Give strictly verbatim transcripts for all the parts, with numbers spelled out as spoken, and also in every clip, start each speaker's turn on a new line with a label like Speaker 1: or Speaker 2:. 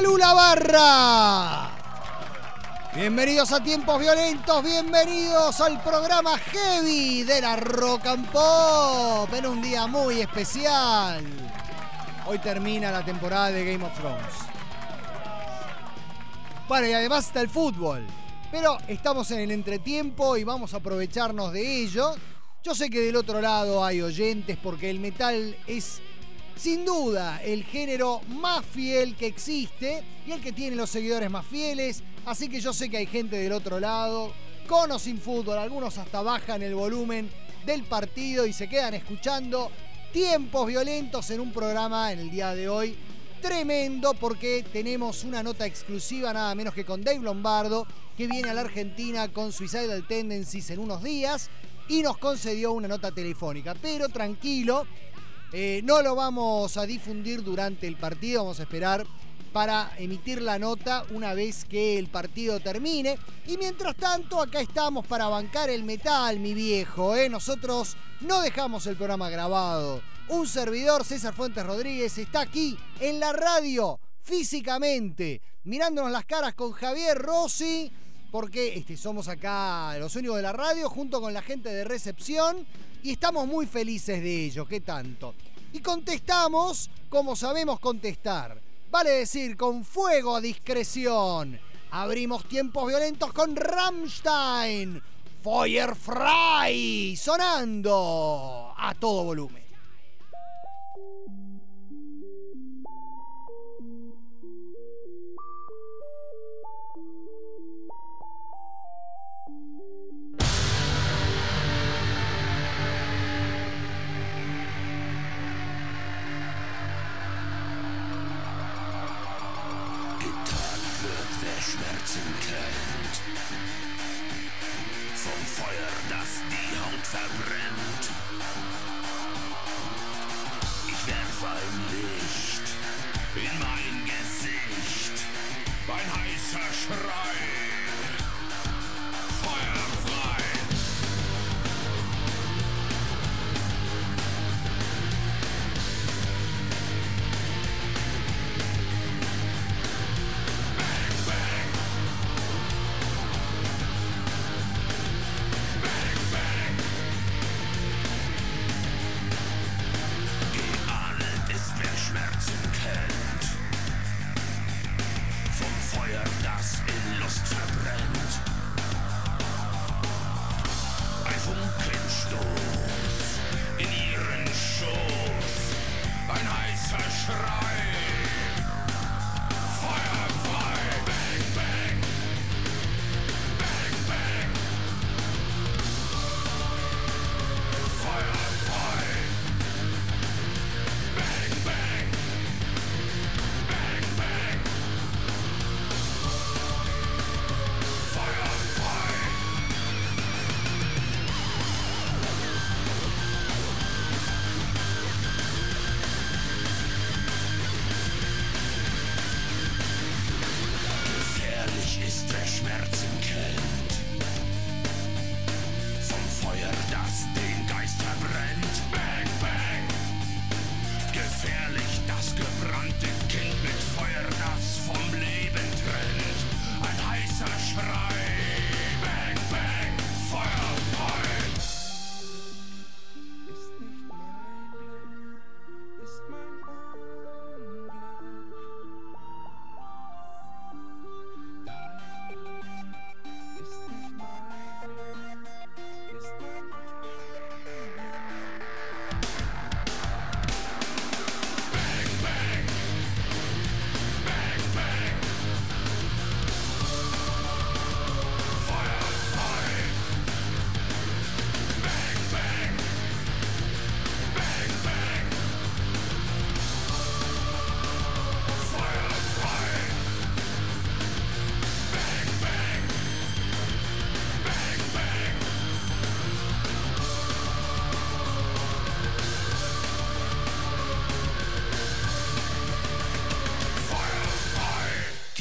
Speaker 1: Lula Barra. Bienvenidos a Tiempos Violentos, bienvenidos al programa Heavy de la Rock and Pop en un día muy especial. Hoy termina la temporada de Game of Thrones. Bueno, y además está el fútbol, pero estamos en el entretiempo y vamos a aprovecharnos de ello. Yo sé que del otro lado hay oyentes porque el metal es sin duda el género más fiel que existe y el que tiene los seguidores más fieles, así que yo sé que hay gente del otro lado, con o sin fútbol, algunos hasta bajan el volumen del partido y se quedan escuchando Tiempos Violentos en un programa en el día de hoy tremendo porque tenemos una nota exclusiva nada menos que con Dave Lombardo, que viene a la Argentina con Suicidal Tendencies en unos días y nos concedió una nota telefónica, pero tranquilo. Eh, no lo vamos a difundir durante el partido, vamos a esperar para emitir la nota una vez que el partido termine. Y mientras tanto, acá estamos para bancar el metal, mi viejo, ¿eh? Nosotros no dejamos el programa grabado. Un servidor, César Fuentes Rodríguez, está aquí en la radio, físicamente, mirándonos las caras con Javier Rossi, porque este, somos acá los únicos de la radio, junto con la gente de recepción, y estamos muy felices de ello, ¿qué tanto? Y contestamos como sabemos contestar, vale decir, con fuego a discreción. Abrimos Tiempos Violentos con Rammstein, Feuerfrei, sonando a todo volumen.
Speaker 2: Schmerzen kennt, vom Feuer, das die Haut verbrennt. Ich werf ein Licht in mein Gesicht, ein heißer Schrei, feuerfrei. Das in Lust verbrennt. Ein Funkenstoß in ihren Schoß, ein heißer Schrei, feuerfrei, bang, bang, bang, bang, feuerfrei, bang, bang, bang, bang. Ist wer Schmerzen kennt, vom Feuer, das den Geist verbrennt. Bang, bang. Gefährlich das gebrannte Kind mit Feuer, das vom Leben trennt. Ein heißer Schrei. Bang, bang. Feuerfrei. Ist nicht mein Glück, ist mein Unglück.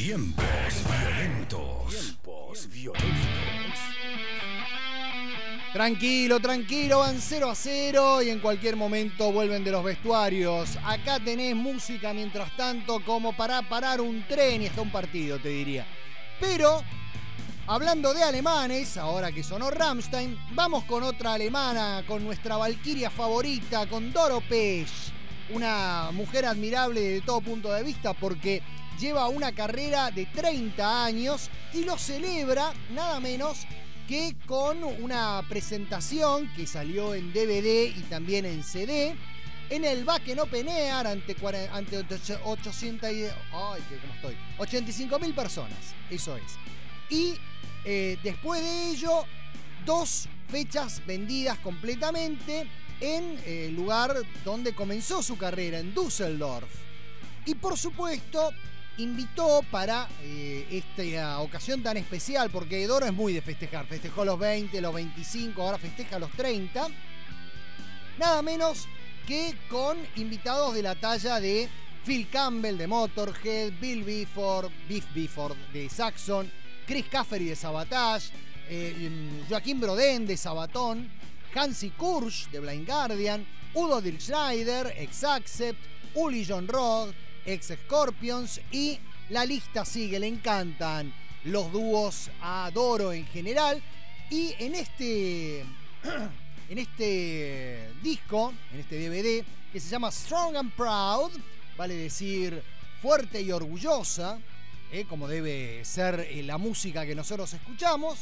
Speaker 2: Tiempos violentos. Tiempos violentos.
Speaker 1: Tranquilo, tranquilo, van cero a cero y en cualquier momento vuelven de los vestuarios. Acá tenés música mientras tanto como para parar un tren y hasta un partido, te diría. Pero, hablando de alemanes, ahora que sonó Rammstein, vamos con otra alemana, con nuestra valquiria favorita, con Doro Pesch. Una mujer admirable desde todo punto de vista porque lleva una carrera de treinta años y lo celebra nada menos que con una presentación que salió en D V D y también en C D en el Wacken Open Air ante, ante ochocientos, ay, ¿cómo estoy? ochenta y cinco mil personas, eso es. Y eh, después de ello, dos fechas vendidas completamente en el eh, lugar donde comenzó su carrera, en Düsseldorf. Y por supuesto, invitó para eh, esta ocasión tan especial, porque Doro es muy de festejar, festejó los veinte, los veinticinco, ahora festeja los treinta, nada menos que con invitados de la talla de Phil Campbell de Motorhead, Bill Bifford, Biff Bifford de Saxon, Chris Caffery de Sabotage, eh, Joaquín Brodén de Sabaton, Hansi Kursch de Blind Guardian, Udo Dirkschneider, ex Accept, Uli John Roth, ex Scorpions, y la lista sigue. Le encantan los dúos a Doro en general, y en este en este disco, en este D V D que se llama Strong and Proud, vale decir fuerte y orgullosa, eh, como debe ser eh, la música que nosotros escuchamos,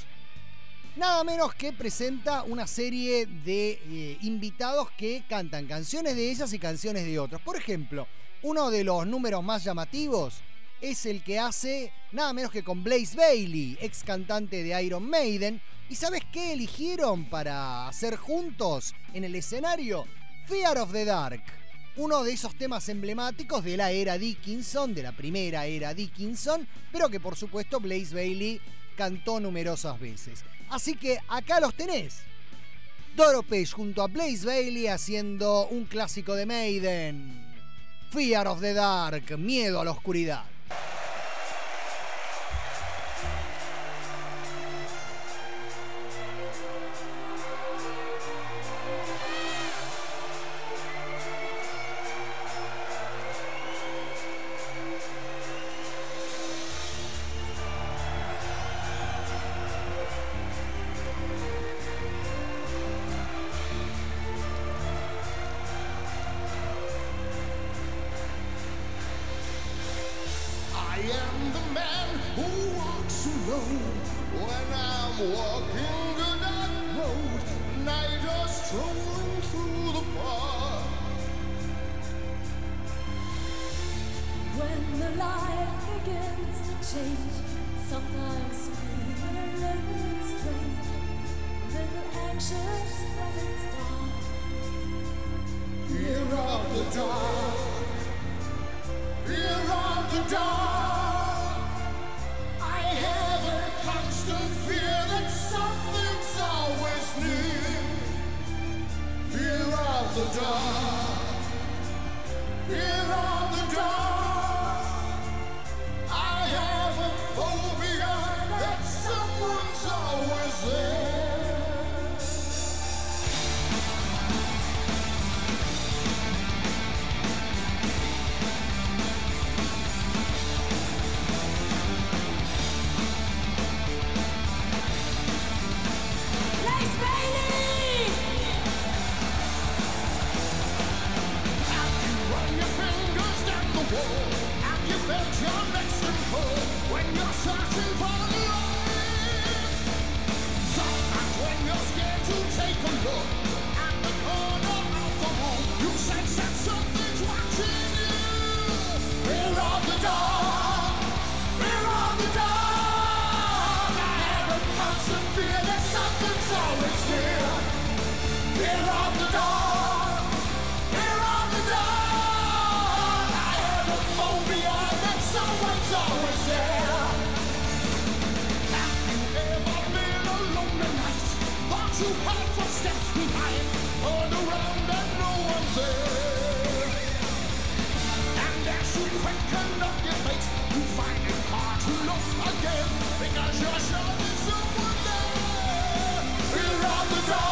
Speaker 1: nada menos que presenta una serie de eh, invitados que cantan canciones de ellas y canciones de otros. Por ejemplo, uno de los números más llamativos es el que hace nada menos que con Blaze Bayley, ex cantante de Iron Maiden. ¿Y sabes qué eligieron para hacer juntos en el escenario? Fear of the Dark, uno de esos temas emblemáticos de la era Dickinson, de la primera era Dickinson, pero que por supuesto Blaze Bayley cantó numerosas veces. Así que acá los tenés. Doro Pesch junto a Blaze Bayley haciendo un clásico de Maiden. Fear of the Dark, miedo a la oscuridad.
Speaker 2: Because you're showing someone there. Fear of the dark.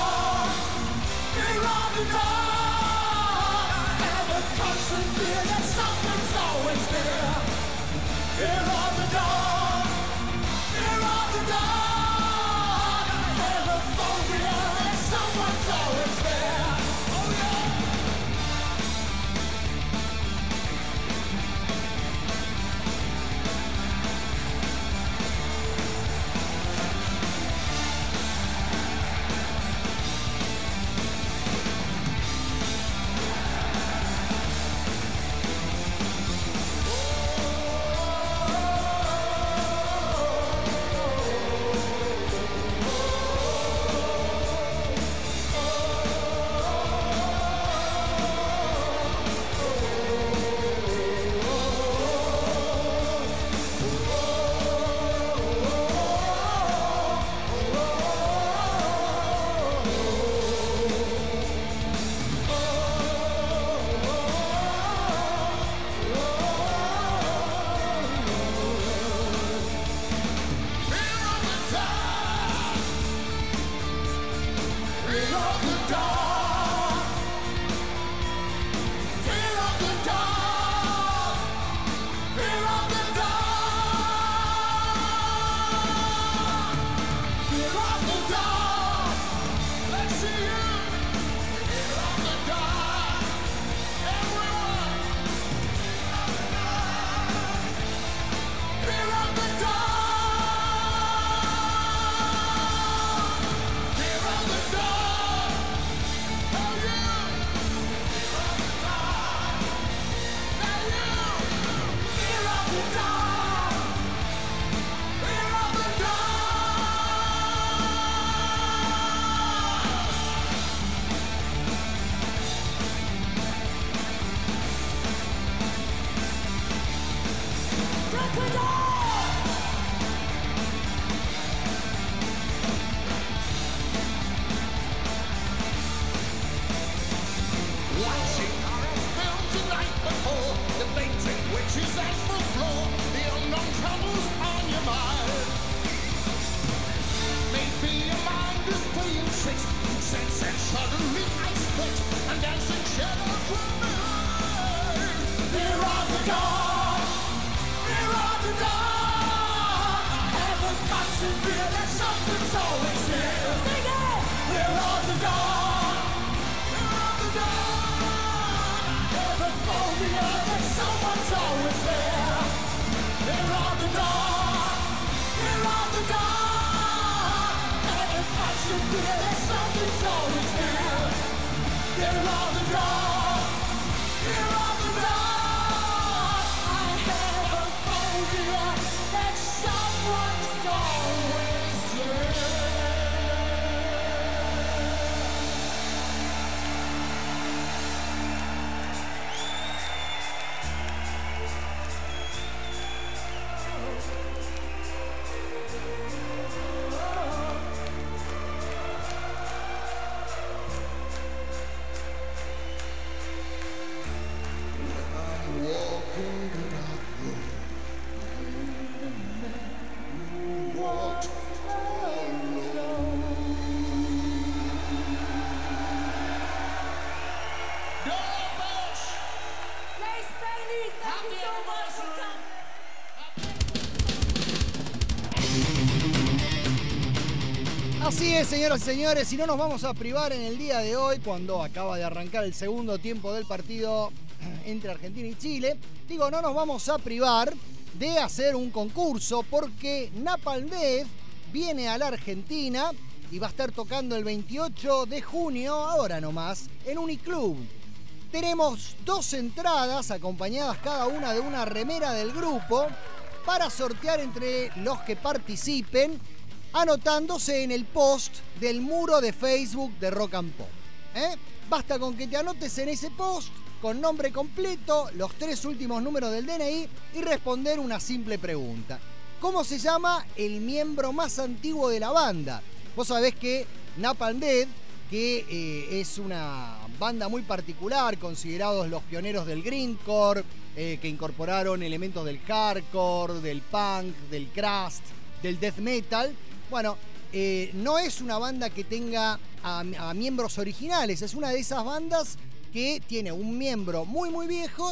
Speaker 1: Así es, señoras y señores, y no nos vamos a privar en el día de hoy, cuando acaba de arrancar el segundo tiempo del partido entre Argentina y Chile. Digo, no nos vamos a privar de hacer un concurso, porque Napalm Death viene a la Argentina y va a estar tocando el veintiocho de junio, ahora nomás, en Uniclub. Tenemos dos entradas acompañadas cada una de una remera del grupo para sortear entre los que participen, anotándose en el post del muro de Facebook de Rock and Pop. ¿Eh? Basta con que te anotes en ese post con nombre completo, los tres últimos números del D N I y responder una simple pregunta. ¿Cómo se llama el miembro más antiguo de la banda? Vos sabés que Napalm Death, que eh, es una banda muy particular, considerados los pioneros del grindcore, eh, que incorporaron elementos del hardcore, del punk, del crust, del death metal. Bueno, eh, no es una banda que tenga a, a miembros originales, es una de esas bandas que tiene un miembro muy muy viejo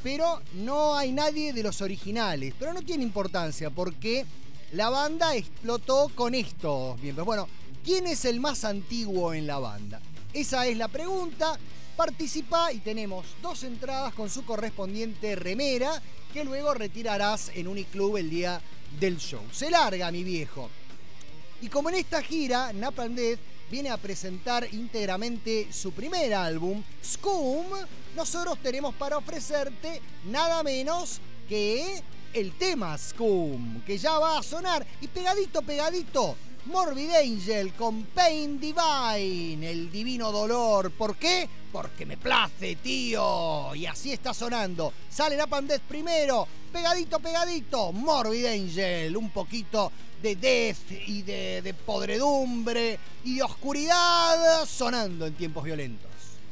Speaker 1: pero no hay nadie de los originales. Pero no tiene importancia porque la banda explotó con estos miembros. Bueno, ¿quién es el más antiguo en la banda? Esa es la pregunta. Participa y tenemos dos entradas con su correspondiente remera que luego retirarás en Uniclub el día del show. Se larga, mi viejo. Y como en esta gira, Napalm Death viene a presentar íntegramente su primer álbum, Scum, nosotros tenemos para ofrecerte nada menos que el tema Scum, que ya va a sonar. Y pegadito, pegadito, Morbid Angel con Pain Divine, el divino dolor. ¿Por qué? Porque me place, tío. Y así está sonando. Sale Napalm Death primero, pegadito, pegadito, Morbid Angel, un poquito de death y de, de podredumbre y de oscuridad sonando en tiempos violentos.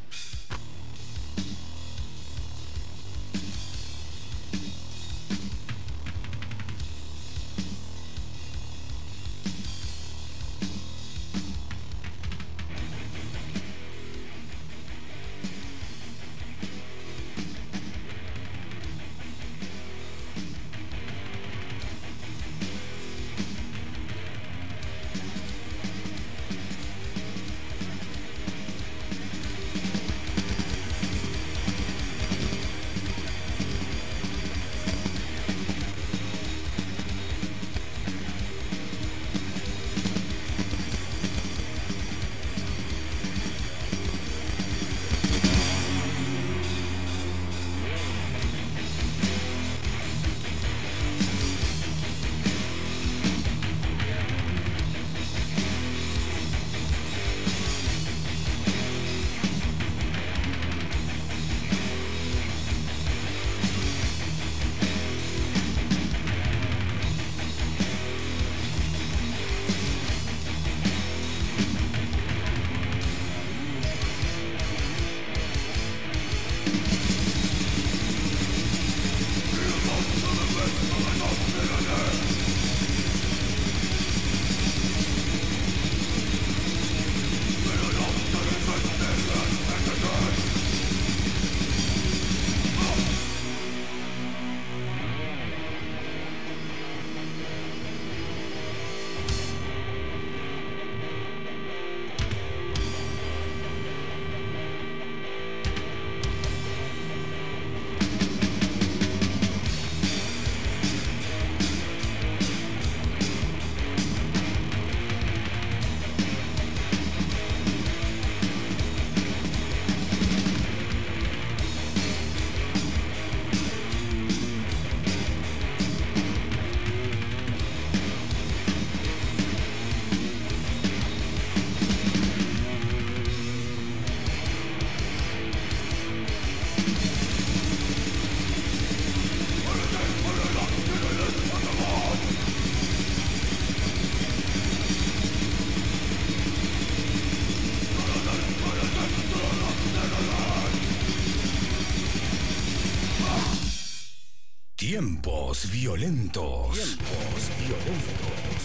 Speaker 2: Tiempos violentos. Tiempos violentos.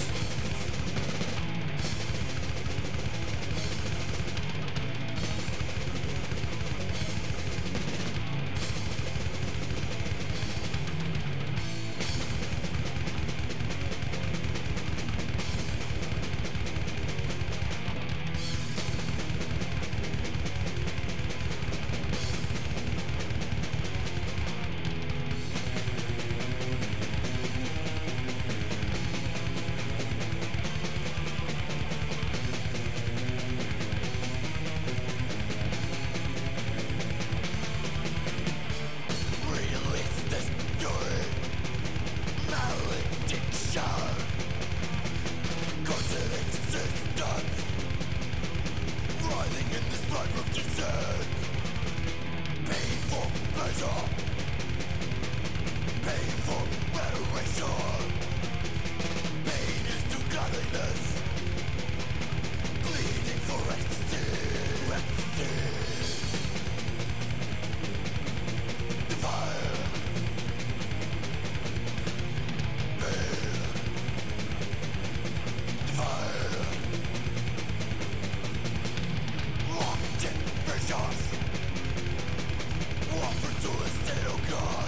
Speaker 2: Offer to a state of God.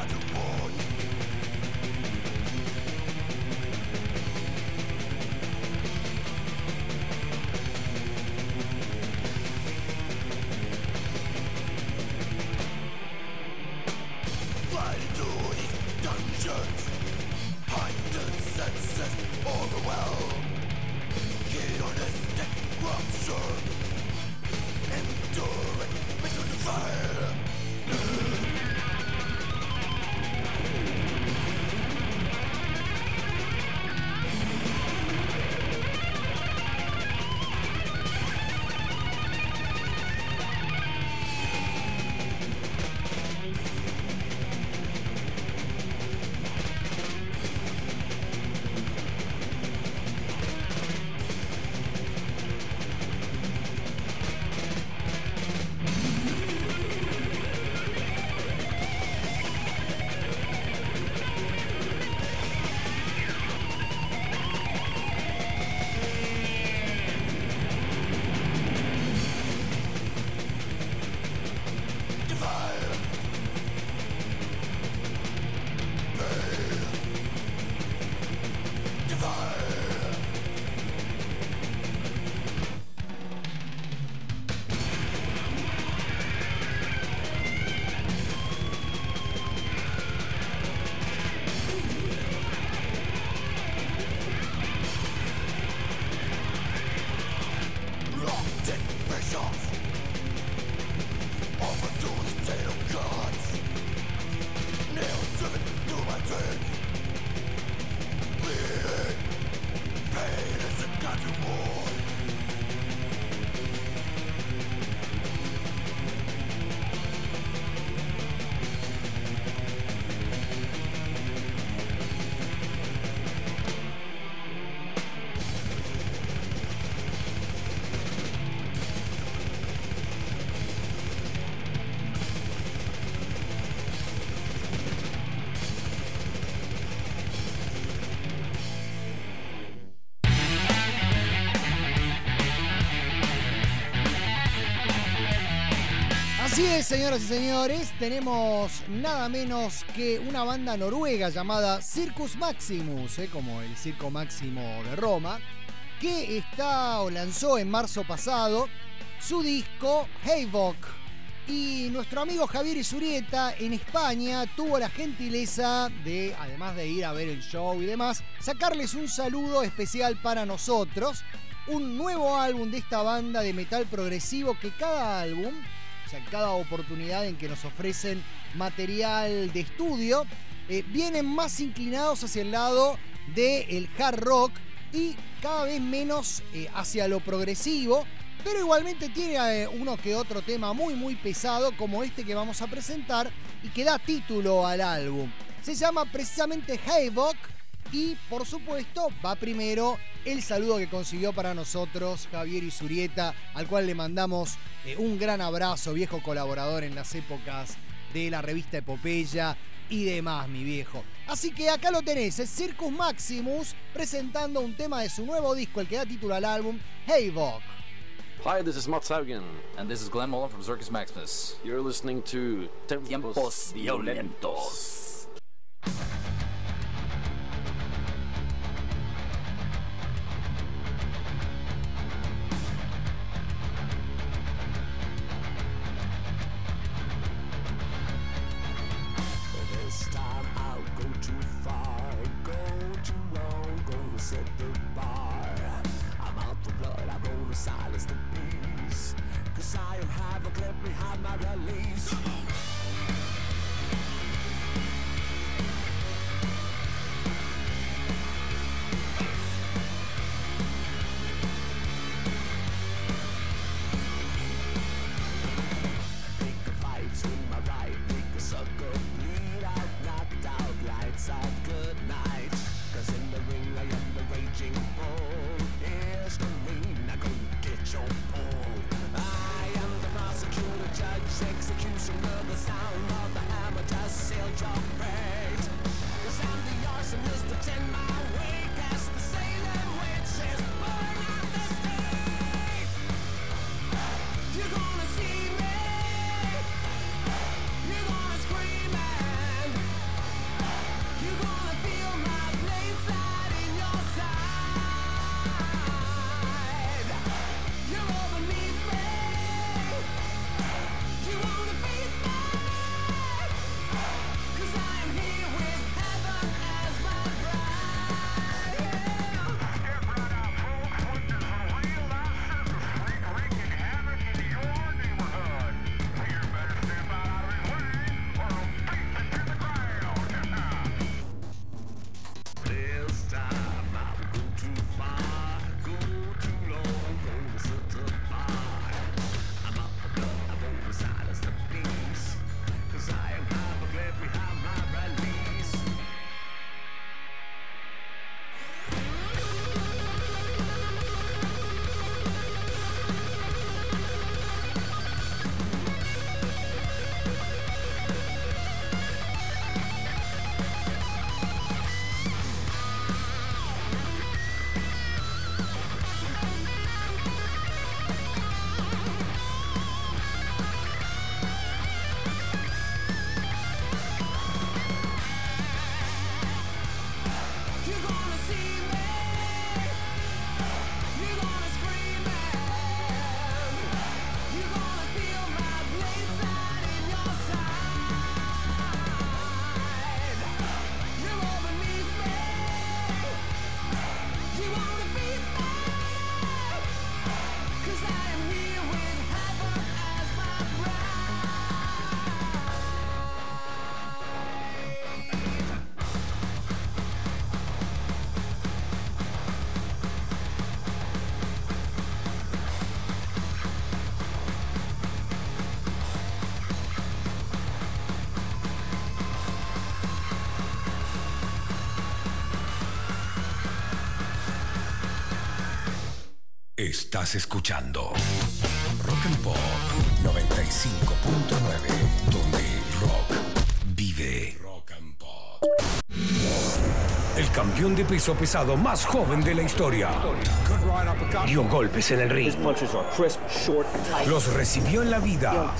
Speaker 1: Así es, señoras y señores, tenemos nada menos que una banda noruega llamada Circus Maximus, ¿eh? Como el Circo Máximo de Roma, que está o lanzó en marzo pasado su disco Havoc. Y nuestro amigo Javier Isurieta en España tuvo la gentileza de, además de ir a ver el show y demás, sacarles un saludo especial para nosotros. Un nuevo álbum de esta banda de metal progresivo que cada álbum, o sea, cada oportunidad en que nos ofrecen material de estudio, eh, vienen más inclinados hacia el lado del hard rock y cada vez menos eh, hacia lo progresivo, pero igualmente tiene eh, uno que otro tema muy muy pesado como este que vamos a presentar y que da título al álbum. Se llama precisamente Havoc y por supuesto va primero el saludo que consiguió para nosotros Javier Isurieta, al cual le mandamos eh, un gran abrazo, viejo colaborador en las épocas de la revista Epopeya y demás, mi viejo. Así que acá lo tenés, es Circus Maximus presentando un tema de su nuevo disco, el que da título al álbum, Havoc.
Speaker 3: Hi, this is Mats Haugen. And this is Glenn Mullen from Circus Maximus. You're listening to Tiempos, Tiempos Violentos.
Speaker 4: Estás escuchando Rock and Pop noventa y cinco punto nueve, donde el rock vive. Rock and Pop. El campeón de peso pesado más joven de la historia dio golpes en el ring. Los recibió en la vida.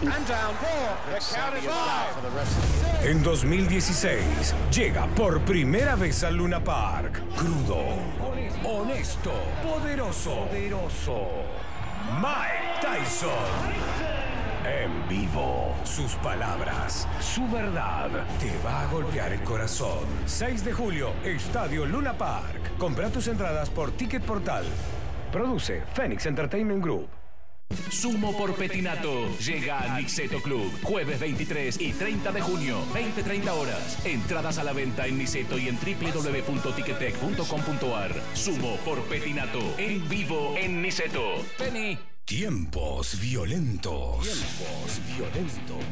Speaker 4: En dos mil dieciséis llega por primera vez al Luna Park. Crudo, honesto, poderoso, poderoso. Mike Tyson. En vivo, sus palabras, su verdad, te va a golpear el corazón. seis de julio, Estadio Luna Park. Compra tus entradas por Ticket Portal. Produce Phoenix Entertainment Group.
Speaker 5: Sumo por Petinato llega a Niceto Club. Jueves veintitrés y treinta de junio, veinte treinta horas. Entradas a la venta en Niceto y en doble u doble u doble u punto ticketek punto com punto ar. Sumo por Petinato en vivo en Niceto. Penny.
Speaker 4: Tiempos violentos. Tiempos violentos.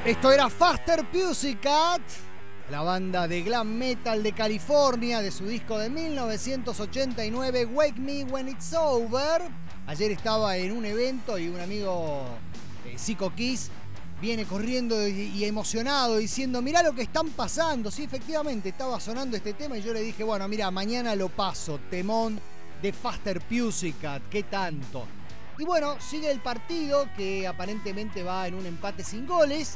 Speaker 1: Esto era Faster Pussycat, la banda de glam metal de California, de su disco de mil novecientos ochenta y nueve, Wake Me When It's Over. Ayer estaba en un evento y un amigo, eh, Zico Kiss, viene corriendo y, y emocionado diciendo, mirá lo que están pasando. Sí, efectivamente, estaba sonando este tema y yo le dije, bueno, mira, mañana lo paso, temón de Faster Pussycat, ¿qué tanto? Y bueno, sigue el partido que aparentemente va en un empate sin goles.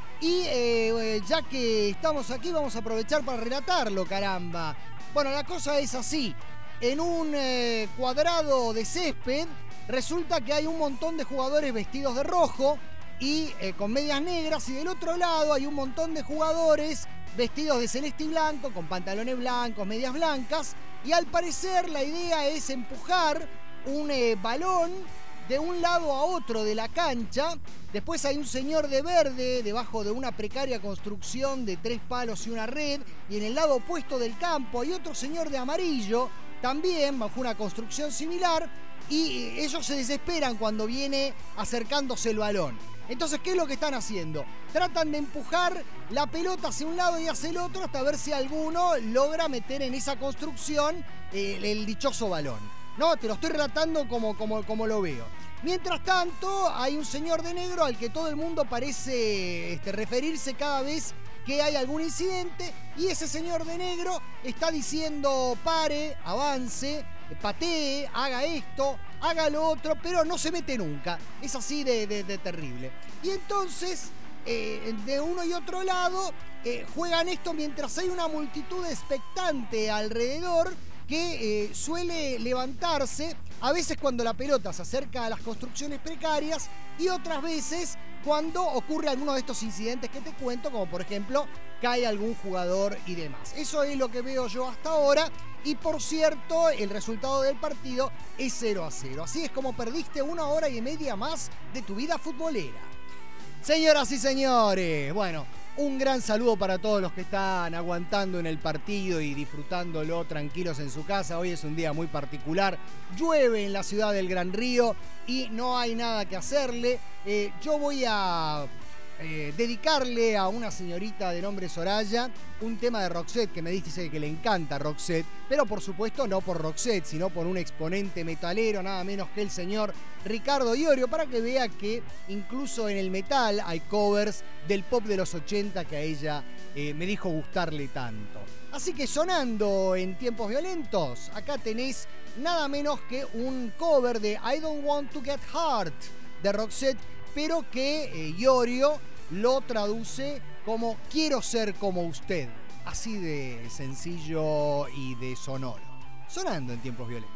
Speaker 1: Y eh, ya que estamos aquí, vamos a aprovechar para relatarlo, caramba. Bueno, la cosa es así. En un eh, cuadrado de césped, resulta que hay un montón de jugadores vestidos de rojo y eh, con medias negras. Y del otro lado hay un montón de jugadores vestidos de celeste y blanco, con pantalones blancos, medias blancas. Y al parecer la idea es empujar un eh, balón de un lado a otro de la cancha. Después hay un señor de verde debajo de una precaria construcción de tres palos y una red, y en el lado opuesto del campo hay otro señor de amarillo también bajo una construcción similar, y ellos se desesperan cuando viene acercándose el balón. Entonces, ¿qué es lo que están haciendo? Tratan de empujar la pelota hacia un lado y hacia el otro hasta ver si alguno logra meter en esa construcción el, el dichoso balón. No, te lo estoy relatando como, como, como lo veo. Mientras tanto, hay un señor de negro al que todo el mundo parece este, referirse cada vez que hay algún incidente, y ese señor de negro está diciendo pare, avance, patee, haga esto, haga lo otro, pero no se mete nunca. Es así de, de, de terrible. Y entonces, eh, de uno y otro lado, eh, juegan esto mientras hay una multitud expectante alrededor, que eh, suele levantarse a veces cuando la pelota se acerca a las construcciones precarias, y otras veces cuando ocurre alguno de estos incidentes que te cuento, como por ejemplo cae algún jugador y demás. Eso es lo que veo yo hasta ahora, y por cierto el resultado del partido es cero a cero. Así es como perdiste una hora y media más de tu vida futbolera. Señoras y señores, bueno, un gran saludo para todos los que están aguantando en el partido y disfrutándolo tranquilos en su casa. Hoy es un día muy particular. Llueve en la ciudad del Gran Río y no hay nada que hacerle. Eh, yo voy a eh, dedicarle a una señorita de nombre Soraya un tema de Roxette que me dice que le encanta Roxette, pero por supuesto no por Roxette, sino por un exponente metalero, nada menos que el señor Ricardo Iorio, para que vea que incluso en el metal hay covers del pop de los ochenta que a ella eh, me dijo gustarle tanto. Así que sonando en tiempos violentos, acá tenés nada menos que un cover de I Don't Want to Get Hurt de Roxette, pero que eh, Iorio lo traduce como quiero ser como usted. Así de sencillo y de sonoro. Sonando en tiempos violentos.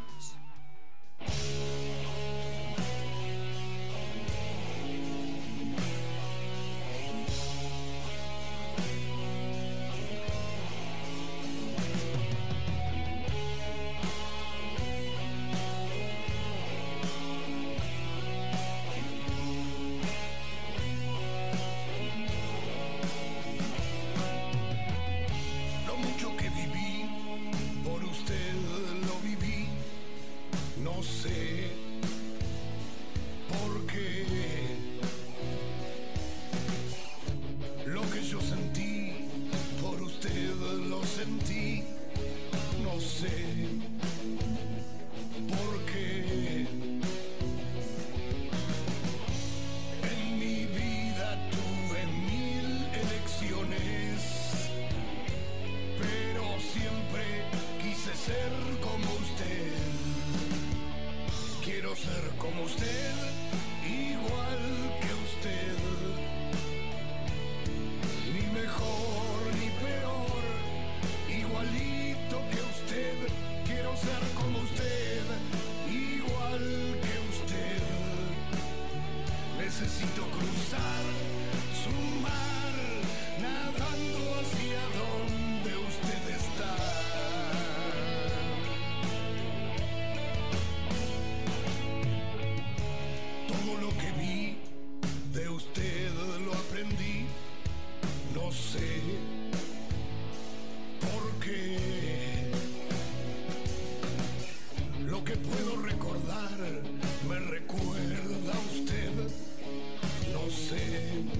Speaker 2: Me recuerda a usted, no sé.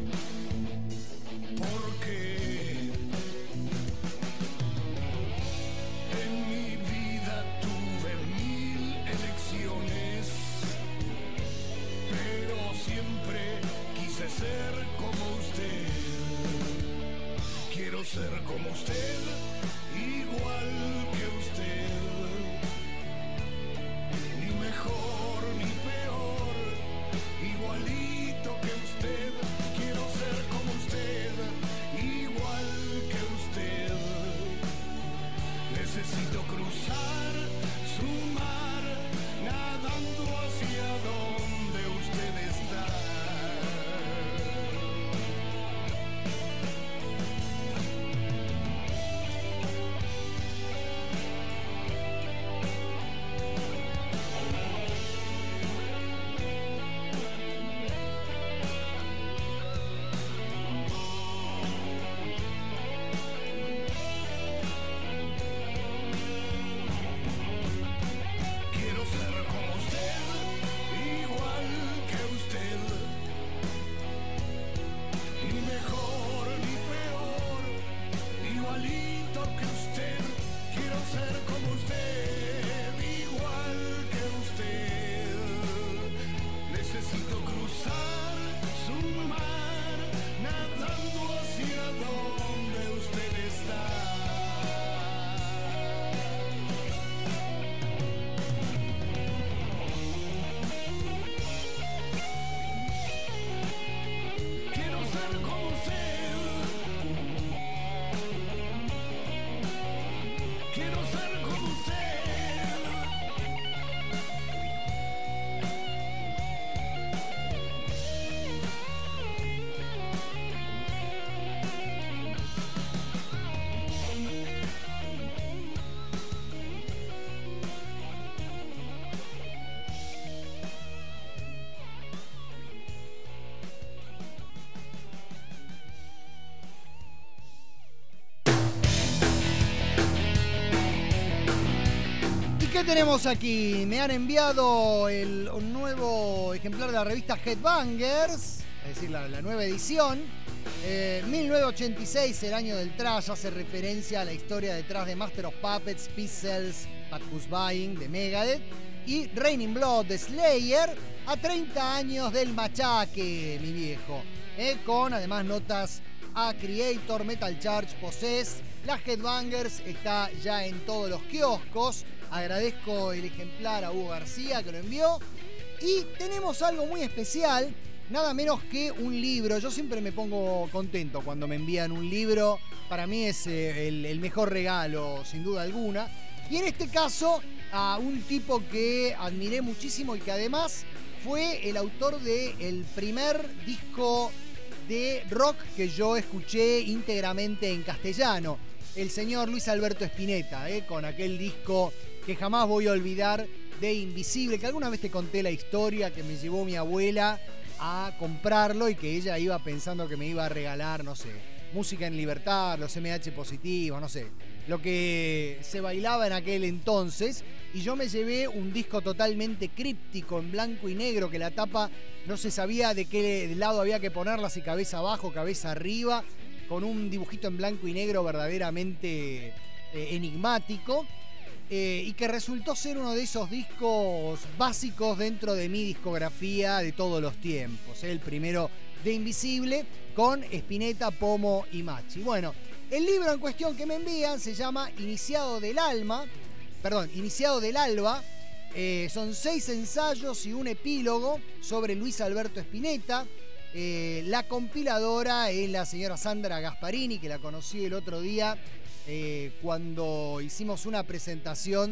Speaker 1: ¿Qué tenemos aquí? Me han enviado el, un nuevo ejemplar de la revista Headbangers, es decir, la, la nueva edición. Eh, mil novecientos ochenta y seis, el año del trash, hace referencia a la historia detrás de Master of Puppets, Peace Cells, Bad Who's Buying de Megadeth y Raining Blood de Slayer, a treinta años del machaque, mi viejo. Eh, con además notas a Creator, Metal Church, Possess. La Headbangers está ya en todos los kioscos. Agradezco el ejemplar a Hugo García que lo envió. Y tenemos algo muy especial, nada menos que un libro. Yo siempre me pongo contento cuando me envían un libro. Para mí es eh, el, el mejor regalo, sin duda alguna. Y en este caso, a un tipo que admiré muchísimo y que además fue el autor del primer disco de rock que yo escuché íntegramente en castellano. El señor Luis Alberto Spinetta, eh, con aquel disco que jamás voy a olvidar, de Invisible, que alguna vez te conté la historia que me llevó mi abuela a comprarlo y que ella iba pensando que me iba a regalar, no sé, Música en Libertad, los eme hache positivos, no sé, lo que se bailaba en aquel entonces, y yo me llevé un disco totalmente críptico en blanco y negro, que la tapa no se sabía de qué lado había que ponerla, si cabeza abajo, cabeza arriba, con un dibujito en blanco y negro verdaderamente eh, enigmático. Eh, y que resultó ser uno de esos discos básicos dentro de mi discografía de todos los tiempos. ¿eh? El primero de Invisible con Spinetta, Pomo y Machi. Bueno, el libro en cuestión que me envían se llama Iniciado del Alma, perdón, Iniciado del Alba. Eh, son seis ensayos y un epílogo sobre Luis Alberto Spinetta. Eh, la compiladora es la señora Sandra Gasparini, que la conocí el otro día Eh, cuando hicimos una presentación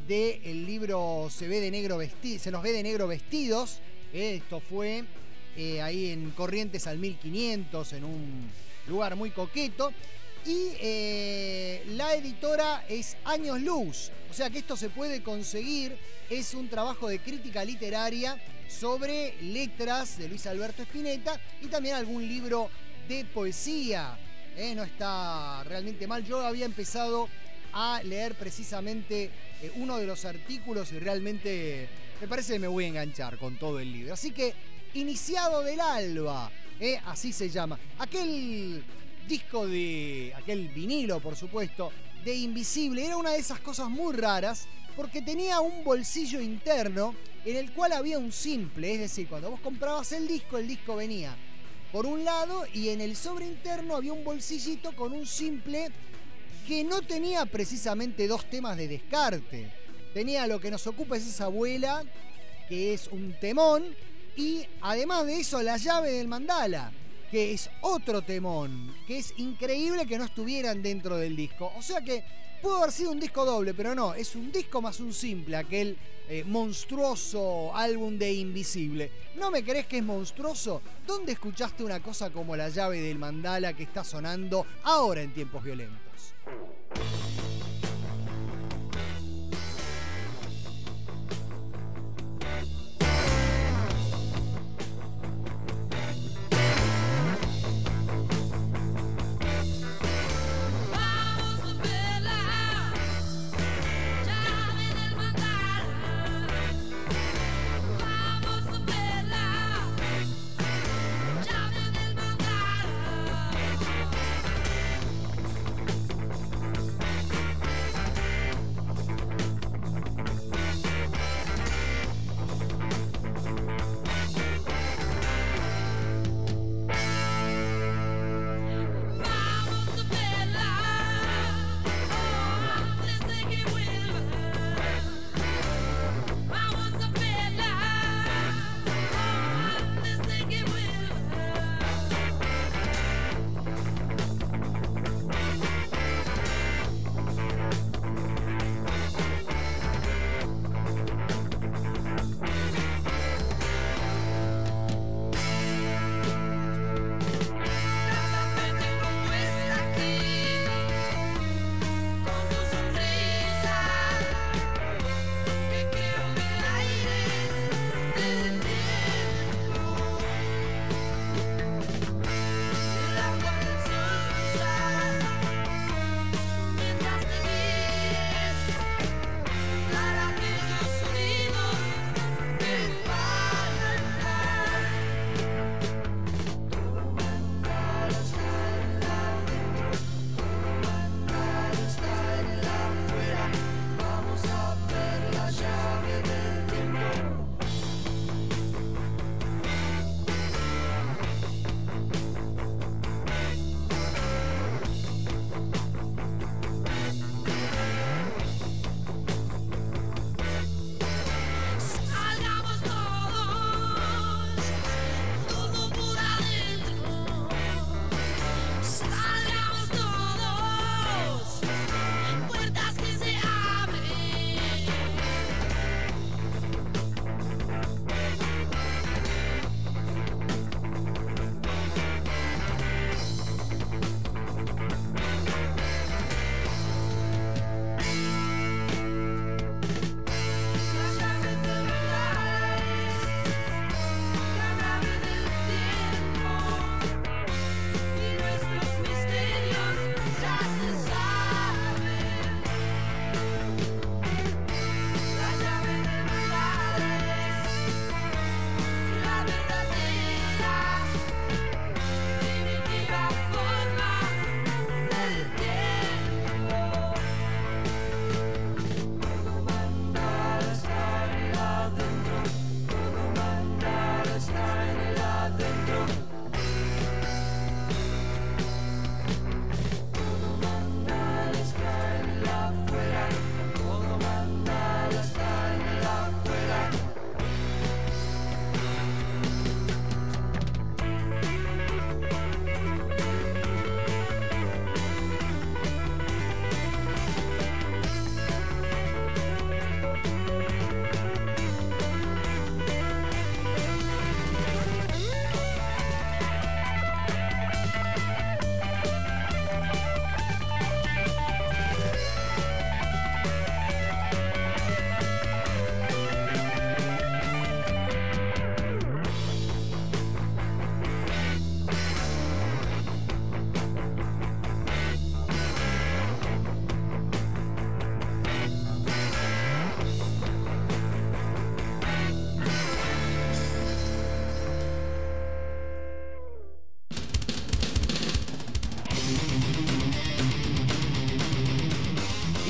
Speaker 1: del libro Se ve de negro vesti- Se nos ve de negro vestidos. Eh, esto fue eh, ahí en Corrientes al mil quinientos, en un lugar muy coqueto. Y eh, la editora es Años Luz. O sea que esto se puede conseguir. Es un trabajo de crítica literaria sobre letras de Luis Alberto Spinetta y también algún libro de poesía. Eh, no está realmente mal. Yo había empezado a leer precisamente eh, uno de los artículos y realmente me parece que me voy a enganchar con todo el libro. Así que Iniciado del Alba, eh, así se llama. Aquel disco de, aquel vinilo por supuesto, de Invisible, era una de esas cosas muy raras porque tenía un bolsillo interno en el cual había un simple. Es decir, cuando vos comprabas el disco, el disco venía por un lado y en el sobre interno había un bolsillito con un simple que no tenía precisamente dos temas de descarte. Tenía Lo que nos ocupa es esa abuela, que es un temón, y además de eso La llave del mandala, que es otro temón, que es increíble que no estuvieran dentro del disco. O sea que pudo haber sido un disco doble, pero no, es un disco más un simple, aquel eh, monstruoso álbum de Invisible. ¿No me crees que es monstruoso? ¿Dónde escuchaste una cosa como La llave del mandala que está sonando ahora en Tiempos Violentos?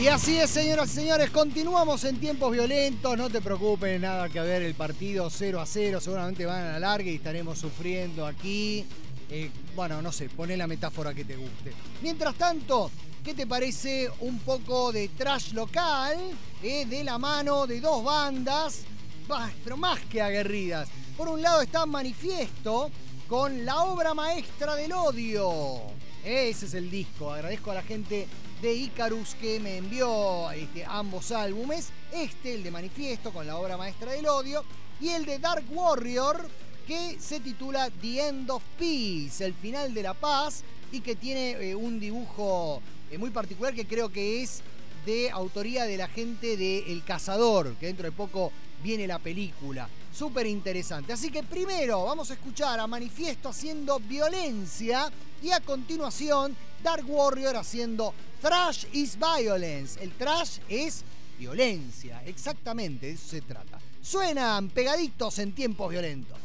Speaker 1: Y así es, señoras y señores, continuamos en tiempos violentos, no te preocupes, nada que ver el partido cero a cero, seguramente van a la larga y estaremos sufriendo aquí. Eh, bueno, no sé, poné la metáfora que te guste. Mientras tanto, ¿qué te parece un poco de trash local? Eh, de la mano de dos bandas, bah, pero más que aguerridas. Por un lado está Manifiesto con La Obra Maestra del Odio. Eh, ese es el disco. Agradezco a la gente de Icarus que me envió este, ambos álbumes. Este, el de Manifiesto con La Obra Maestra del Odio. Y el de Dark Warrior, que se titula The End of Peace, el final de la paz, y que tiene eh, un dibujo eh, muy particular que creo que es de autoría de la gente de El Cazador, que dentro de poco viene la película. Súper interesante. Así que primero vamos a escuchar a Manifiesto haciendo Violencia y a continuación Dark Warrior haciendo Thrash is Violence. El thrash es violencia, exactamente, de eso se trata. Suenan pegaditos en tiempos violentos.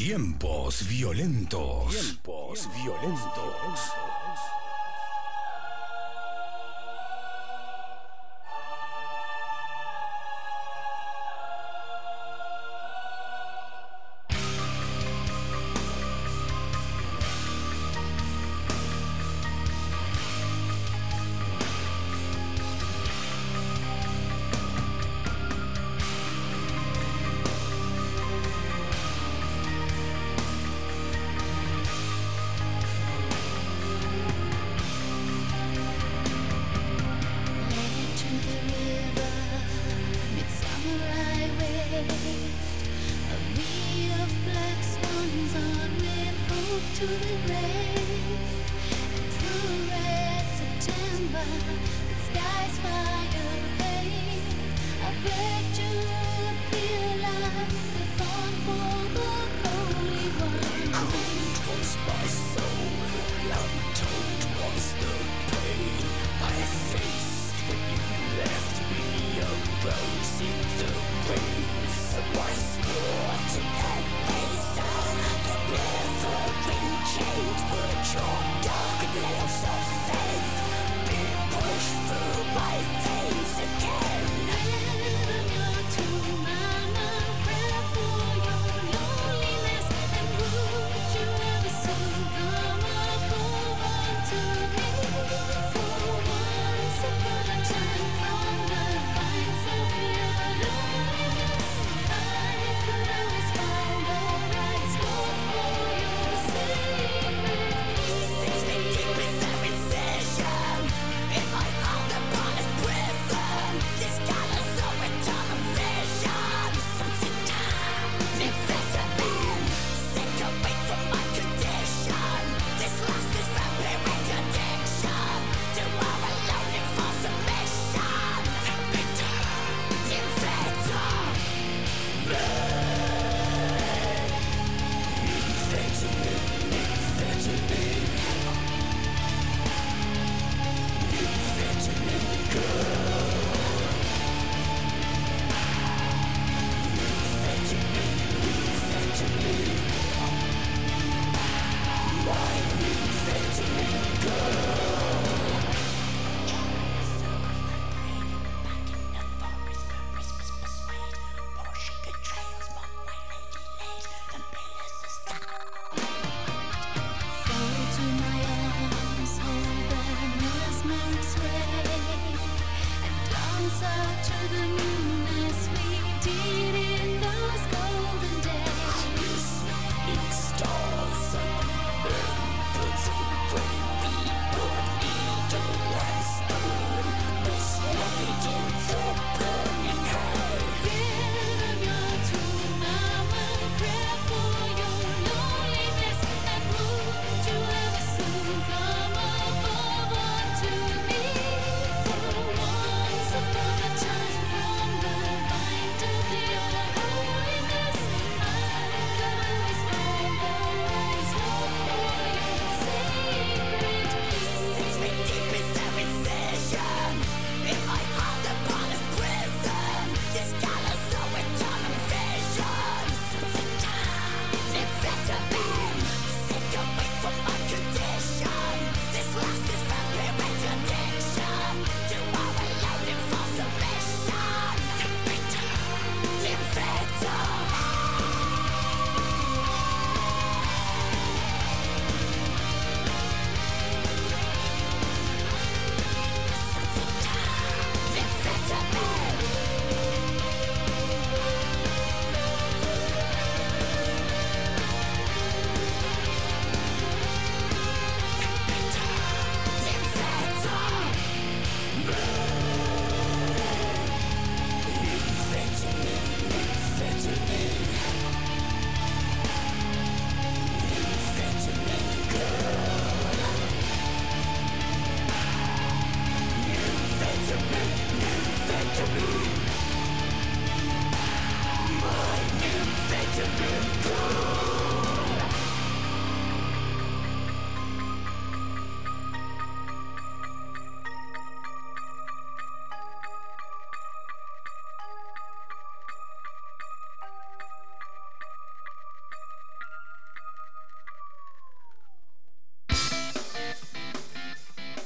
Speaker 4: Tiempos violentos. Tiempos violentos.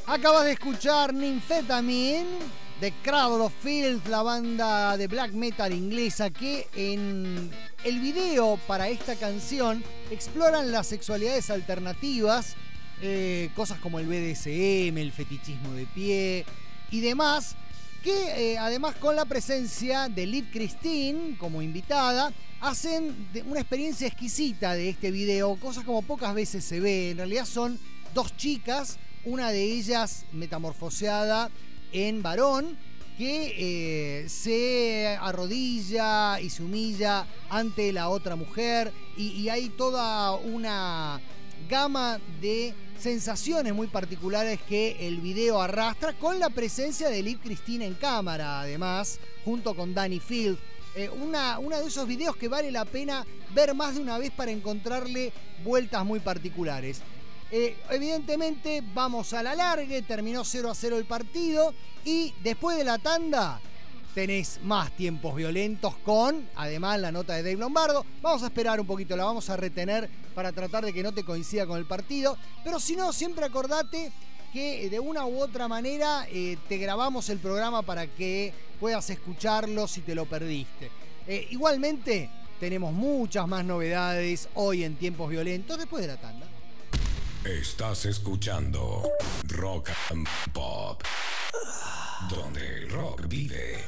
Speaker 1: Acabas de escuchar Nymphetamine de Cradle of Filth, la banda de black metal inglesa que en el video para esta canción exploran las sexualidades alternativas, eh, cosas como el B D S M, el fetichismo de pie y demás, que eh, además con la presencia de Liv Christine como invitada, hacen una experiencia exquisita de este video, cosas como pocas veces se ve. En realidad son dos chicas, una de ellas metamorfoseada en varón, que eh, se arrodilla y se humilla ante la otra mujer, y, y hay toda una gama de sensaciones muy particulares que el video arrastra, con la presencia de Liv Christine en cámara, además, junto con Danny Field. Eh, una, una de esos videos que vale la pena ver más de una vez para encontrarle vueltas muy particulares. Eh, evidentemente vamos a la largue, terminó cero a cero el partido y después de la tanda tenés más tiempos violentos con, además, la nota de Dave Lombardo. Vamos a esperar un poquito, la vamos a retener para tratar de que no te coincida con el partido, pero si no, siempre acordate que de una u otra manera eh, te grabamos el programa para que puedas escucharlo si te lo perdiste. Eh, igualmente tenemos muchas más novedades hoy en Tiempos Violentos después de la tanda.
Speaker 4: Estás escuchando Rock and Pop, donde el rock vive.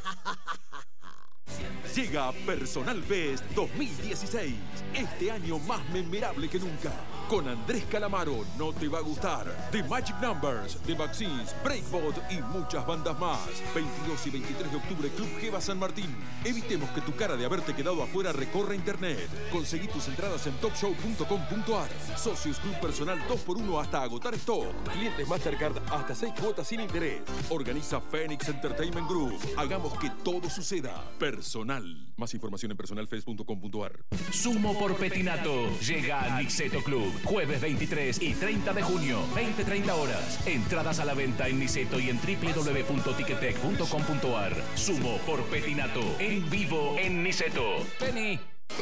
Speaker 6: Llega Personal Fest dos mil dieciséis, este año más memorable que nunca. Con Andrés Calamaro, No Te Va a Gustar, The Magic Numbers, The Vaccines, Breakbot y muchas bandas más. veintidós y veintitrés de octubre, Club Geva San Martín. Evitemos que tu cara de haberte quedado afuera recorra internet. Conseguí tus entradas en top show punto com punto a r. Socios Club Personal dos por uno hasta agotar stock. Clientes Mastercard hasta seis cuotas sin interés. Organiza Phoenix Entertainment Group. Hagamos que todo suceda. Personal. Más información en personal fest punto com punto a r.
Speaker 5: Sumo por Petinato llega a Niceto Club. Jueves veintitrés y treinta de junio, veinte treinta horas. Entradas a la venta en Niceto y en w w w punto ticketek punto com punto a r. Sumo por Petinato, en vivo en Niceto. Penny.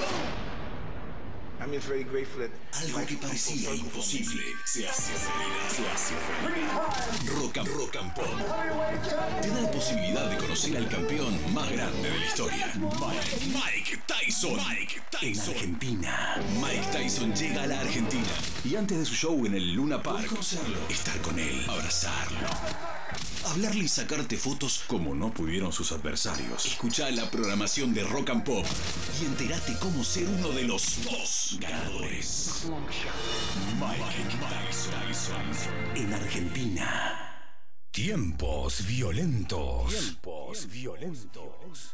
Speaker 7: Algo que parecía imposible se hace realidad. Se hace realidad. Rock and, rock and Pop te da la posibilidad de conocer al campeón más grande de la historia. Mike, Mike Tyson. Mike Tyson. En Argentina. Mike Tyson llega a la Argentina. Y antes de su show en el Luna Park, conocerlo, estar con él, abrazarlo, hablarle y sacarte fotos como no pudieron sus adversarios. Escuchá la programación de Rock and Pop y entérate cómo ser uno de los dos ganadores. Mike Tyson en Argentina.
Speaker 4: Tiempos violentos. Tiempos violentos.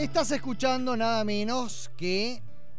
Speaker 1: Estás escuchando nada menos que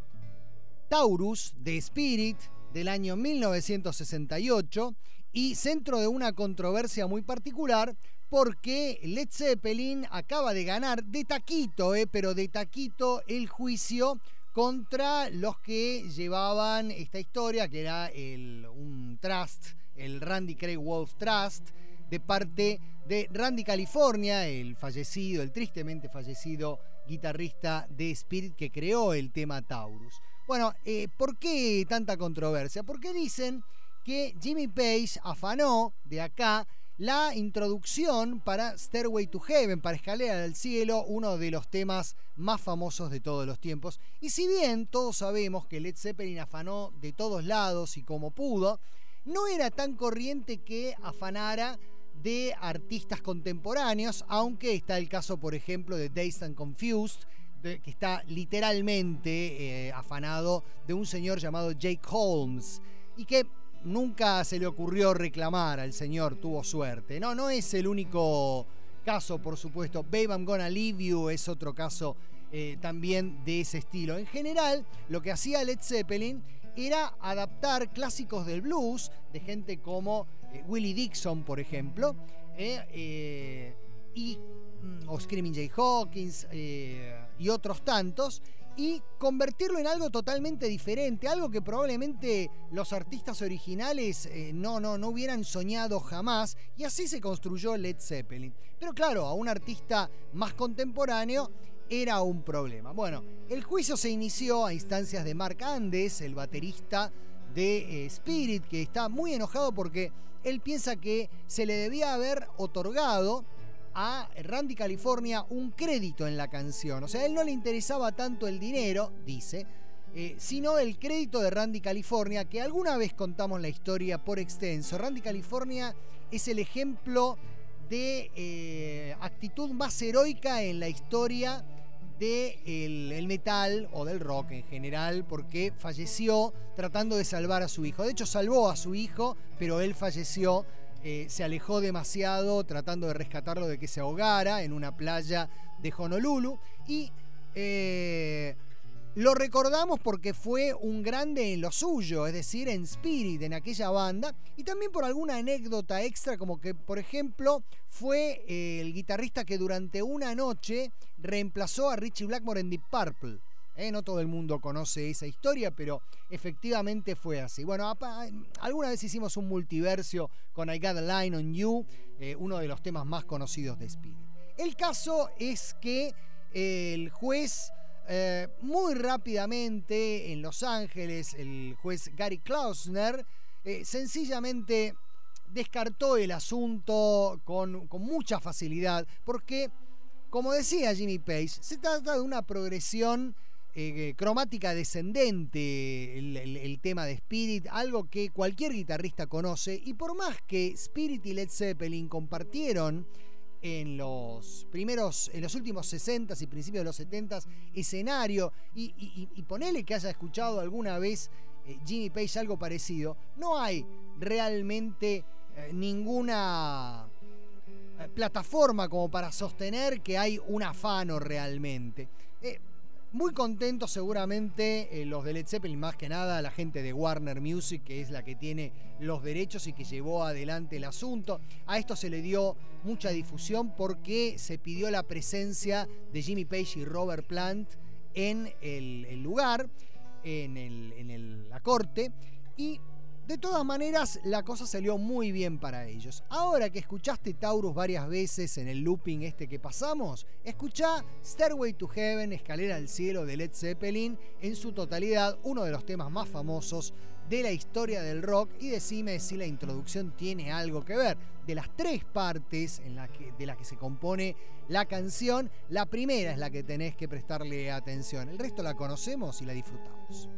Speaker 1: Taurus de Spirit del año mil novecientos sesenta y ocho y centro de una controversia muy particular porque Led Zeppelin acaba de ganar de taquito, eh, pero de taquito el juicio contra los que llevaban esta historia, que era el, un trust, el Randy Craig Wolf Trust, de parte de Randy California, el fallecido, el tristemente fallecido guitarrista de Spirit que creó el tema Taurus. Bueno, eh, ¿por qué tanta controversia? Porque dicen que Jimmy Page afanó de acá la introducción para Stairway to Heaven, para Escalera del Cielo, uno de los temas más famosos de todos los tiempos. Y si bien todos sabemos que Led Zeppelin afanó de todos lados y como pudo, no era tan corriente que afanara de artistas contemporáneos, aunque está el caso, por ejemplo, de Dazed and Confused, de, que está literalmente eh, afanado de un señor llamado Jake Holmes, y que nunca se le ocurrió reclamar al señor, tuvo suerte. No, no es el único caso, por supuesto. Babe, I'm Gonna Leave You es otro caso eh, también de ese estilo. En general, lo que hacía Led Zeppelin era adaptar clásicos del blues de gente como eh, Willie Dixon, por ejemplo, eh, eh, y, o Screaming Jay Hawkins eh, y otros tantos, y convertirlo en algo totalmente diferente, algo que probablemente los artistas originales eh, no, no, no hubieran soñado jamás, y así se construyó Led Zeppelin. Pero claro, a un artista más contemporáneo era un problema. Bueno, el juicio se inició a instancias de Mark Andes, el baterista de eh, Spirit, que está muy enojado porque él piensa que se le debía haber otorgado a Randy California un crédito en la canción. O sea, a él no le interesaba tanto el dinero, dice, eh, sino el crédito de Randy California, que alguna vez contamos la historia por extenso. Randy California es el ejemplo de eh, actitud más heroica en la historia del el metal o del rock en general, porque falleció tratando de salvar a su hijo. De hecho, salvó a su hijo, pero él falleció, eh, se alejó demasiado tratando de rescatarlo de que se ahogara en una playa de Honolulu. Y eh, lo recordamos porque fue un grande en lo suyo, es decir, en Spirit, en aquella banda, y también por alguna anécdota extra, como que, por ejemplo, fue eh, el guitarrista que durante una noche reemplazó a Ritchie Blackmore en Deep Purple. Eh, no todo el mundo conoce esa historia, pero efectivamente fue así. Bueno, apa, alguna vez hicimos un multiversio con I Got a Line on You, eh, uno de los temas más conocidos de Spirit. El caso es que eh, el juez... Eh, muy rápidamente en Los Ángeles, el juez Gary Klausner eh, sencillamente descartó el asunto con, con mucha facilidad, porque, como decía Jimmy Page, se trata de una progresión eh, cromática descendente, el, el, el tema de Spirit, algo que cualquier guitarrista conoce, y por más que Spirit y Led Zeppelin compartieron en los primeros, en los últimos sesentas y principios de los setentas escenario, y, y, y ponele que haya escuchado alguna vez eh, Jimmy Page algo parecido, no hay realmente eh, ninguna eh, plataforma como para sostener que hay un afano realmente. Eh, Muy contentos seguramente eh, los de Led Zeppelin, más que nada la gente de Warner Music, que es la que tiene los derechos y que llevó adelante el asunto. A esto se le dio mucha difusión porque se pidió la presencia de Jimmy Page y Robert Plant en el, el lugar, en, el, en el, la corte, y de todas maneras la cosa salió muy bien para ellos. Ahora que escuchaste Taurus varias veces en el looping este que pasamos, escuchá Stairway to Heaven, Escalera al Cielo de Led Zeppelin en su totalidad, uno de los temas más famosos de la historia del rock, y decime si la introducción tiene algo que ver. De las tres partes en la que, de las que se compone la canción, la primera es la que tenés que prestarle atención. El resto la conocemos y la disfrutamos.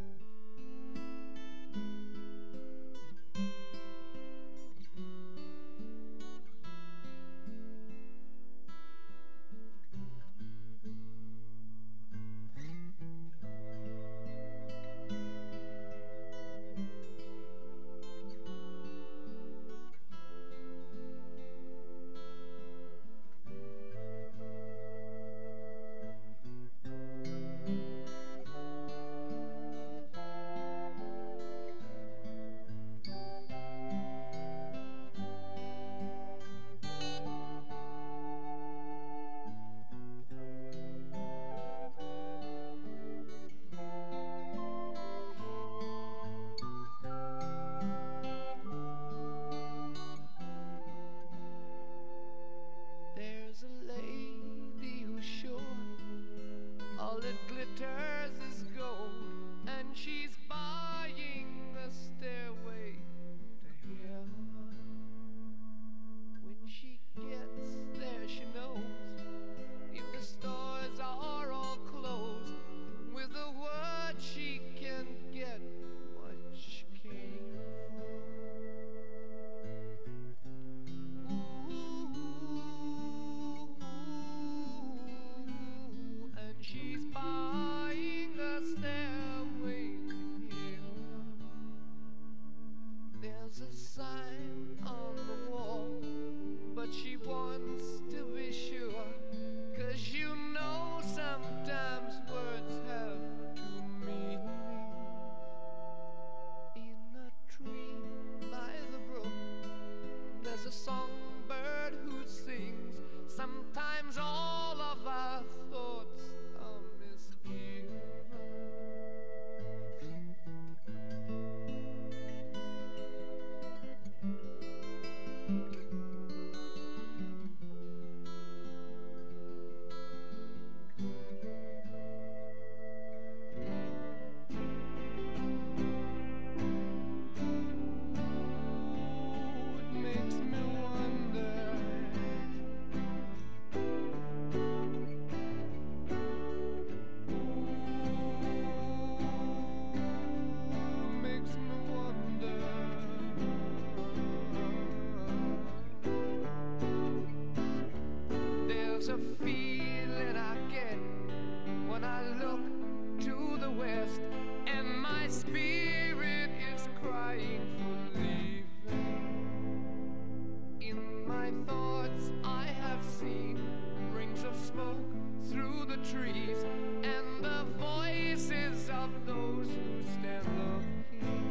Speaker 8: of those who stand looking.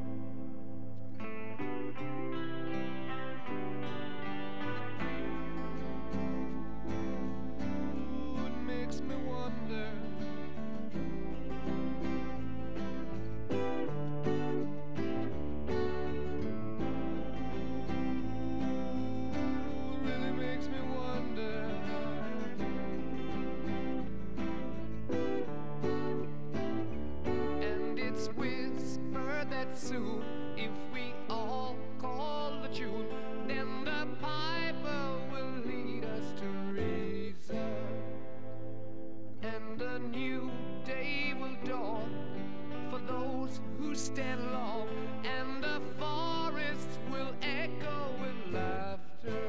Speaker 8: Ooh, it makes me wonder. Soon, if we all call the tune, then the piper will lead us to reason, and a new day will dawn for those who stand long, and the forests will echo with laughter.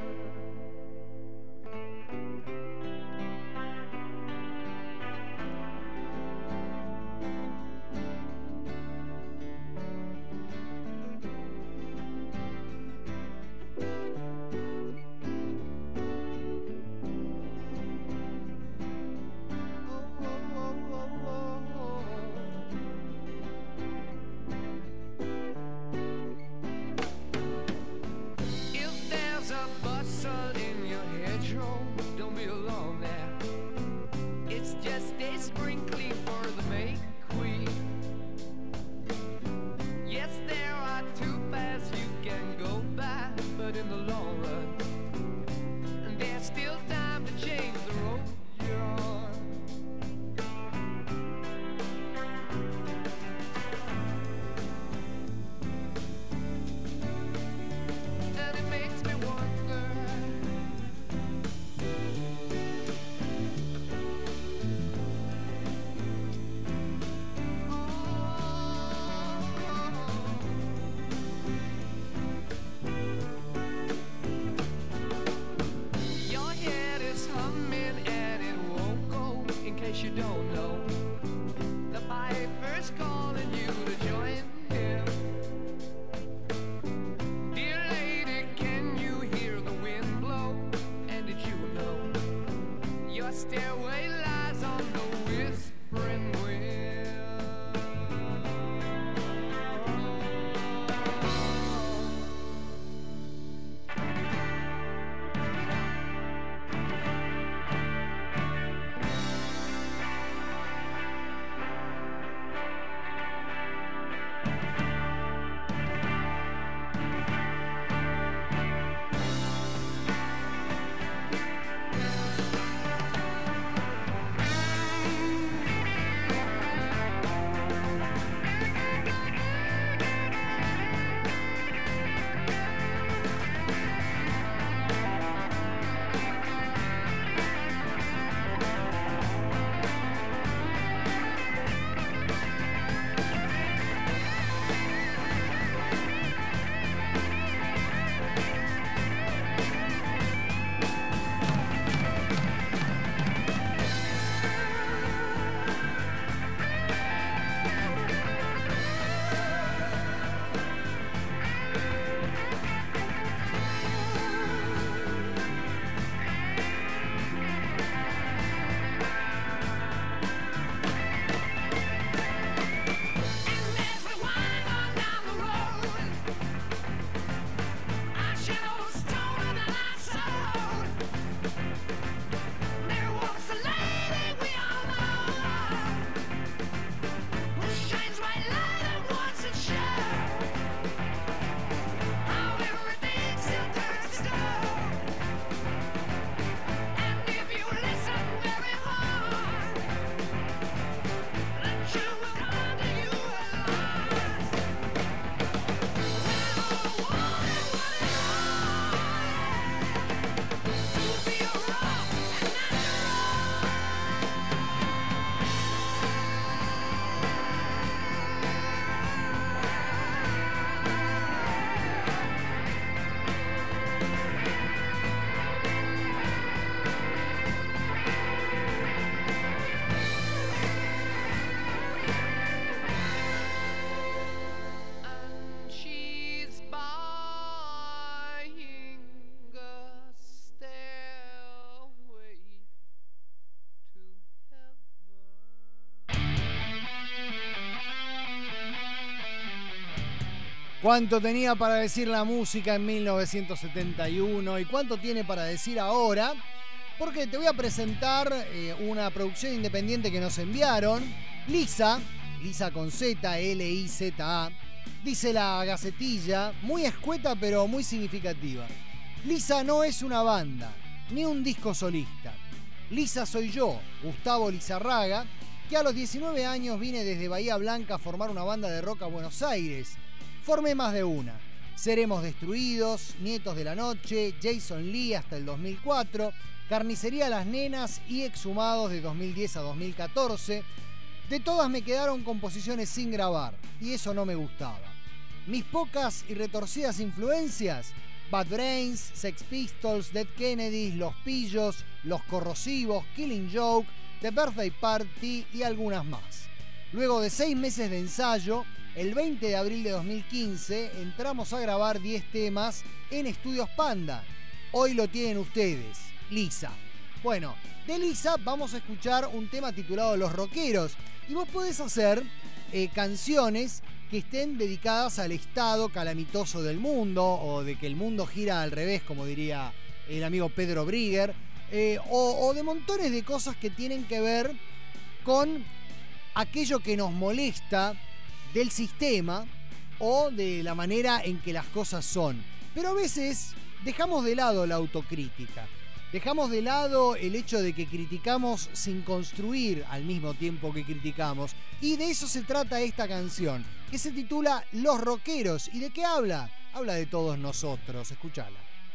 Speaker 1: Cuánto tenía para decir la música en mil novecientos setenta y uno y cuánto tiene para decir ahora, porque te voy a presentar eh, una producción independiente que nos enviaron. Lisa, Lisa con Z, L I Z A, dice la Gacetilla, muy escueta pero muy significativa. Lisa no es una banda, ni un disco solista. Lisa soy yo, Gustavo Lizarraga, que a los diecinueve años vine desde Bahía Blanca a formar una banda de rock a Buenos Aires. Formé más de una. Seremos Destruidos, Nietos de la Noche, Jason Lee hasta el dos mil cuatro, Carnicería Las Nenas y Exhumados de dos mil diez a dos mil catorce. De todas me quedaron composiciones sin grabar, y eso no me gustaba. Mis pocas y retorcidas influencias: Bad Brains, Sex Pistols, Dead Kennedys, Los Pillos, Los Corrosivos, Killing Joke, The Birthday Party y algunas más. Luego de seis meses de ensayo, el veinte de abril de dos mil quince entramos a grabar diez temas en Estudios Panda. Hoy lo tienen ustedes, Lisa. Bueno, de Lisa vamos a escuchar un tema titulado Los Rockeros. Y vos podés hacer eh, canciones que estén dedicadas al estado calamitoso del mundo, o de que el mundo gira al revés, como diría el amigo Pedro Brigger, eh, o, o de montones de cosas que tienen que ver con aquello que nos molesta del sistema o de la manera en que las cosas son. Pero a veces dejamos de lado la autocrítica, dejamos de lado el hecho de que criticamos sin construir al mismo tiempo que criticamos, y de eso se trata esta canción, que se titula Los Rockeros. ¿Y de qué habla? Habla de todos nosotros. Escúchala.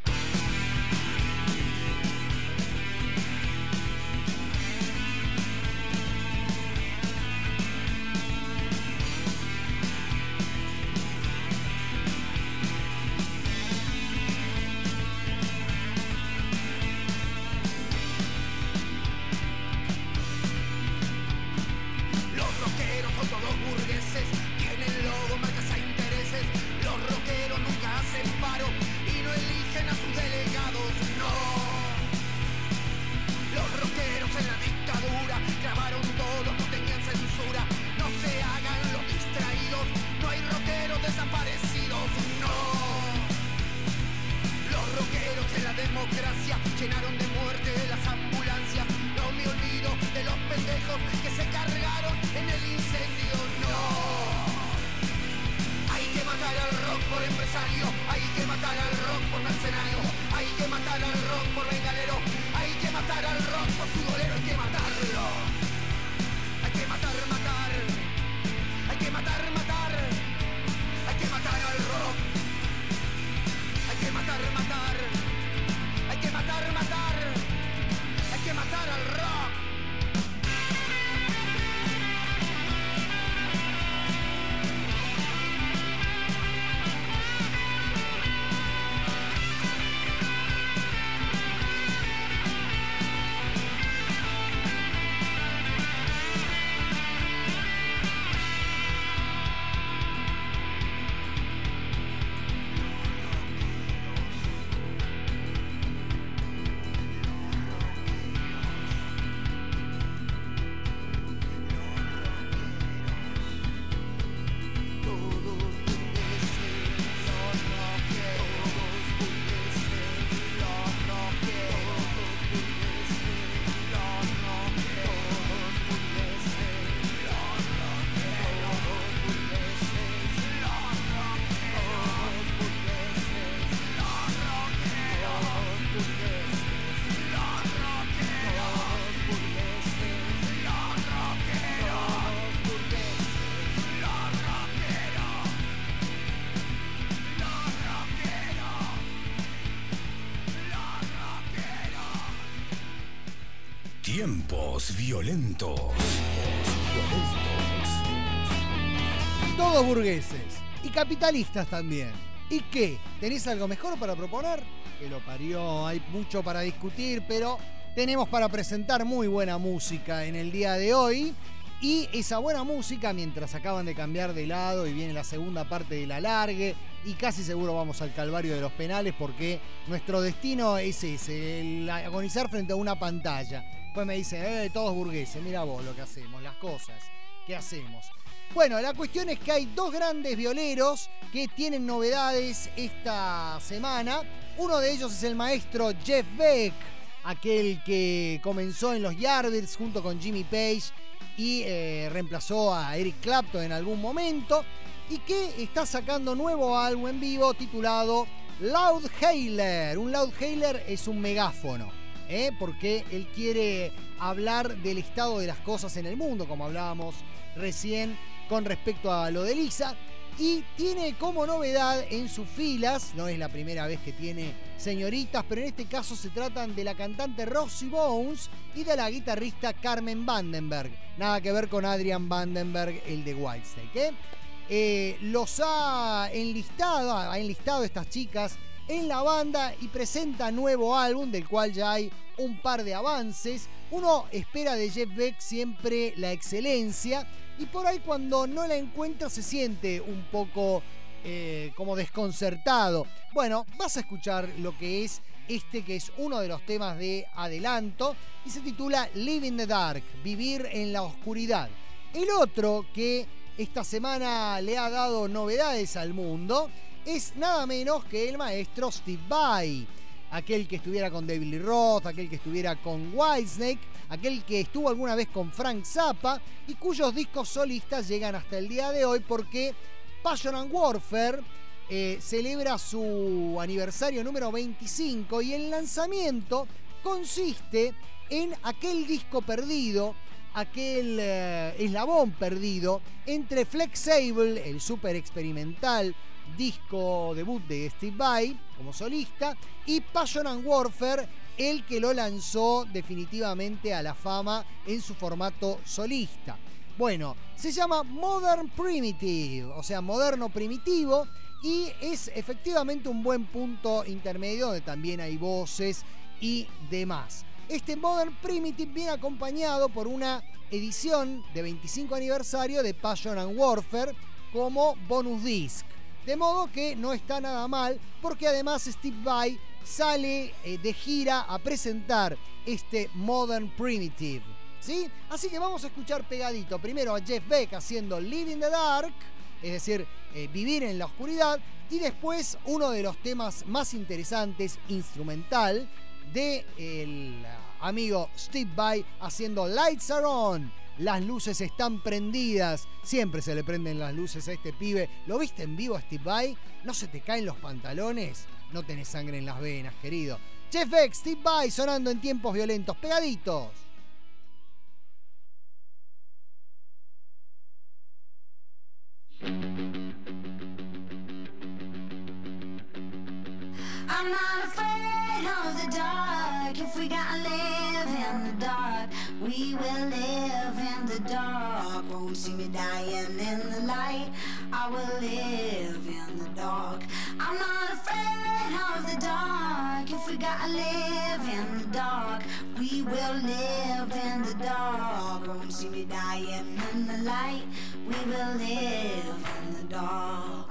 Speaker 8: Llenaron de muerte las ambulancias. No me olvido de los pendejos que se cargaron en el incendio. No, hay que matar al rock por empresario, hay que matar al rock por mercenario, hay que matar al rock por bengalero, hay que matar al rock por futbolero, hay que matarlo. Hay que matar, matar, hay que matar, matar, hay que matar al rock, hay que matar, matar. Hay que matar, matar, hay que matar al rock.
Speaker 4: Tiempos violentos.
Speaker 1: Todos burgueses y capitalistas también. ¿Y qué? ¿Tenés algo mejor para proponer? Que lo parió, hay mucho para discutir, pero tenemos para presentar muy buena música en el día de hoy. Y esa buena música, mientras acaban de cambiar de lado y viene la segunda parte del alargue, y casi seguro vamos al calvario de los penales, porque nuestro destino es ese, el agonizar frente a una pantalla. Pues me dicen, eh, todos burgueses, mira vos lo que hacemos, las cosas que hacemos. Bueno, la cuestión es que hay dos grandes violeros que tienen novedades esta semana. Uno de ellos es el maestro Jeff Beck, aquel que comenzó en los Yardbirds junto con Jimmy Page y eh, reemplazó a Eric Clapton en algún momento, y que está sacando nuevo álbum en vivo titulado Loudhailer. Un Loudhailer es un megáfono, ¿eh? porque él quiere hablar del estado de las cosas en el mundo, como hablábamos recién con respecto a lo de Lisa, y tiene como novedad en sus filas, no es la primera vez que tiene señoritas, pero en este caso se tratan de la cantante Rosie Bones y de la guitarrista Carmen Vandenberg, nada que ver con Adrian Vandenberg, el de Whitesnake, ¿eh? Eh, los ha enlistado, ha enlistado estas chicas en la banda y presenta nuevo álbum del cual ya hay un par de avances. Uno espera de Jeff Beck siempre la excelencia y por ahí cuando no la encuentra se siente un poco eh, como desconcertado. Bueno, vas a escuchar lo que es este, que es uno de los temas de adelanto y se titula Live in the Dark, vivir en la oscuridad. El otro que esta semana le ha dado novedades al mundo es nada menos que el maestro Steve Vai, aquel que estuviera con David Lee Roth, aquel que estuviera con Whitesnake, aquel que estuvo alguna vez con Frank Zappa y cuyos discos solistas llegan hasta el día de hoy porque Passion and Warfare eh, celebra su aniversario número veinticinco y el lanzamiento consiste en aquel disco perdido, aquel eh, eslabón perdido entre Flexable, el súper experimental disco debut de Steve Vai como solista, y Passion and Warfare, el que lo lanzó definitivamente a la fama en su formato solista. Bueno, se llama Modern Primitive, o sea, moderno primitivo, y es efectivamente un buen punto intermedio donde también hay voces y demás. Este Modern Primitive viene acompañado por una edición de veinticinco aniversario de Passion and Warfare como bonus disc. De modo que no está nada mal, porque además Steve Vai sale eh, de gira a presentar este Modern Primitive, ¿sí? Así que vamos a escuchar pegadito primero a Jeff Beck haciendo Live in the Dark, es decir, eh, vivir en la oscuridad, y después uno de los temas más interesantes, instrumental, de el amigo Steve Vai haciendo Lights Are On. Las luces están prendidas. Siempre se le prenden las luces a este pibe. ¿Lo viste en vivo a Steve Vai? ¿No se te caen los pantalones? No tenés sangre en las venas, querido. Jeff Beck, Steve Vai sonando en tiempos violentos. Pegaditos.
Speaker 9: I'm not afraid of the dark. If we gotta live in the dark, we will live in the dark. Won't see me dying in the light. I will live in the dark. I'm not afraid of the dark. If we gotta live in the dark, we will live in the dark. Won't see me dying in the light. We will live in the dark.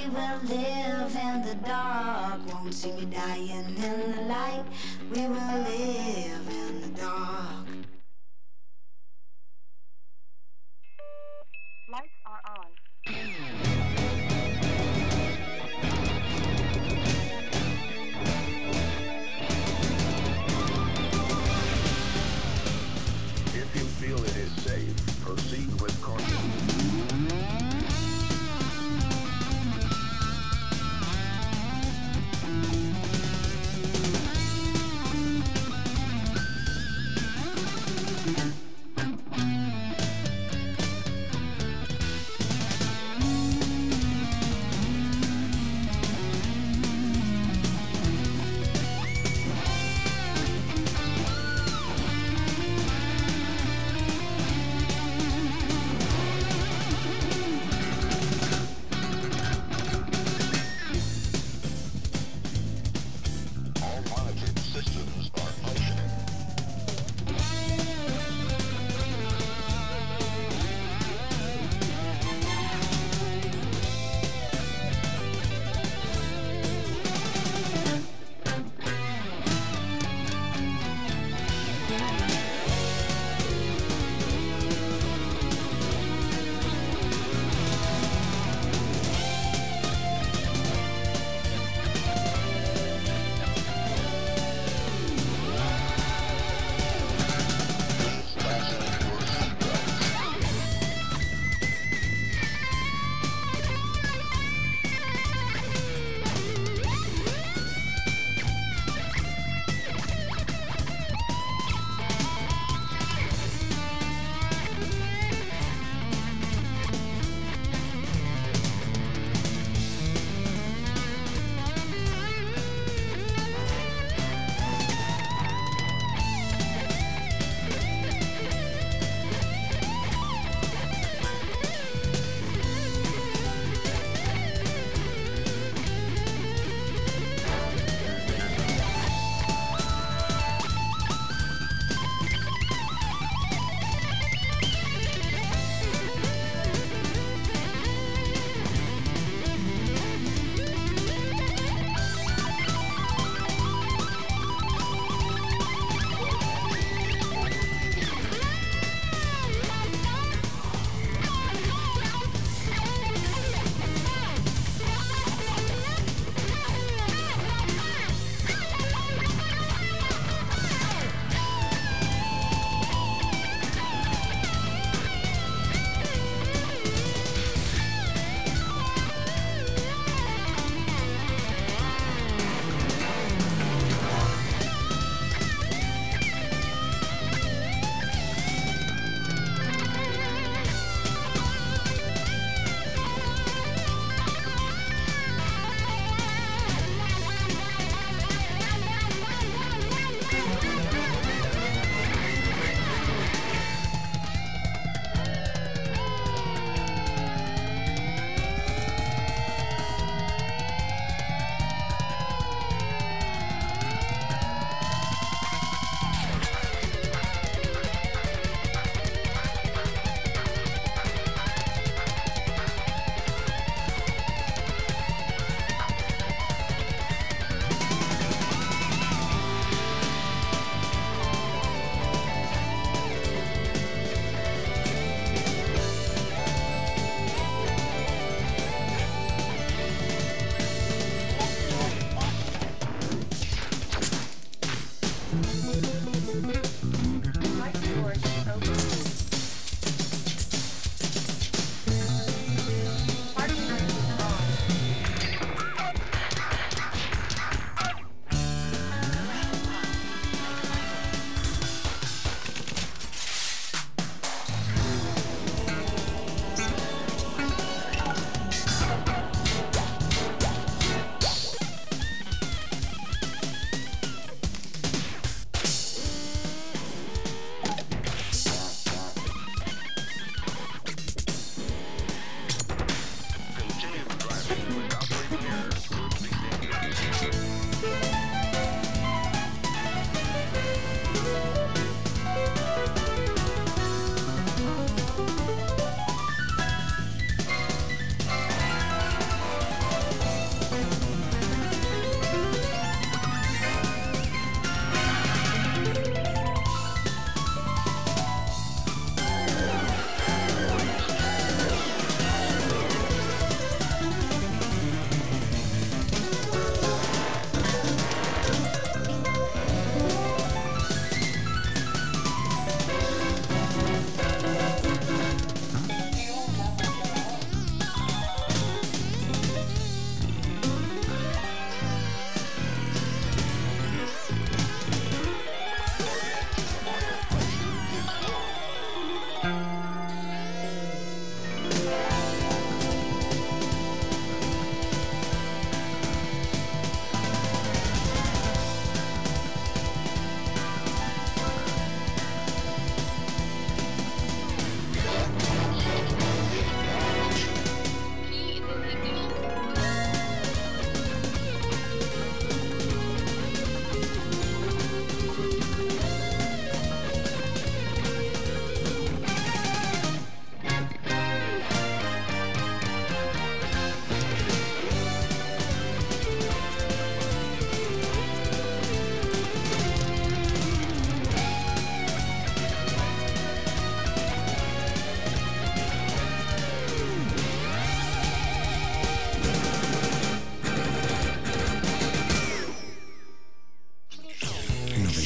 Speaker 9: We will live in the dark, won't see me dying in the light. We will live in the dark.
Speaker 10: Lights are on.
Speaker 11: If you feel it is safe, proceed with caution.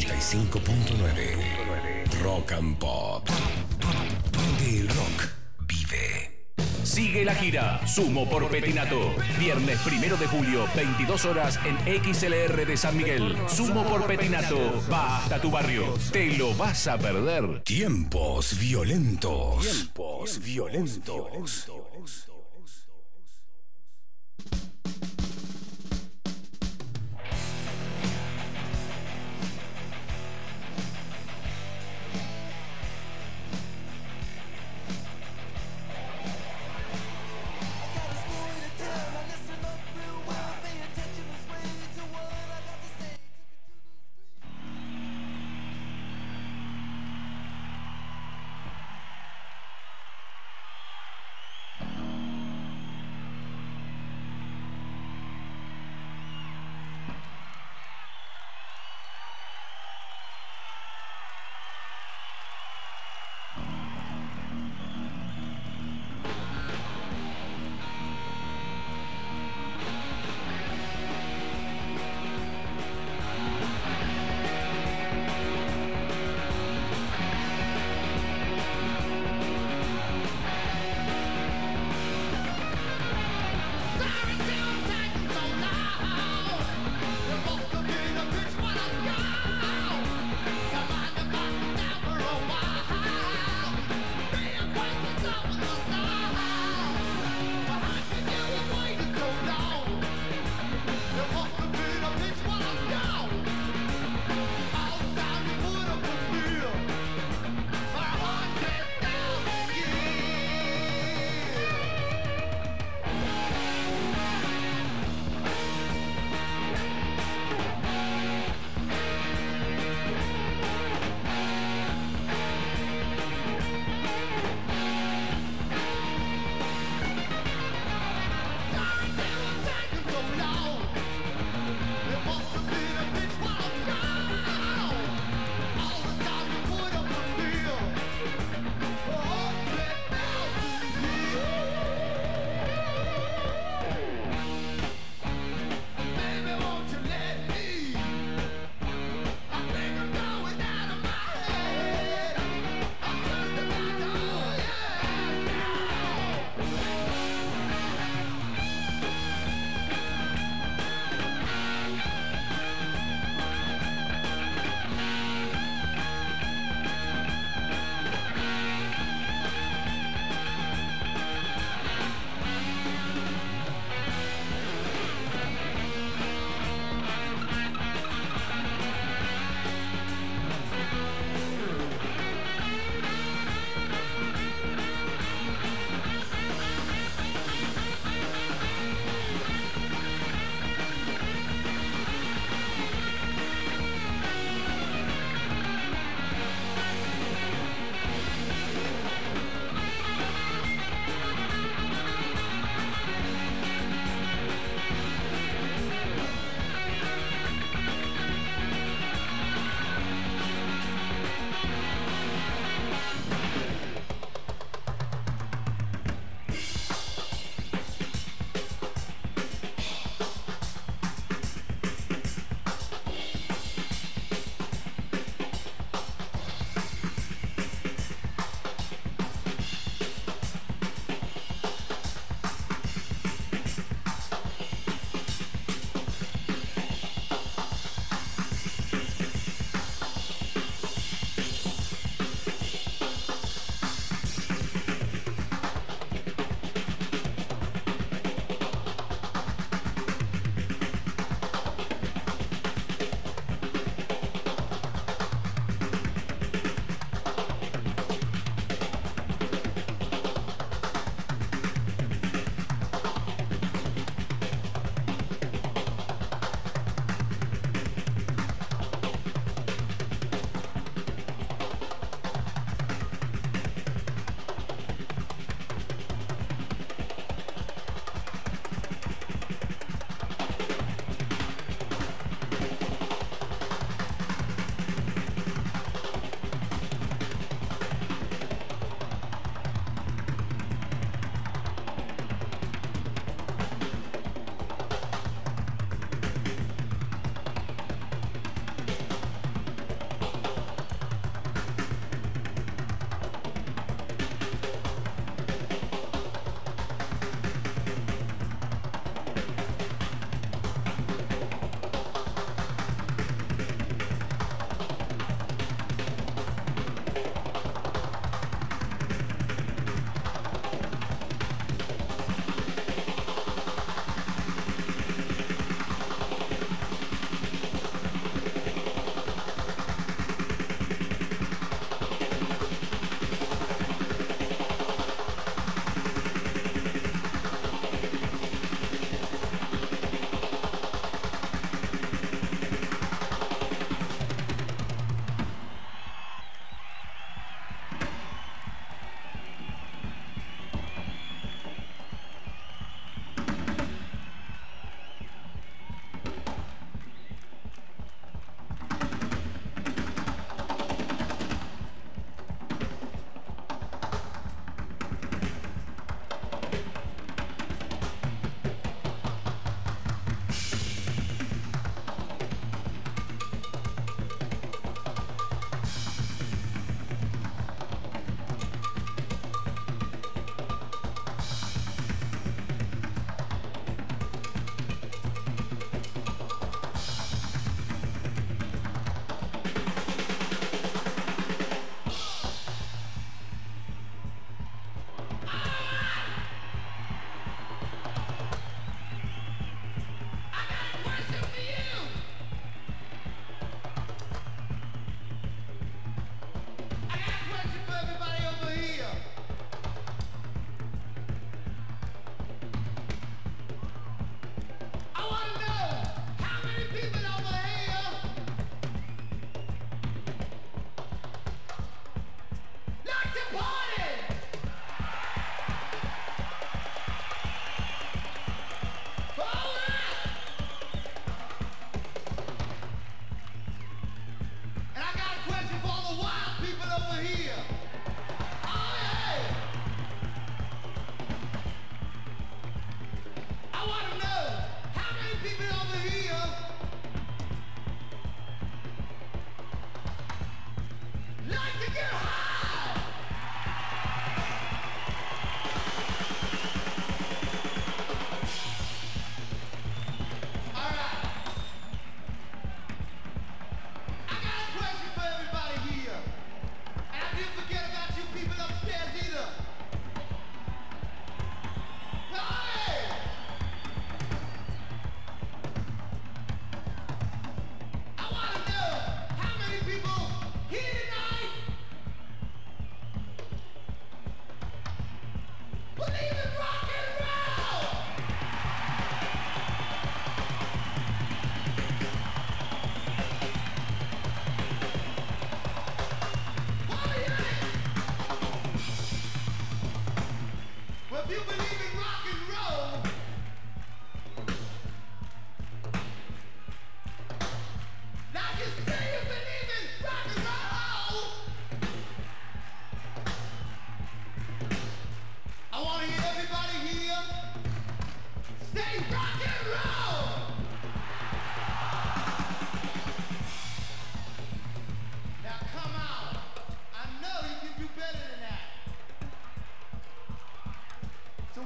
Speaker 4: noventa y cinco punto nueve. Rock and Pop. Donde el rock vive.
Speaker 5: Sigue la gira Sumo por Petinato. Viernes primero de julio, veintidós horas en X L R de San Miguel. Sumo por Petinato va hasta tu barrio. Te lo vas a perder.
Speaker 4: Tiempos violentos. Tiempos violentos.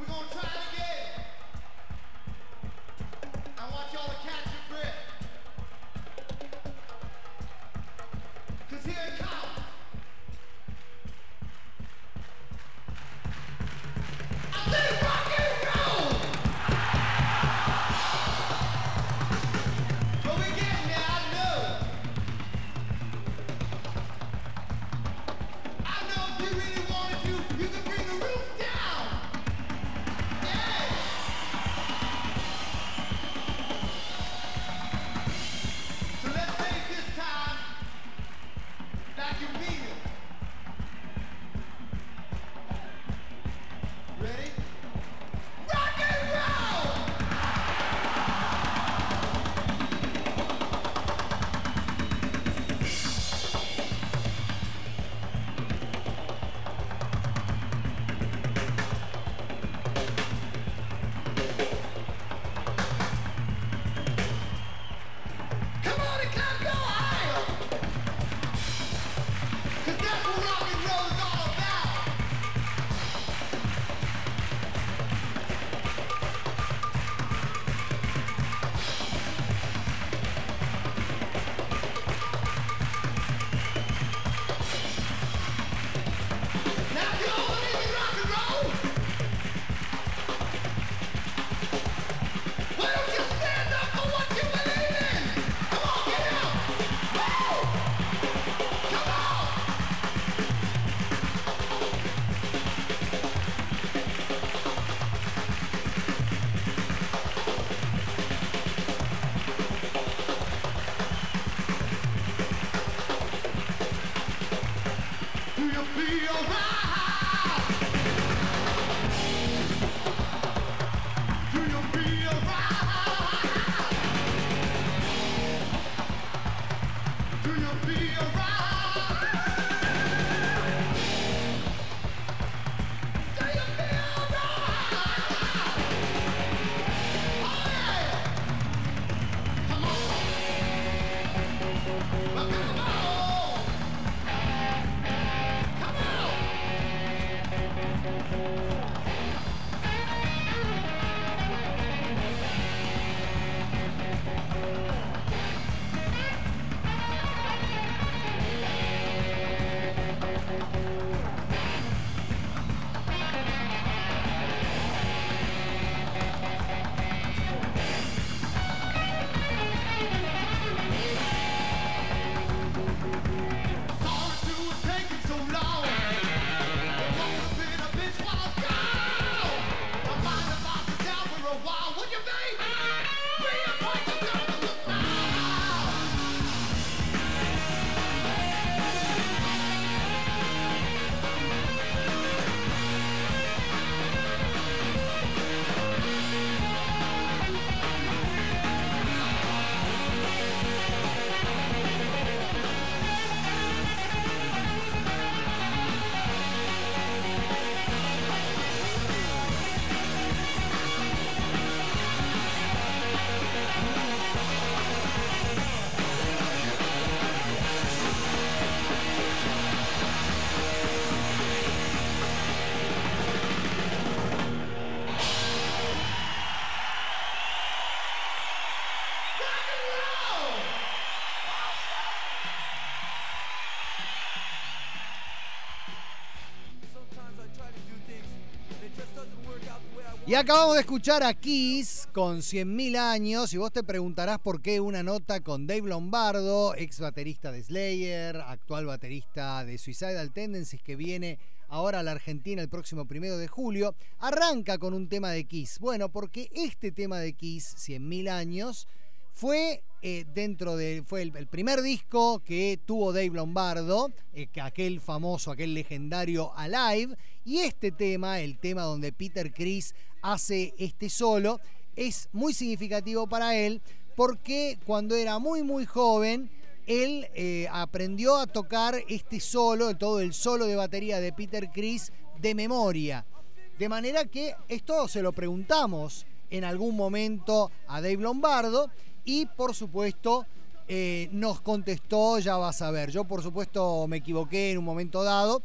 Speaker 1: Y acabamos de escuchar a Kiss con cien mil años, y vos te preguntarás por qué una nota con Dave Lombardo, ex baterista de Slayer, actual baterista de Suicidal Tendencies, que viene ahora a la Argentina el próximo primero de julio. Arranca con un tema de Kiss. Bueno, porque este tema de Kiss, cien mil años, fue eh, dentro de fue el, el primer disco que tuvo Dave Lombardo, eh, aquel famoso, aquel legendario Alive, y este tema, el tema donde Peter Criss hace este solo, es muy significativo para él porque cuando era muy muy joven él eh, aprendió a tocar este solo, todo el solo de batería de Peter Criss de memoria, de manera que esto se lo preguntamos en algún momento a Dave Lombardo y por supuesto eh, nos contestó, ya vas a ver, yo por supuesto me equivoqué en un momento dado,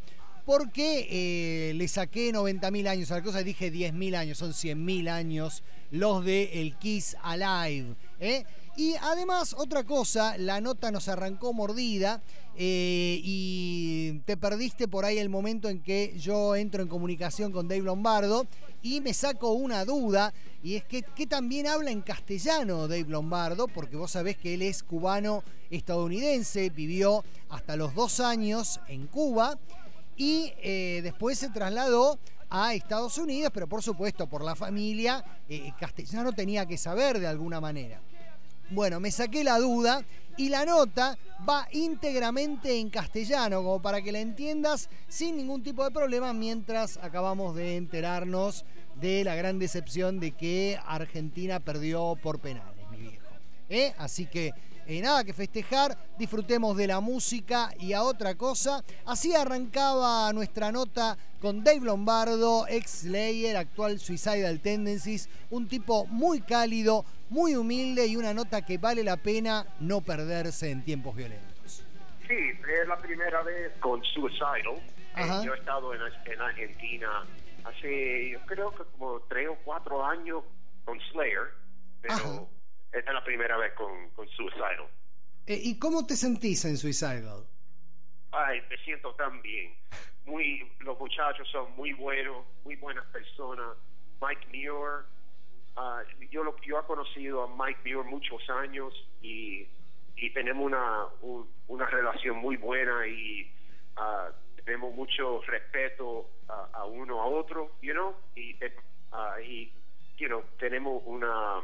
Speaker 1: porque eh, le saqué noventa mil años a la cosa, dije diez mil años, son cien mil años los de el Kiss Alive, ¿eh? Y además, otra cosa, la nota nos arrancó mordida eh, y te perdiste por ahí el momento en que yo entro en comunicación con Dave Lombardo y me saco una duda, y es que, que también habla en castellano Dave Lombardo, porque vos sabés que él es cubano-estadounidense, vivió hasta los dos años en Cuba y eh, después se trasladó a Estados Unidos, pero por supuesto por la familia, eh, castellano tenía que saber de alguna manera. Bueno, me saqué la duda y la nota va íntegramente en castellano, como para que la entiendas sin ningún tipo de problema, mientras acabamos de enterarnos de la gran decepción de que Argentina perdió por penales, mi viejo. ¿Eh? Así que eh, nada que festejar, disfrutemos de la música y a otra cosa. Así arrancaba nuestra nota con Dave Lombardo, ex Slayer, actual Suicidal Tendencies, un tipo muy cálido, muy humilde y una nota que vale la pena no perderse en tiempos violentos.
Speaker 10: Sí, es la primera vez con Suicidal. Eh, yo he estado en, en Argentina hace, yo creo que como tres o cuatro años con Slayer, pero Ajá. esta es la primera vez con, con Suicidal.
Speaker 1: Eh, ¿Y cómo te sentís en Suicidal?
Speaker 10: Ay, me siento tan bien. Muy, los muchachos son muy buenos, muy buenas personas. Mike Muir, uh, yo lo yo he conocido a Mike Muir muchos años y, y tenemos una un, una relación muy buena y uh, tenemos mucho respeto uh, a uno a otro, you know, y, uh, y you know, tenemos una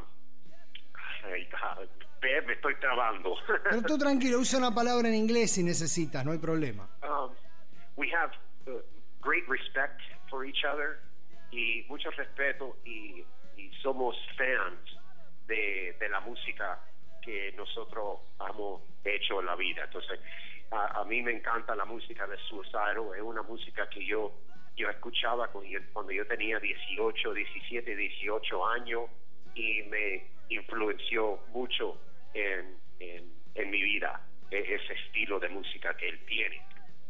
Speaker 10: ay, me estoy trabando.
Speaker 1: Pero tú tranquilo, usa una palabra en inglés si necesitas, no hay problema.
Speaker 10: Um, we have uh, great respect for each other y mucho respeto y, y somos fans de, de la música que nosotros hemos hecho en la vida. Entonces, a, a mí me encanta la música de Suicidal, es una música que yo, yo escuchaba cuando yo, cuando yo tenía dieciocho, diecisiete, dieciocho años y me influenció mucho en, en, en mi vida, ese estilo de música que él tiene.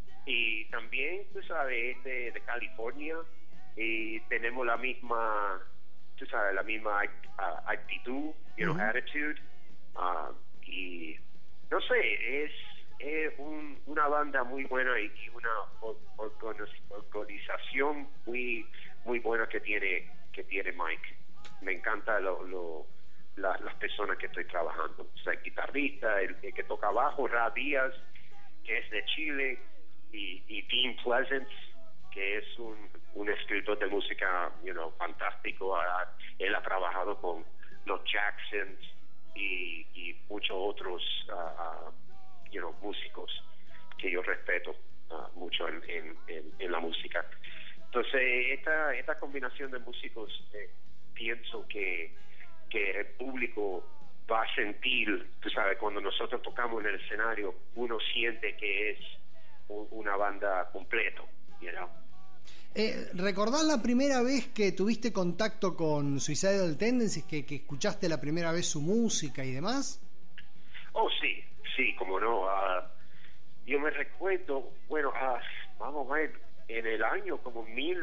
Speaker 10: Y también, tú sabes, es de, de California y tenemos la misma, tú sabes, la misma uh, actitud, you know, uh-huh. attitude. Uh, y no sé, es, es un, una banda muy buena y, y una or, or, organización muy muy buena que tiene que tiene Mike. Me encanta lo, lo, la, las personas que estoy trabajando. O sea, el guitarrista, el, el que toca bajo, Ra Díaz, que es de Chile, y, y Dean Pleasant, que es un, un escritor de música, you know, fantástico. Uh, él ha trabajado con los Jacksons y, y muchos otros uh, uh, you know, músicos que yo respeto uh, mucho en, en, en, en la música. Entonces, esta, esta combinación de músicos, eh, pienso que, que el público va a sentir, tú sabes, cuando nosotros tocamos en el escenario, uno siente que es un, una banda completo, you know?
Speaker 1: Eh, ¿Recordás la primera vez que tuviste contacto con Suicidal Tendencies, que, que escuchaste la primera vez su música y demás?
Speaker 10: Oh, sí, sí, como no. Uh, yo me recuerdo, bueno, uh, vamos a ver, en el año como mil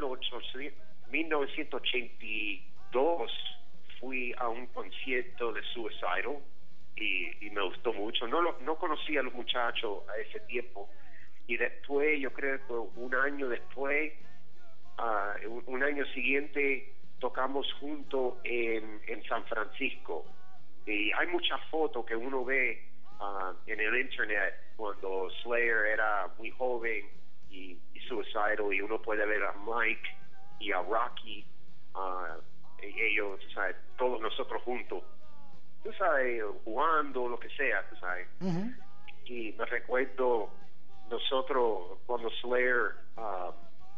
Speaker 10: novecientos ochenta y dos fui a un concierto de Suicidal y, y me gustó mucho. No, lo, no conocía a los muchachos a ese tiempo y después, yo creo que un año después, Uh, un, un año siguiente tocamos juntos en, en San Francisco y hay muchas fotos que uno ve uh, en el internet cuando Slayer era muy joven y, y Suicidal, y uno puede ver a Mike y a Rocky, uh, y ellos, tú sabes, todos nosotros juntos, tú sabes, jugando, lo que sea, tú sabes. Uh-huh. Y me recuerdo nosotros cuando Slayer uh,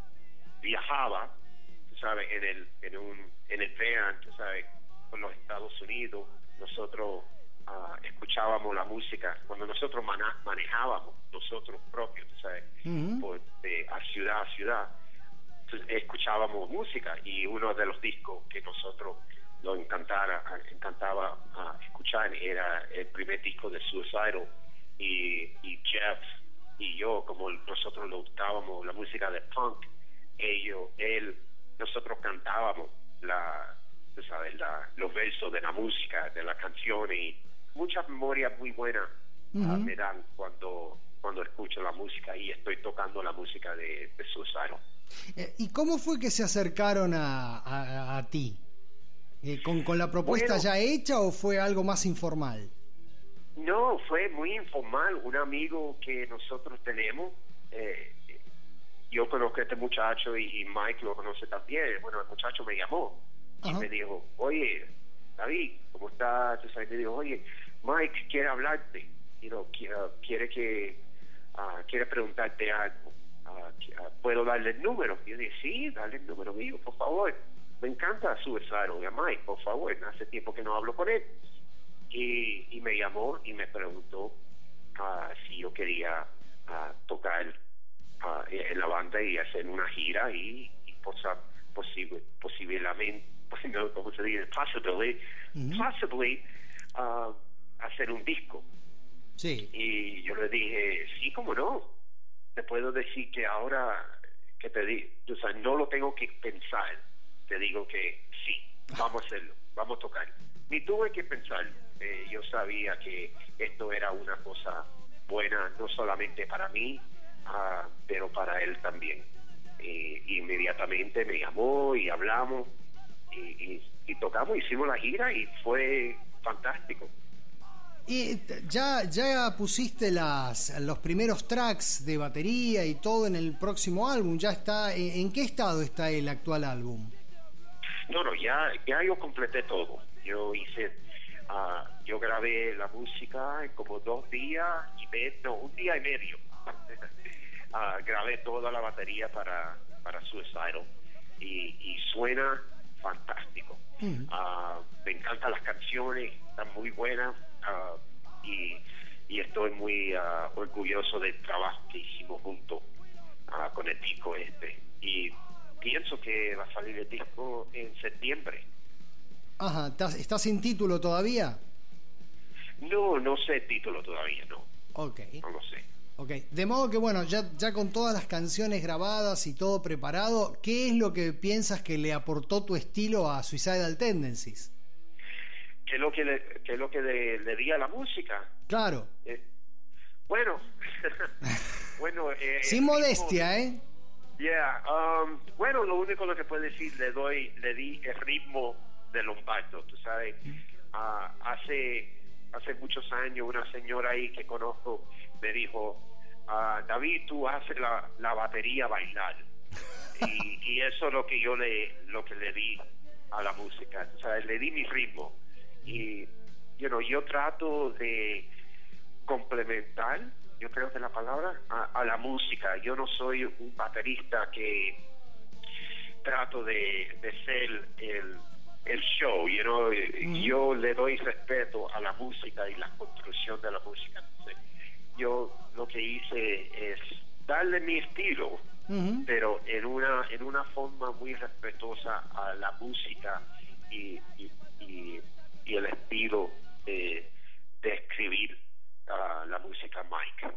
Speaker 10: viajaba, tú sabes, en el en un en el van, tú sabes, con los Estados Unidos, nosotros uh, escuchábamos la música cuando nosotros mana- manejábamos nosotros propios, tú sabes, uh-huh. por, de a ciudad a ciudad. Entonces, escuchábamos música y uno de los discos que nosotros nos encantara, encantaba uh, escuchar era el primer disco de Suicidal y, y Jeff y yo, como nosotros le gustábamos la música de punk, ellos, él, nosotros cantábamos la, tú sabes, la, los versos de la música, de la canción, y muchas memorias muy buenas uh,
Speaker 1: Ujú.
Speaker 10: me dan cuando cuando escucho la música y estoy tocando la música de, de Suicidal.
Speaker 1: Eh, ¿Y cómo fue que se acercaron a, a, a ti? Eh, ¿con, ¿Con la propuesta
Speaker 10: Bueno.
Speaker 1: ya hecha o fue algo más informal?
Speaker 10: No, fue muy informal. Un amigo que nosotros tenemos, eh, yo conozco a este muchacho y, y Mike lo conoce también. Bueno, el muchacho me llamó y me dijo, oye, David, ¿cómo estás? Y me dijo, oye, Mike quiere hablarte, you know, quiere, quiere que uh, quiere preguntarte algo. Uh, ¿Puedo darle el número? Y yo dije, sí, dale el número mío, por favor. Me encanta Suicidal, a Mike, por favor. Hace tiempo que no hablo con él. Y, y me llamó y me preguntó uh, si yo quería uh, tocar uh, en la banda y hacer una gira y, y posa, posible, posiblemente, no, ¿cómo se dice? Possibly,
Speaker 1: Ujú.
Speaker 10: possibly uh, hacer un disco.
Speaker 1: Sí.
Speaker 10: Y yo le dije, sí, cómo no. Te puedo decir que ahora que te digo, o sea, no lo tengo que pensar. Te digo que sí, vamos a hacerlo, vamos a tocar. Ni tuve que pensarlo. Eh, yo sabía que esto era una cosa buena, no solamente para mí, uh, pero para él también. Eh, inmediatamente me llamó y hablamos y, y, y tocamos, hicimos la gira y fue fantástico.
Speaker 1: Y t- ya, ya pusiste las, los primeros tracks de batería y todo en el próximo álbum. Ya está. ¿En, en qué estado está el actual álbum?
Speaker 10: No, no, ya, ya yo completé todo. Yo hice, uh, yo grabé la música en como dos días y medio, no, un día y medio. uh, grabé toda la batería para, para Suicidal y, y suena fantástico.
Speaker 1: Mm.
Speaker 10: Uh, me encantan las canciones, están muy buenas uh, y, y estoy muy uh, orgulloso del trabajo que hicimos juntos uh, con el disco este. Y pienso que va a salir el disco en septiembre.
Speaker 1: Ajá, ¿estás, estás sin título todavía?
Speaker 10: No, no sé el título todavía, no.
Speaker 1: Ok.
Speaker 10: No lo sé.
Speaker 1: Ok, de modo que bueno, ya, ya con todas las canciones grabadas y todo preparado, ¿qué es lo que piensas que le aportó tu estilo a Suicidal Tendencies?
Speaker 10: ¿Qué es lo que le, qué es lo que le, le di a la música?
Speaker 1: Claro.
Speaker 10: Eh, bueno, bueno. Eh,
Speaker 1: Sin modestia, ¿eh?
Speaker 10: Yeah, um, bueno, lo único lo que puedo decir, le doy, le di el ritmo de Lombardo, tú sabes. Uh, hace, hace muchos años una señora ahí que conozco me dijo, uh, David, tú haces la, la batería bailar. y, y eso es lo que yo le, lo que le di a la música, tú sabes, le di mi ritmo. Y you know, yo trato de complementar, yo creo que es la palabra, a, a la música. Yo no soy un baterista que trato de, de ser el, el show, you know? Mm. Yo le doy respeto a la música y la construcción de la música. Entonces, yo lo que hice es darle mi estilo, uh-huh. pero en una en una forma muy respetuosa a la música y, y, y, y el estilo de, de escribir uh, la música Mike.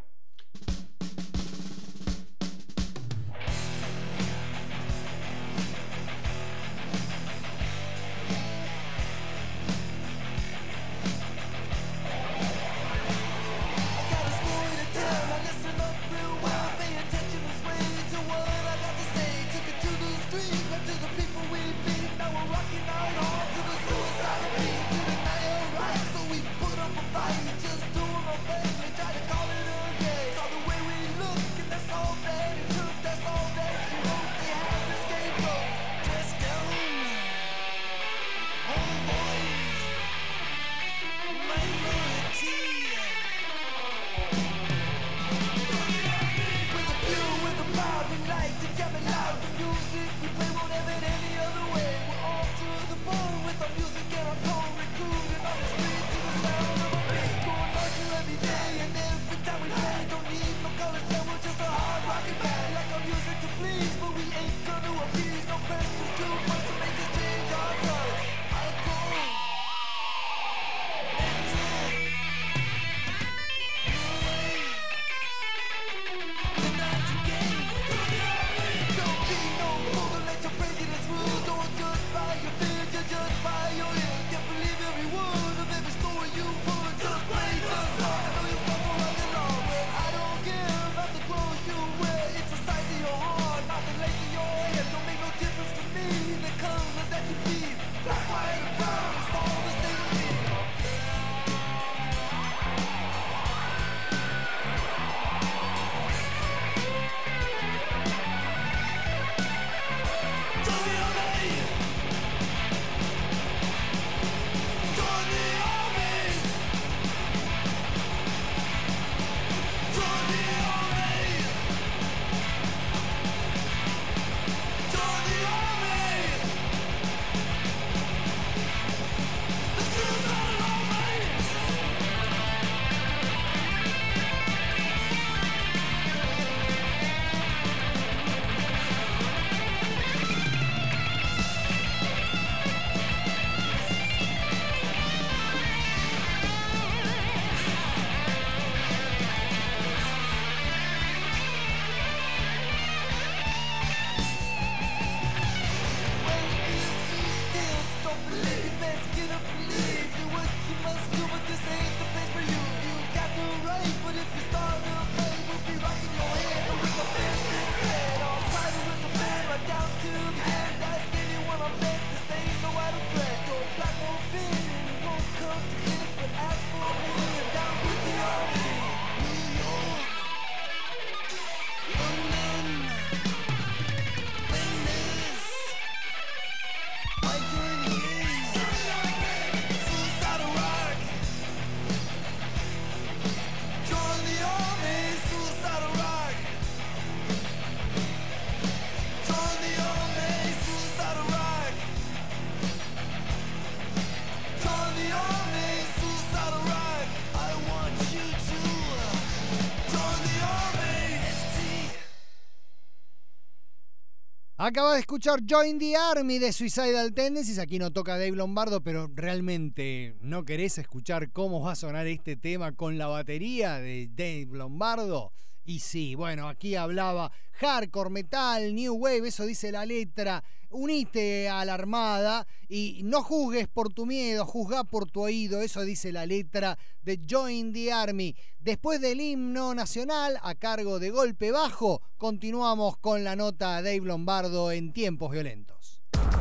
Speaker 1: Acaba de escuchar Join the Army de Suicidal Tendencies. Aquí no toca Dave Lombardo, pero realmente no querés escuchar cómo va a sonar este tema con la batería de Dave Lombardo. Y sí, bueno, aquí hablaba hardcore, metal, new wave, eso dice la letra. Unite a la armada y no juzgues por tu miedo, juzga por tu oído, eso dice la letra de Join the Army. Después del himno nacional, a cargo de Golpe Bajo, continuamos con la nota Dave Lombardo en Tiempos Violentos.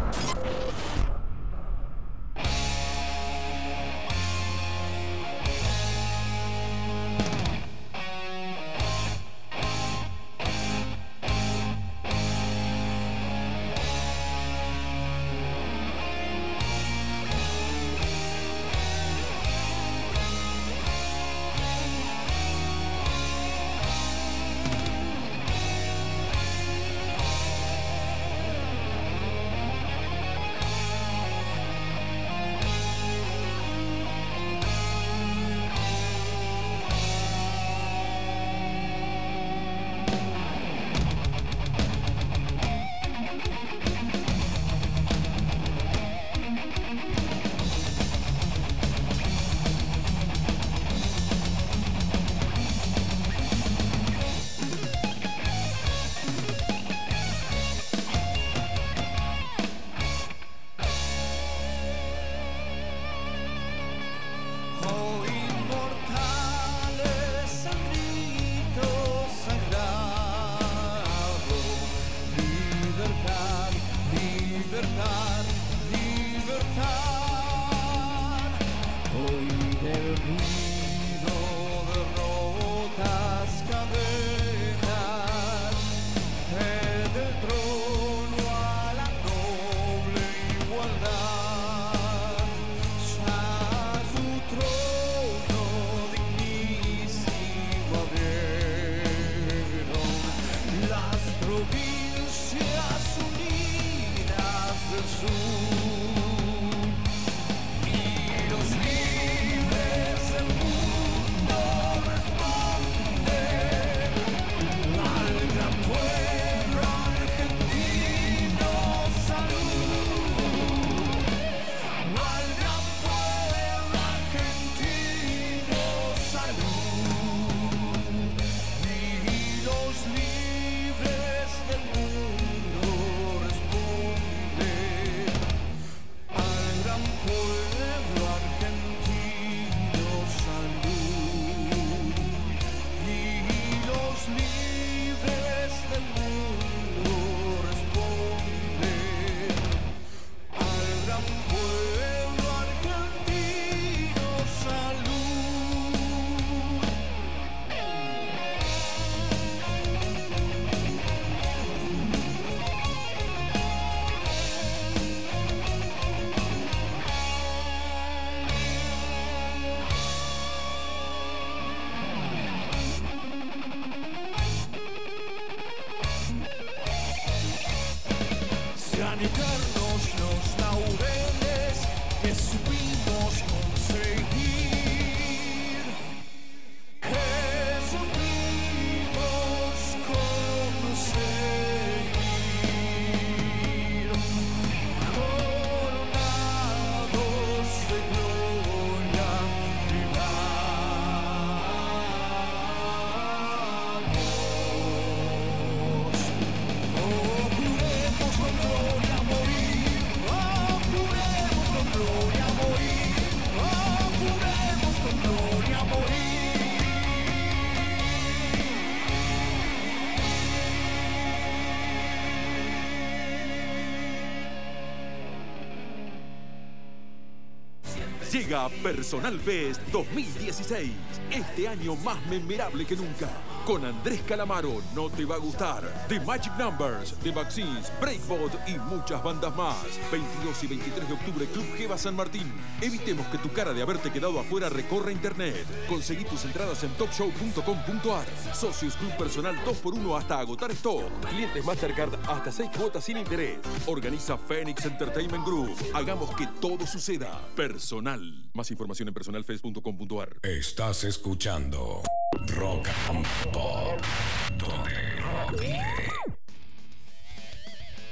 Speaker 6: Llega Personal Fest dos mil dieciséis, este año más memorable que nunca. Con Andrés Calamaro, No Te Va a Gustar, The Magic Numbers, The Vaccines, Breakbot y muchas bandas más. veintidós y veintitrés de octubre, Club Geva San Martín. Evitemos que tu cara de haberte quedado afuera recorra internet. Conseguí tus entradas en top show punto com punto a r. Socios Club Personal dos por uno hasta agotar stock. Clientes Mastercard hasta seis cuotas sin interés. Organiza Phoenix Entertainment Group. Hagamos que todo suceda. Personal. Más información en personal fest punto com punto a r.
Speaker 4: Estás escuchando Rock and Pop, donde rock vive.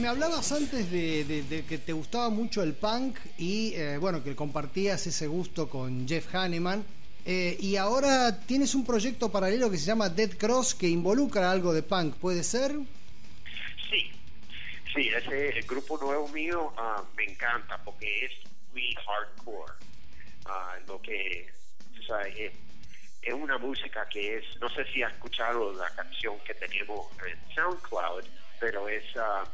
Speaker 1: me hablabas antes de, de, de que te gustaba mucho el punk y eh, bueno, que compartías ese gusto con Jeff Hanneman. Eh, y ahora tienes un proyecto paralelo que se llama Dead Cross, que involucra algo de punk, ¿puede ser?
Speaker 10: Sí, sí, ese el grupo nuevo mío uh, me encanta porque es muy hardcore. Uh, lo que, o sea, es, es una música que es, no sé si has escuchado la canción que tenemos en SoundCloud, pero es, uh,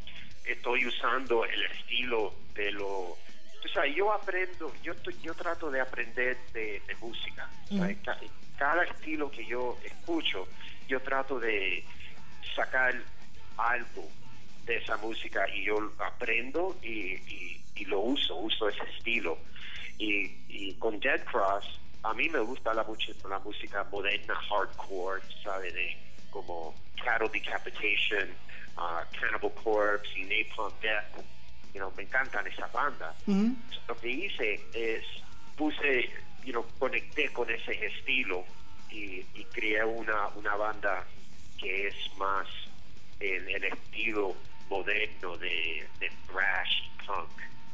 Speaker 10: estoy usando el estilo de lo, o sea, yo aprendo, yo estoy, yo trato de aprender de, de música. Mm. O sea, ca, cada estilo que yo escucho, yo trato de sacar algo de esa música y yo aprendo y, y, y lo uso, uso ese estilo. Y, y con Dead Cross, a mí me gusta la, la música moderna, hardcore, ¿sabes? De como Cattle Decapitation, uh, Cannibal Corpse y Napalm Death. You know, me encantan esas bandas. Mm-hmm. Lo que hice es, puse, you know, conecté con ese estilo y, y creé una, una banda que es más en el estilo moderno de, de thrash punk.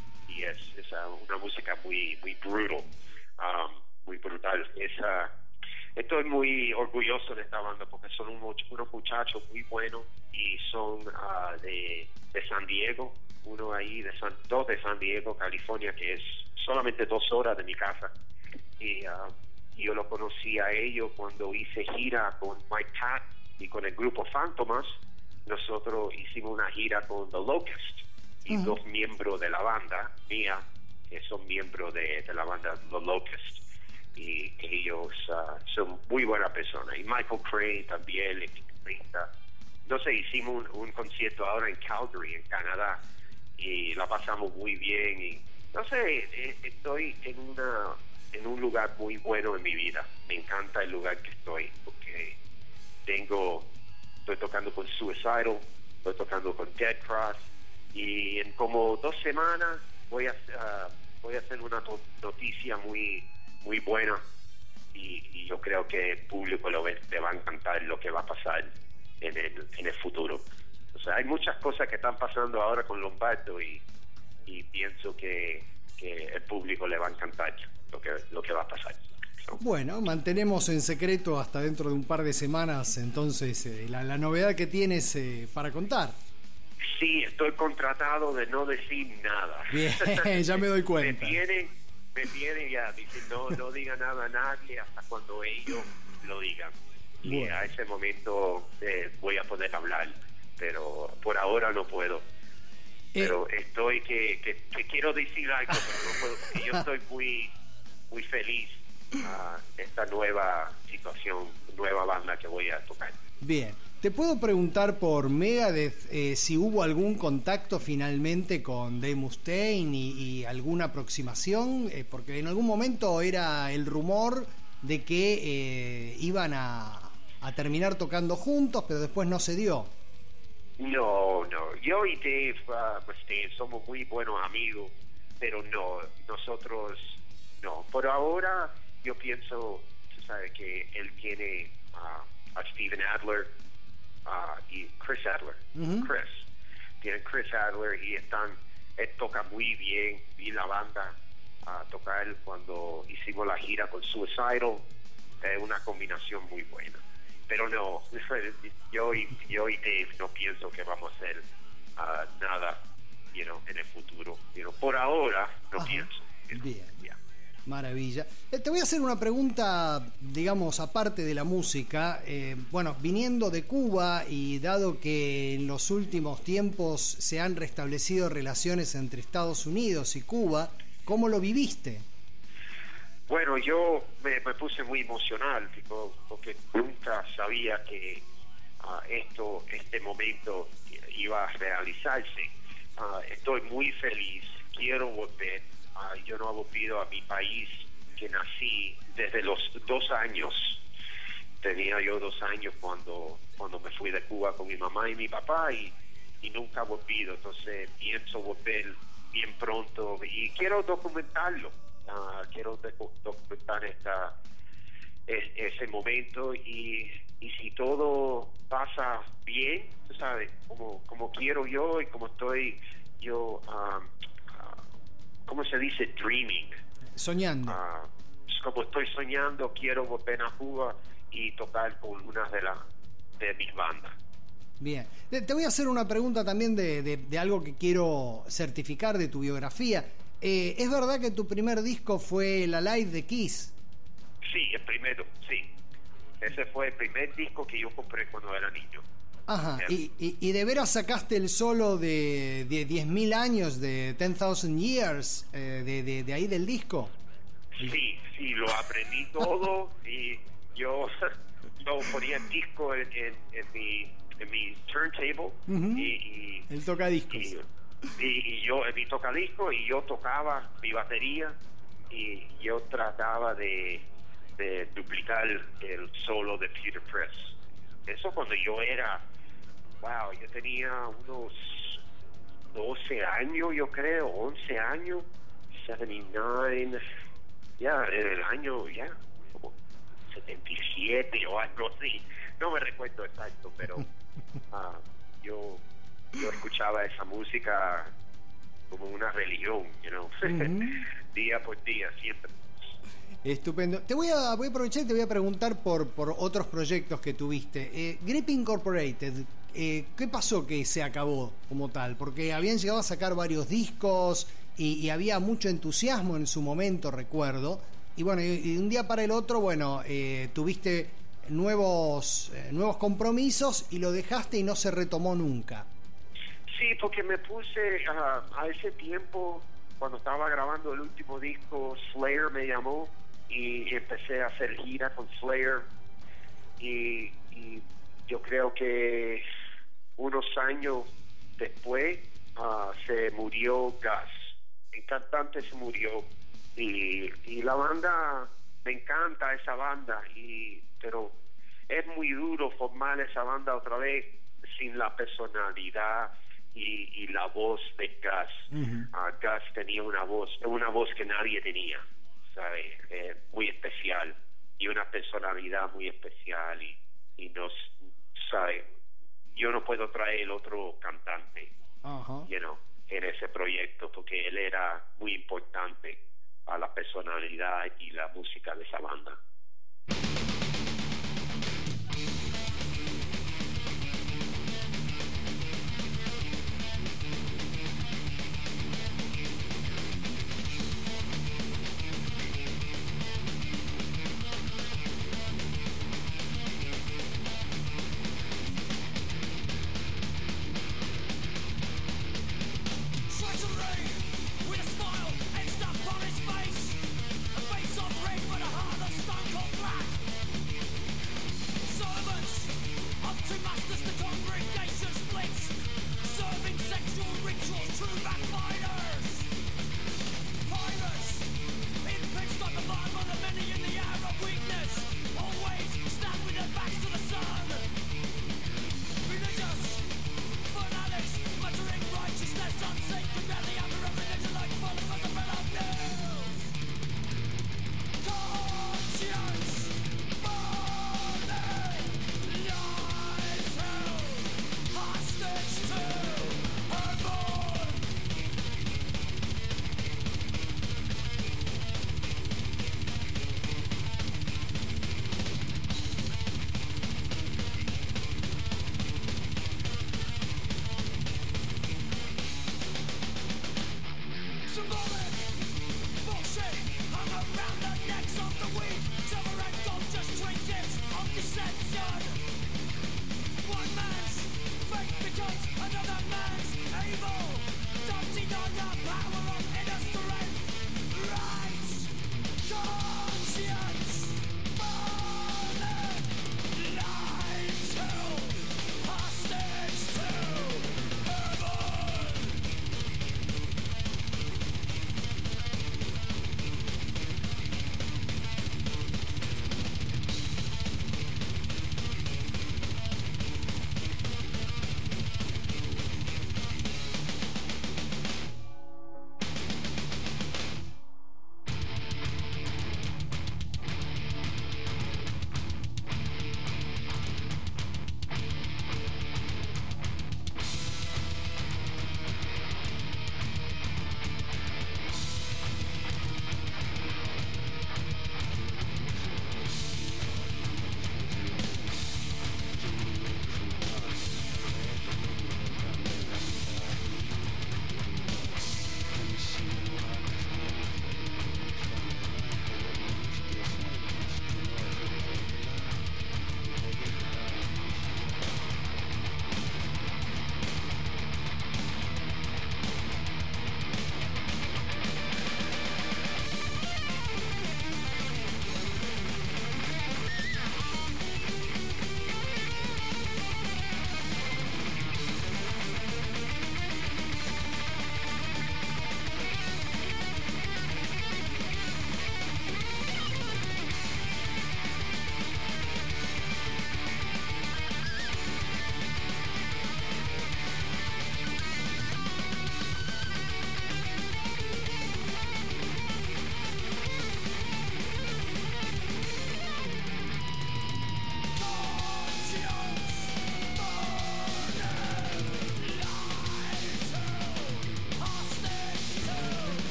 Speaker 10: Y es, es una música muy, muy brutal, um, muy brutal. Esa, estoy muy orgulloso de esta banda porque son unos, unos muchachos muy buenos y son uh, de, de San Diego, uno ahí de San, dos de San Diego, California, que es solamente dos horas de mi casa. Y uh, yo lo conocí a ellos cuando hice gira con Mike Pat y con el grupo Fantomas. Nosotros hicimos una gira con The Locust y uh-huh. dos miembros de la banda mía, que son miembros de, de la banda The Locust. Y ellos uh, son muy buenas personas. Y Michael Crane también, el guitarrista. No sé, hicimos un, un concierto ahora en Calgary, en Canadá, y la pasamos muy bien. Y no sé, estoy en una en un lugar muy bueno en mi vida. Me encanta el lugar que estoy, porque tengo, estoy tocando con Suicidal, estoy tocando con Dead Cross, y en como dos semanas voy a uh, voy a hacer una noticia muy muy buena, y, y yo creo que el público lo ve, le va a encantar lo que va a pasar en el, en el futuro. O sea, hay muchas cosas que están pasando ahora con Lombardo y, y pienso que, que el público le va a encantar lo que, lo que va a pasar. So.
Speaker 1: Bueno, mantenemos en secreto hasta dentro de un par de semanas entonces eh, la, la novedad que tienes eh, para contar.
Speaker 10: Sí, estoy contratado de no decir nada.
Speaker 1: Bien, ya me doy cuenta.
Speaker 10: Me tienen, me tienen ya, dicen no, no diga nada a nadie hasta cuando ellos lo digan. Y bueno, a ese momento eh, voy a poder hablar, pero por ahora no puedo. Pero eh. estoy que, que, que quiero decir algo, pero no puedo, porque yo estoy muy, muy feliz a uh, esta nueva situación, nueva banda que voy a tocar.
Speaker 1: Bien. ¿Te puedo preguntar por Megadeth eh, si hubo algún contacto finalmente con Dave Mustaine y, y alguna aproximación? Eh, porque en algún momento era el rumor de que eh, iban a, a terminar tocando juntos, pero después no se dio.
Speaker 10: No, no. Yo y Dave uh, Mustaine somos muy buenos amigos, pero no, nosotros no. Por ahora yo pienso, tú sabes, que él tiene uh, a Steven Adler, Uh, y Chris Adler, uh-huh. Chris, tienen Chris Adler y están, él toca muy bien, vi la banda uh, tocar cuando hicimos la gira con Suicidal, es eh, una combinación muy buena, pero no, yo y, yo y Dave no pienso que vamos a hacer uh, nada, you know, en el futuro, you know, por ahora no uh-huh. pienso. You know,
Speaker 1: bien.
Speaker 10: Yeah.
Speaker 1: Maravilla. Eh, te voy a hacer una pregunta, digamos, aparte de la música. Eh, bueno, viniendo de Cuba y dado que en los últimos tiempos se han restablecido relaciones entre Estados Unidos y Cuba, ¿cómo lo viviste?
Speaker 10: Bueno, yo me, me puse muy emocional porque nunca sabía que uh, esto, este momento iba a realizarse. Uh, estoy muy feliz, quiero volver. Uh, yo no he volvido a mi país que nací desde los dos años. Tenía yo dos años cuando cuando me fui de Cuba con mi mamá y mi papá y, y nunca he volvido. Entonces pienso volver bien pronto y quiero documentarlo. Uh, quiero documentar esta, es, ese momento y y si todo pasa bien, tú sabes, como, como quiero yo y como estoy yo, um, uh, ¿cómo se dice? Dreaming.
Speaker 1: Soñando.
Speaker 10: Uh, como estoy soñando, quiero volver a Cuba y tocar con una de, la, de mis bandas.
Speaker 1: Bien. Te, te voy a hacer una pregunta también de, de, de algo que quiero certificar de tu biografía. Eh, ¿Es verdad que tu primer disco fue la Live de Kiss?
Speaker 10: Sí, el primero, sí. Ese fue el primer disco que yo compré cuando era niño.
Speaker 1: Ajá. ¿Y, y, y de veras sacaste el solo de, de diez mil años, de ten thousand years, eh, de, de, de ahí del disco?
Speaker 10: Sí, sí, lo aprendí todo y yo, yo ponía el disco en, en, en mi... en mi turntable.
Speaker 1: Uh-huh.
Speaker 10: y, y
Speaker 1: el tocadiscos
Speaker 10: y, y, y yo en mi tocadiscos y yo tocaba mi batería y yo trataba de, de duplicar el solo de Peter Press. Eso cuando yo era, wow, yo tenía unos doce años, yo creo, once años, setenta y nueve, ya, en el año, ya, como setenta y siete o algo así. No me recuerdo exacto, pero uh, yo yo escuchaba esa música como una religión, you know, uh-huh. día por día, siempre.
Speaker 1: Estupendo. Te voy a, voy a aprovechar y te voy a preguntar por, por otros proyectos que tuviste. Eh, Grip Incorporated, eh, ¿qué pasó que se acabó como tal? Porque habían llegado a sacar varios discos y, y había mucho entusiasmo en su momento, recuerdo. Y bueno, y, y de un día para el otro, bueno, eh, tuviste nuevos eh, nuevos compromisos y lo dejaste y no se retomó nunca.
Speaker 10: Sí, porque me puse uh, a ese tiempo, cuando estaba grabando el último disco, Slayer me llamó y empecé a hacer gira con Slayer y, y yo creo que unos años después uh, se murió Gus, el cantante se murió y, y la banda, me encanta esa banda, y pero es muy duro formar esa banda otra vez sin la personalidad y, y la voz de Gus. Uh-huh. Uh, Gus tenía una voz, una voz que nadie tenía, ¿sabes? Eh, muy especial y una personalidad muy especial y, y nos, ¿sabes? Yo no puedo traer otro cantante, uh-huh. you know, en ese proyecto porque él era muy importante a la personalidad y la música de esa banda.
Speaker 12: With a smile and stuff on his face, a face of red but a heart of stone.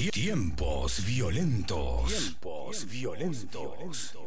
Speaker 4: Tiempos violentos. Tiempos violentos.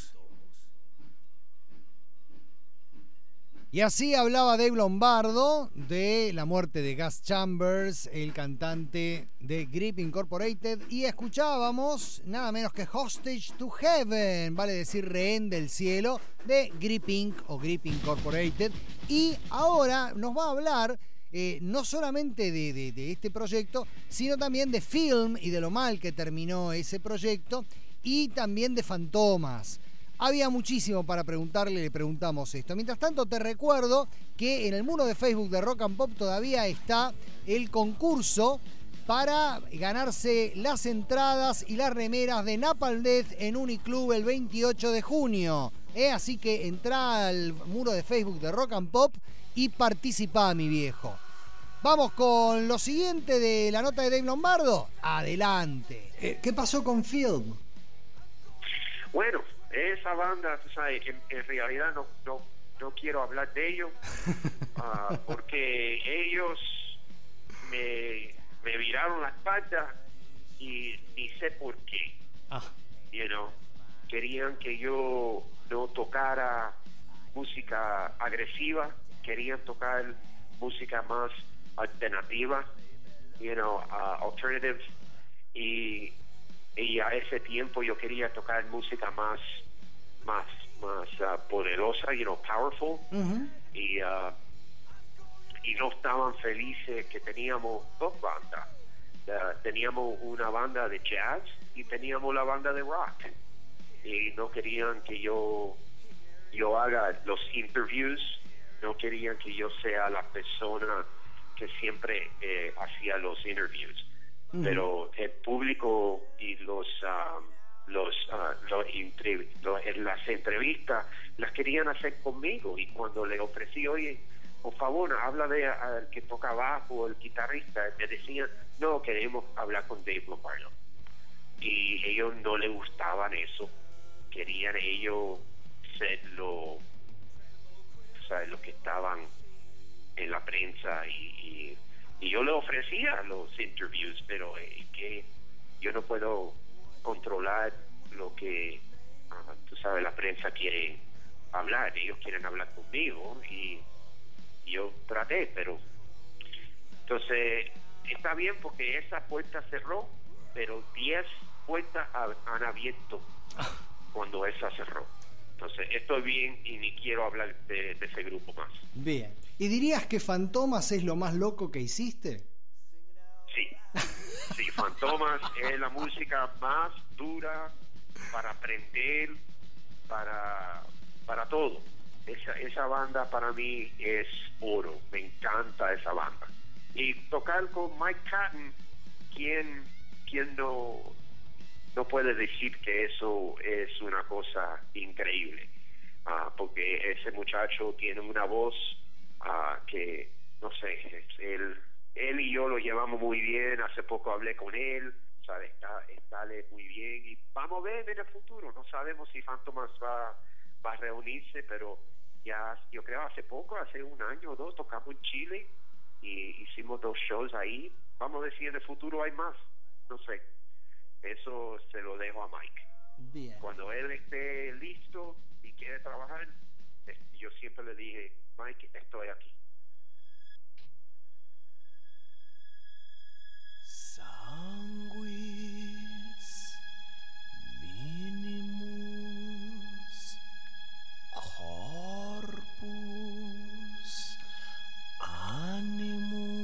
Speaker 1: Y así hablaba Dave Lombardo de la muerte de Gus Chambers, el cantante de Grip Incorporated, y escuchábamos nada menos que Hostage to Heaven, vale decir rehén del cielo, de Grip Incorporated o Grip Incorporated. Y ahora nos va a hablar eh, no solamente de, de, de este proyecto, sino también de Film y de lo mal que terminó ese proyecto, y también de Fantomas. Había muchísimo para preguntarle, le preguntamos esto. Mientras tanto, te recuerdo que en el muro de Facebook de Rock and Pop todavía está el concurso para ganarse las entradas y las remeras de Napalm Death en Uniclub el veintiocho de junio. ¿Eh? Así que entra al muro de Facebook de Rock and Pop y participa, mi viejo. Vamos con lo siguiente de la nota de Dave Lombardo. Adelante.
Speaker 12: Eh, ¿Qué pasó con Film?
Speaker 10: Bueno, esa banda, tú sabes, en, en realidad no, no, no quiero hablar de ellos, uh, porque ellos me, me viraron la espalda y ni sé por qué. Ah. You know, querían que yo no tocara música agresiva, querían tocar música más alternativa, you know, uh, alternative, y y a ese tiempo yo quería tocar música más más más uh, poderosa, you know, powerful. Uh-huh. y uh, y no estaban felices que teníamos dos bandas. Uh, teníamos una banda de jazz y teníamos la banda de rock, y no querían que yo yo haga los interviews, no querían que yo sea la persona que siempre eh, hacía los interviews. Pero el público y los um, los, uh, los, entre, los las entrevistas las querían hacer conmigo, y cuando le ofrecí, oye, por favor, habla de al que toca bajo, el guitarrista, me decían, no, queremos hablar con Dave Lombardo, y ellos no les gustaban eso, querían ellos ser lo, ¿sabes?, lo que estaban en la prensa, y, y Y yo le ofrecía los interviews, pero eh, que yo no puedo controlar lo que, uh, tú sabes, la prensa quiere hablar. Ellos quieren hablar conmigo, y yo traté, pero... Entonces, está bien porque esa puerta cerró, pero diez puertas ha, han abierto cuando esa cerró. Entonces, estoy bien y ni quiero hablar de, de ese grupo más.
Speaker 12: Bien. ¿Y dirías que Fantomas es lo más loco que hiciste?
Speaker 10: Sí. Sí, Fantomas es la música más dura para aprender, para, para todo. Esa, esa banda para mí es oro. Me encanta esa banda. Y tocar con Mike Patton, ¿quién, quién no... no puede decir que eso es una cosa increíble? Uh, porque ese muchacho tiene una voz uh, que, no sé, él, él y yo lo llevamos muy bien. Hace poco hablé con él, ¿sabes? Está, está muy bien, y vamos a ver en el futuro. No sabemos si Fantomas va, va a reunirse, pero ya, yo creo hace poco, hace un año o dos, tocamos en Chile y hicimos dos shows ahí. Vamos a ver si en el futuro hay más, no sé. Eso se lo dejo a Mike. Bien. Cuando él esté listo y quiere trabajar, yo siempre le dije, Mike, estoy aquí.
Speaker 13: Sanguis minimus corpus animus.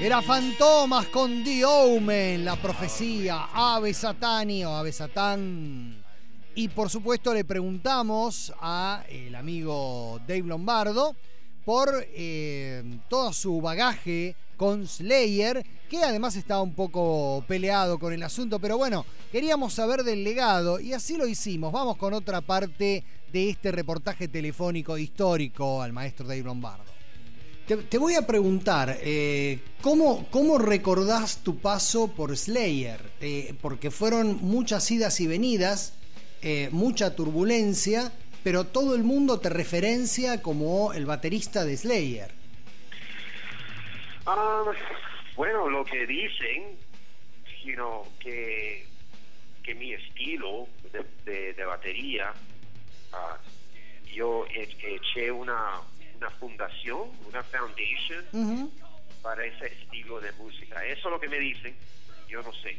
Speaker 1: Era Fantomas con The Omen, la profecía, Ave Satani o Ave Satán. Y por supuesto le preguntamos a el amigo Dave Lombardo por eh, todo su bagaje con Slayer, que además estaba un poco peleado con el asunto, pero bueno, queríamos saber del legado y así lo hicimos. Vamos con otra parte de este reportaje telefónico histórico al maestro Dave Lombardo.
Speaker 12: Te, te voy a preguntar, eh, ¿cómo, ¿cómo recordás tu paso por Slayer? Eh, porque fueron muchas idas y venidas, eh, mucha turbulencia, pero todo el mundo te referencia como el baterista de Slayer.
Speaker 10: Um, bueno, lo que dicen, you know, que, que mi estilo de, de, de batería, uh, yo e, eché una... una fundación, una foundation uh-huh. para ese estilo de música. Eso es lo que me dicen, yo no sé.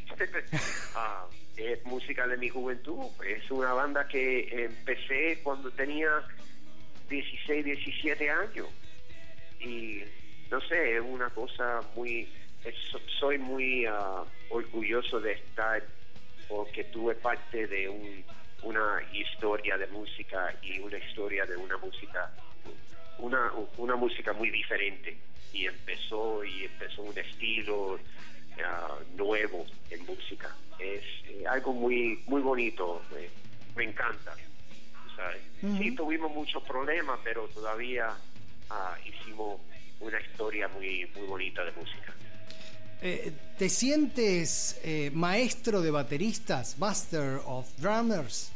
Speaker 10: uh, es música de mi juventud, es una banda que empecé cuando tenía dieciséis, diecisiete años y no sé, es una cosa muy, es, soy muy uh, orgulloso de estar porque tuve parte de un, una historia de música y una historia de una música Una, una música muy diferente y empezó y empezó un estilo uh, nuevo en música. Es eh, algo muy muy bonito, me, me encanta, ¿sabes? Uh-huh. Sí, tuvimos muchos problemas, pero todavía uh, hicimos una historia muy muy bonita de música.
Speaker 12: Eh, ¿Te sientes eh, maestro de bateristas, master of drummers?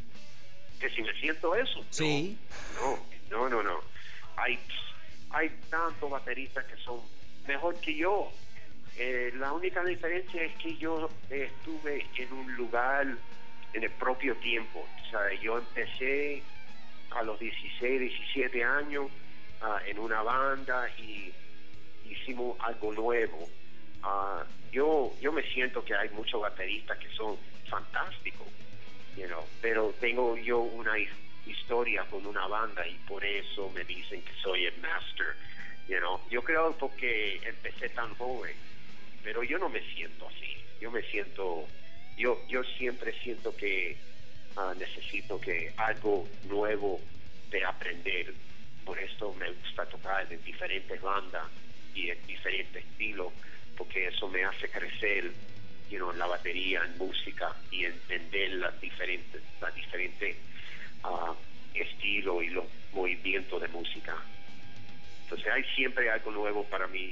Speaker 10: ¿Que si me siento eso?
Speaker 12: Sí.
Speaker 10: No, no, no, no. no. Hay, hay tantos bateristas que son mejor que yo. Eh, la única diferencia es que yo eh, estuve en un lugar en el propio tiempo. O sea, yo empecé a los dieciséis, diecisiete años uh, en una banda y hicimos algo nuevo. Uh, yo, yo me siento que hay muchos bateristas que son fantásticos, you know, pero tengo yo una historia con una banda y por eso me dicen que soy el master, you know. Yo creo porque empecé tan joven, pero yo no me siento así. Yo me siento, yo yo siempre siento que uh, necesito que algo nuevo de aprender. Por eso me gusta tocar en diferentes bandas y en diferentes estilos, porque eso me hace crecer, you know, en la batería, en música y entender las diferentes, las diferentes Uh, estilo y los movimientos de música. Entonces hay siempre algo nuevo para mí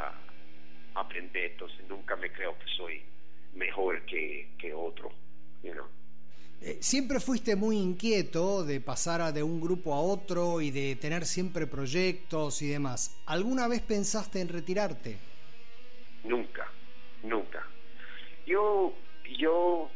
Speaker 10: uh, aprender. Entonces nunca me creo que soy mejor que, que otro, you know.
Speaker 12: eh, siempre fuiste muy inquieto de pasar de un grupo a otro y de tener siempre proyectos y demás. ¿Alguna vez pensaste en retirarte?
Speaker 10: Nunca, nunca. Yo yo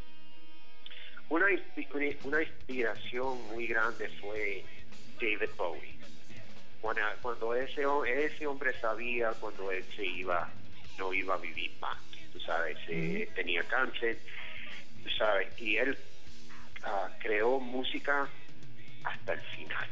Speaker 10: Una, una inspiración muy grande fue David Bowie. Cuando, cuando ese, ese hombre sabía cuando él se iba, no iba a vivir más. Tú sabes, eh, tenía cáncer, tú sabes, y él uh, creó música hasta el final.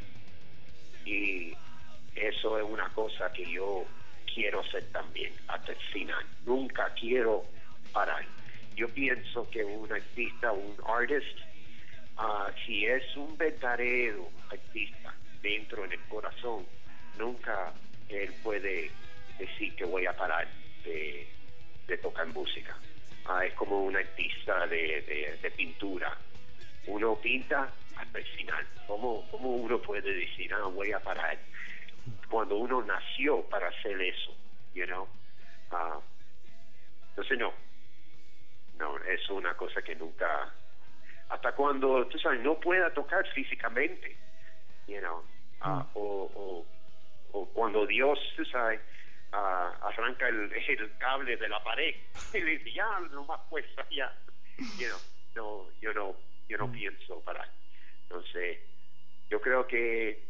Speaker 10: Y eso es una cosa que yo quiero hacer también, hasta el final. Nunca quiero parar. Yo pienso que un artista, un artist, uh, si es un verdadero artista dentro en el corazón, nunca él puede decir que voy a parar de, de tocar música. Uh, es como un artista de, de, de pintura. Uno pinta hasta el final. ¿Cómo, cómo uno puede decir, ah, voy a parar? Cuando uno nació para hacer eso, you know? Uh, entonces no. No, es una cosa que nunca, hasta cuando, tú sabes, no pueda tocar físicamente, you know, uh, o, o, o cuando Dios, tú sabes, uh, arranca el, el cable de la pared y le dice, ya, no más fuerza, ya, you know, no, yo no, yo no pienso parar. Entonces, yo creo que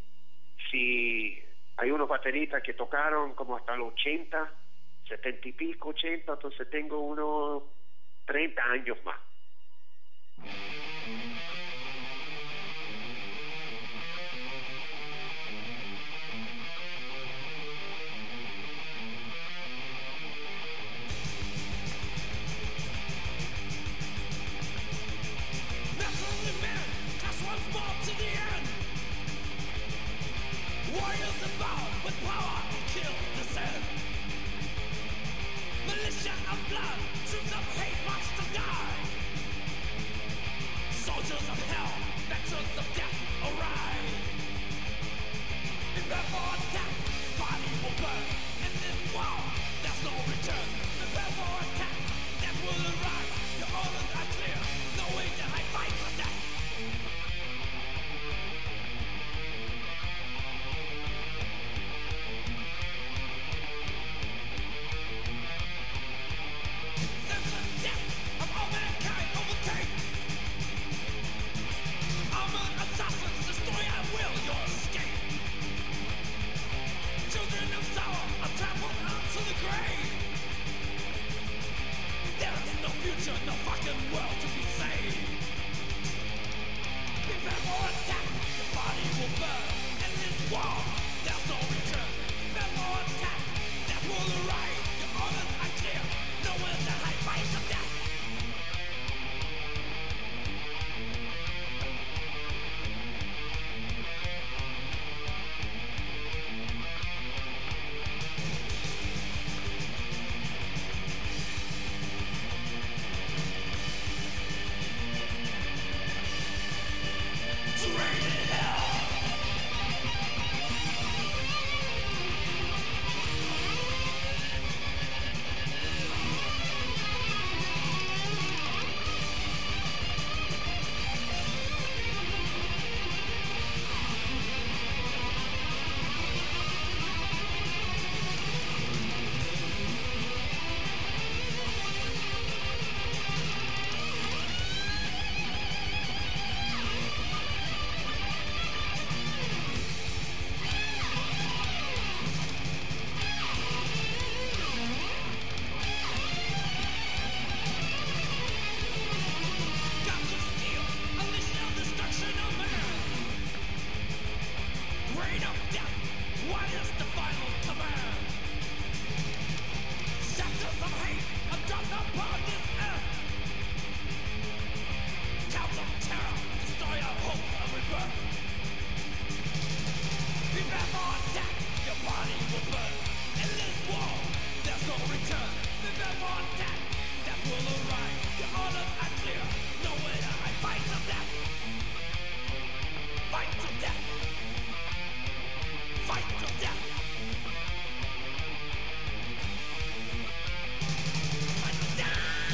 Speaker 10: si hay unos bateristas que tocaron como hasta los ochenta, setenta y pico, ochenta, entonces tengo unos treinta años más.
Speaker 2: once more to the end. Warriors of power with power to kill, descend. Militia of blood, troops of hate march to die. Soldiers of hell, veterans of death, arise. Prepare for attack, body will burn. In this war, there's no return. Prepare for attack, death will arrive. Your orders are clear, no way to hide, fight for death. Senseless death of all mankind overtakes. Armored assassins destroy at will your escape. Children of sorrow are trampled onto the grave. There is no future, no fucking world to be saved. Prepare for attack, your body will burn. In this war, there's no return. Prepare for attack, death will arrive. Your orders are clear, nowhere to hide, fight to death. Guns of steel, unleash the destruction of man. Reign of death, what is the final command? Scepters of hate are dropped upon this earth. Counts of terror, destroy our hope of rebirth. Prepare for attack, your body will burn. In this war, there's no return. Prepare for attack, death will arrive. Your orders are clear, nowhere to hide, fight to death. Fight to death. Fight to death. Fight to death.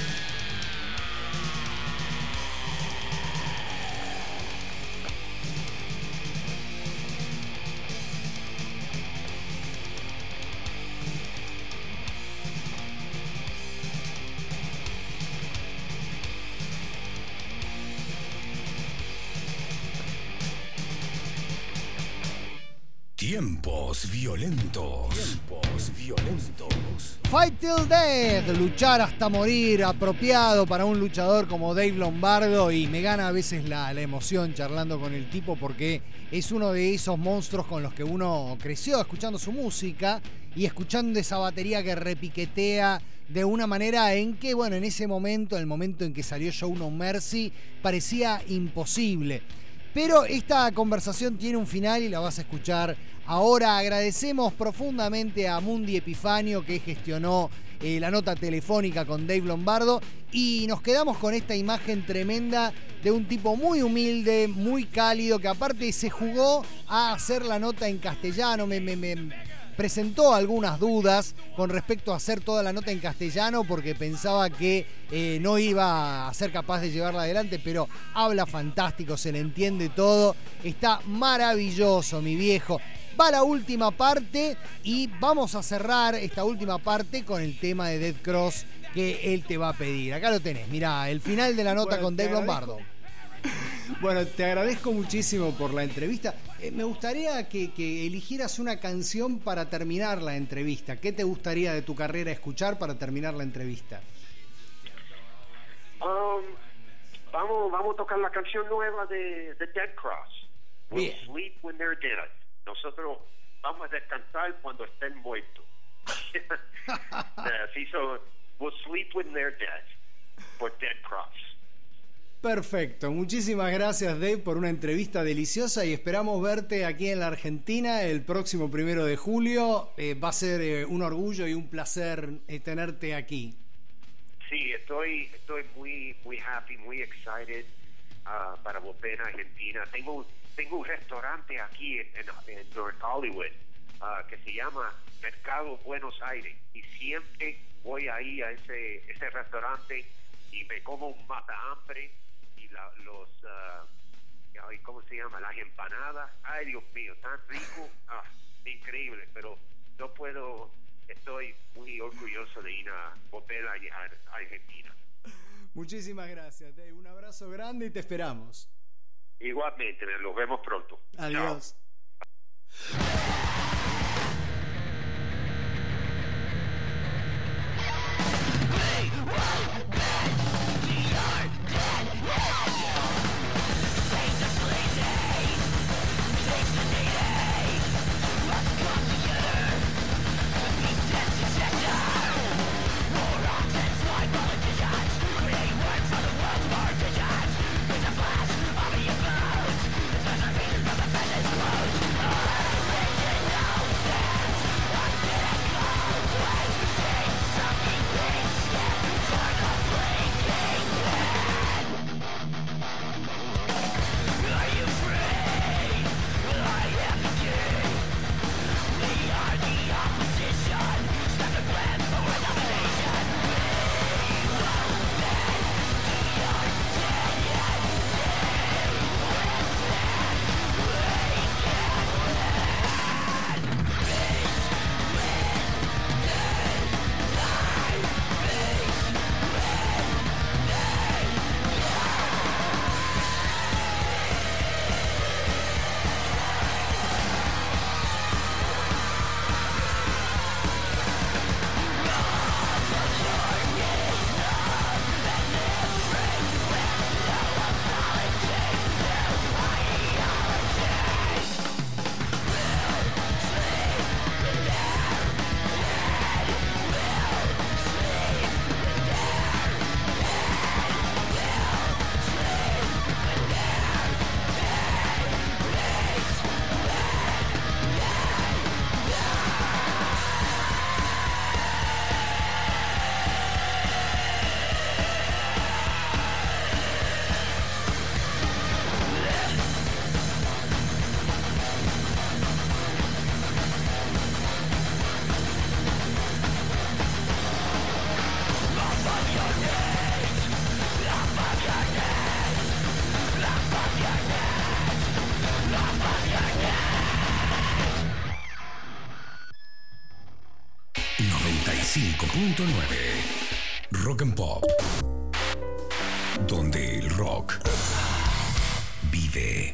Speaker 4: Tiempos violentos. Tiempos violentos.
Speaker 1: Fight till death, luchar hasta morir, apropiado para un luchador como Dave Lombardo, y me gana a veces la, la emoción charlando con el tipo porque es uno de esos monstruos con los que uno creció escuchando su música y escuchando esa batería que repiquetea de una manera en que, bueno, en ese momento, el momento en que salió Show No Mercy, parecía imposible. Pero esta conversación tiene un final y la vas a escuchar ahora. Agradecemos profundamente a Mundi Epifanio, que gestionó eh, la nota telefónica con Dave Lombardo, y nos quedamos con esta imagen tremenda de un tipo muy humilde, muy cálido, que aparte se jugó a hacer la nota en castellano. Me, me, me presentó algunas dudas con respecto a hacer toda la nota en castellano porque pensaba que eh, no iba a ser capaz de llevarla adelante, pero habla fantástico, se le entiende todo, está maravilloso, mi viejo. Va la última parte y vamos a cerrar esta última parte con el tema de Dead Cross que él te va a pedir. Acá lo tenés, mirá, el final de la nota bueno, con Dave Lombardo.
Speaker 12: Bueno, te agradezco muchísimo por la entrevista. Eh, me gustaría que, que eligieras una canción para terminar la entrevista. ¿Qué te gustaría de tu carrera escuchar para terminar la entrevista?
Speaker 10: Um, vamos, vamos a tocar la canción nueva de, de Dead Cross. We'll
Speaker 12: Bien.
Speaker 10: sleep when they're dead. Nosotros vamos a descansar cuando estén muertos. uh, sí, so we'll sleep when they're dead. Por Dead Cross.
Speaker 12: Perfecto, muchísimas gracias Dave por una entrevista deliciosa y esperamos verte aquí en la Argentina el próximo primero de julio. Eh, va a ser eh, un orgullo y un placer eh, tenerte aquí.
Speaker 10: Sí, estoy estoy muy muy happy, muy excited uh, para volver a Argentina. Tengo tengo un restaurante aquí en, en, en North Hollywood uh, que se llama Mercado Buenos Aires y siempre voy ahí a ese ese restaurante y me como un mata hambre y la, los uh, ¿cómo se llama? Las empanadas. Ay, Dios mío, tan rico, ah, increíble, pero no puedo. Estoy muy orgulloso de ir a volver a, a Argentina.
Speaker 12: Muchísimas gracias, Dave. Un abrazo grande y te esperamos.
Speaker 10: Igualmente, nos vemos pronto.
Speaker 12: Adiós. Chao.
Speaker 4: cinco punto nueve Rock and Pop, donde el rock vive.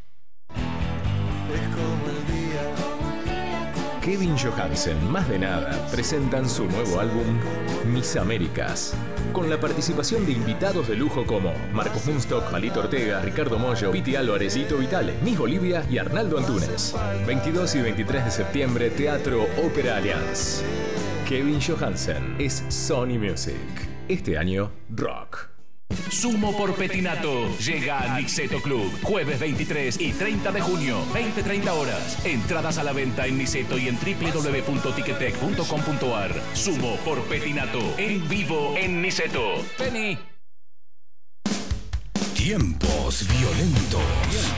Speaker 14: Es como el día.
Speaker 15: Kevin Johansen, Más de Nada, presentan su nuevo álbum Mis Américas, con la participación de invitados de lujo como Marcos Munstock, Palito Ortega, Ricardo Mollo, Piti Álvarez, Lito Vitale, Miss Bolivia y Arnaldo Antunes. veintidós y veintitrés de septiembre, Teatro Ópera Allianz. Kevin Johansen es Sony Music. Este año, rock.
Speaker 5: Sumo por Petinato llega a Niceto Club. Jueves veintitrés y treinta de junio, veinte treinta horas. Entradas a la venta en Niceto y en doble u doble u doble u punto ticketek punto com punto ar. Sumo por Petinato, en vivo en Niceto. Penny.
Speaker 4: Tiempos violentos.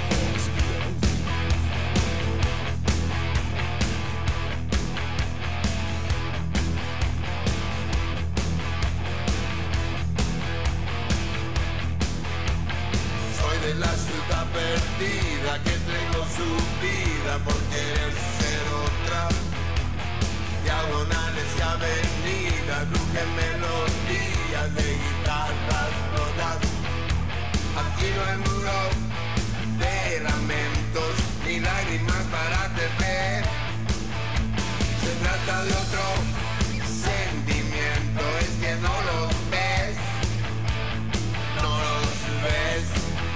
Speaker 14: De la ciudad perdida que entregó su vida por querer ser otra. Diagonales y avenidas, luces, melodías de guitarras rotas. Aquí no hay muro de lamentos ni lágrimas para temer. Se trata de otro sentimiento, es que no los ves, no los ves.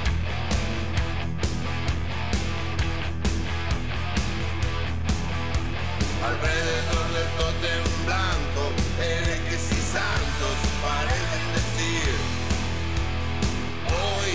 Speaker 14: Alrededor del tótem blanco, herejes y santos parecen decir: hoy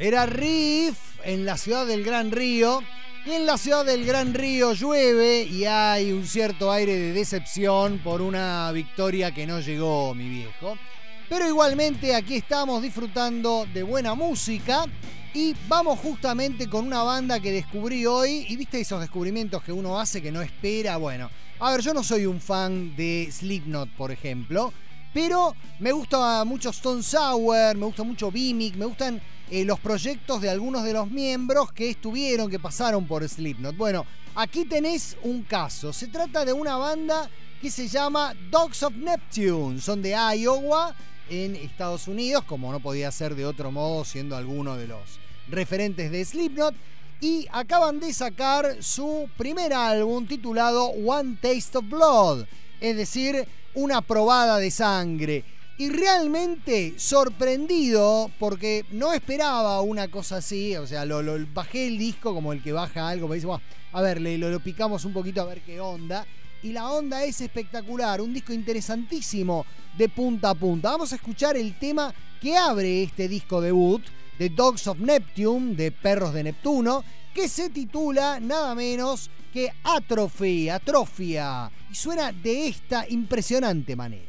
Speaker 1: Era Riff en la ciudad del Gran Río. Y en la ciudad del Gran Río llueve y hay un cierto aire de decepción por una victoria que no llegó, mi viejo. Pero igualmente aquí estamos disfrutando de buena música y vamos justamente con una banda que descubrí hoy. Y viste esos descubrimientos que uno hace que no espera. Bueno, a ver, yo no soy un fan de Slipknot, por ejemplo, pero me gusta mucho Stone Sour, me gusta mucho Vimic, me gustan eh, los proyectos de algunos de los miembros que estuvieron, que pasaron por Slipknot. Bueno, aquí tenés un caso. Se trata de una banda que se llama Dogs of Neptune. Son de Iowa, en Estados Unidos, como no podía ser de otro modo, siendo alguno de los referentes de Slipknot. Y acaban de sacar su primer álbum titulado One Taste of Blood, es decir, una probada de sangre. Y realmente sorprendido, porque no esperaba una cosa así. O sea, lo, lo bajé el disco como el que baja algo, me dice, bueno, a ver, le, lo, lo picamos un poquito a ver qué onda. Y la onda es espectacular, un disco interesantísimo de punta a punta. Vamos a escuchar el tema que abre este disco debut de Dogs of Neptune, de Perros de Neptuno, que se titula nada menos que Atrophy, Atrofia, y suena de esta impresionante manera.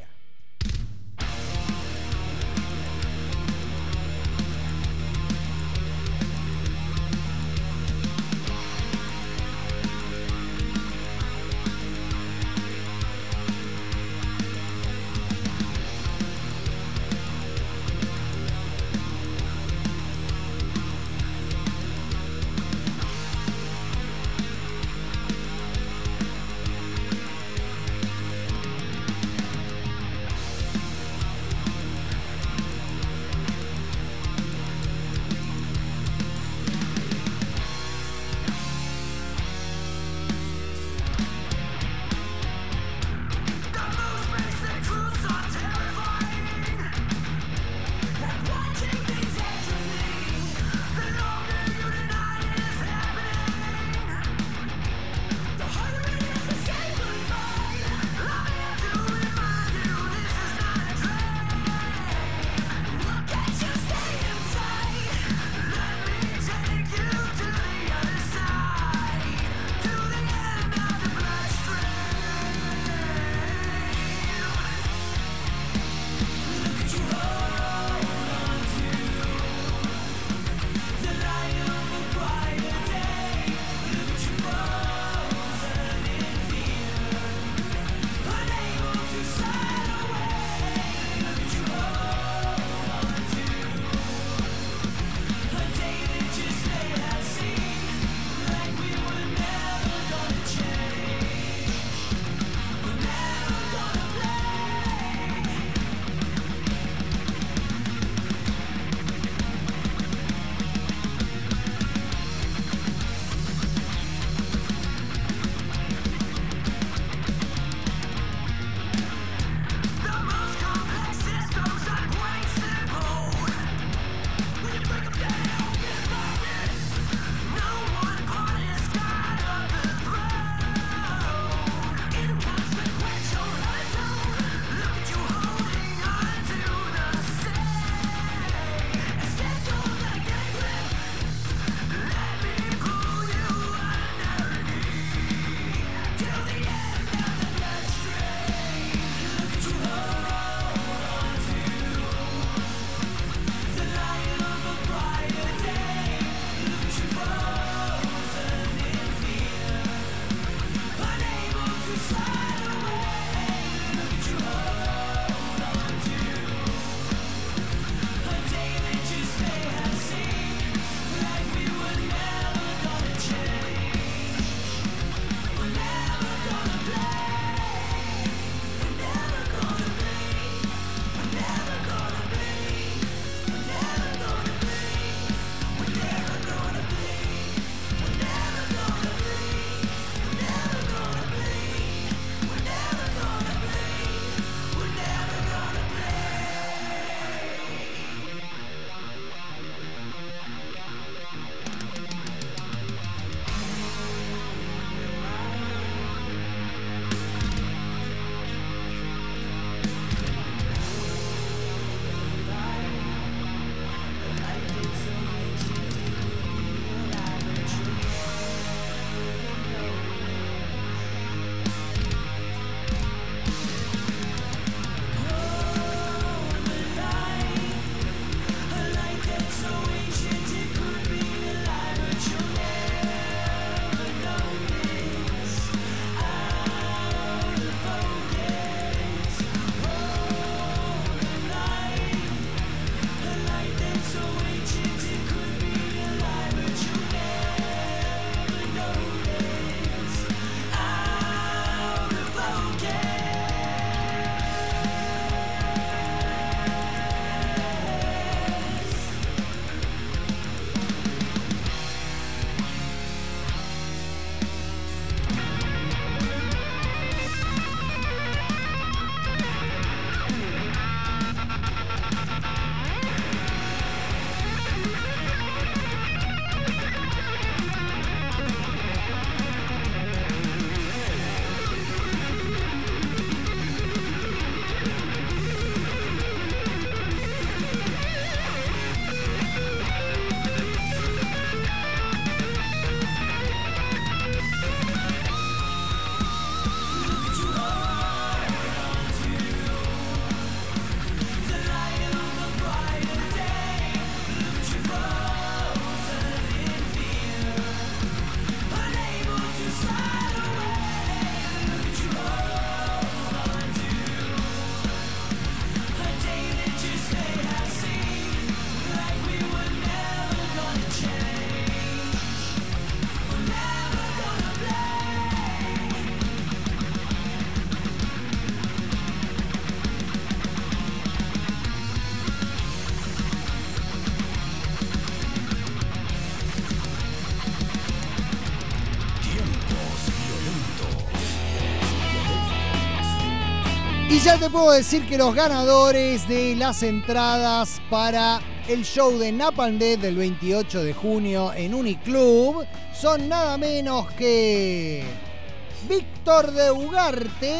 Speaker 1: ya te puedo decir que los ganadores de las entradas para el show de Napalm Death del veintiocho de junio en Uniclub son nada menos que Víctor de Ugarte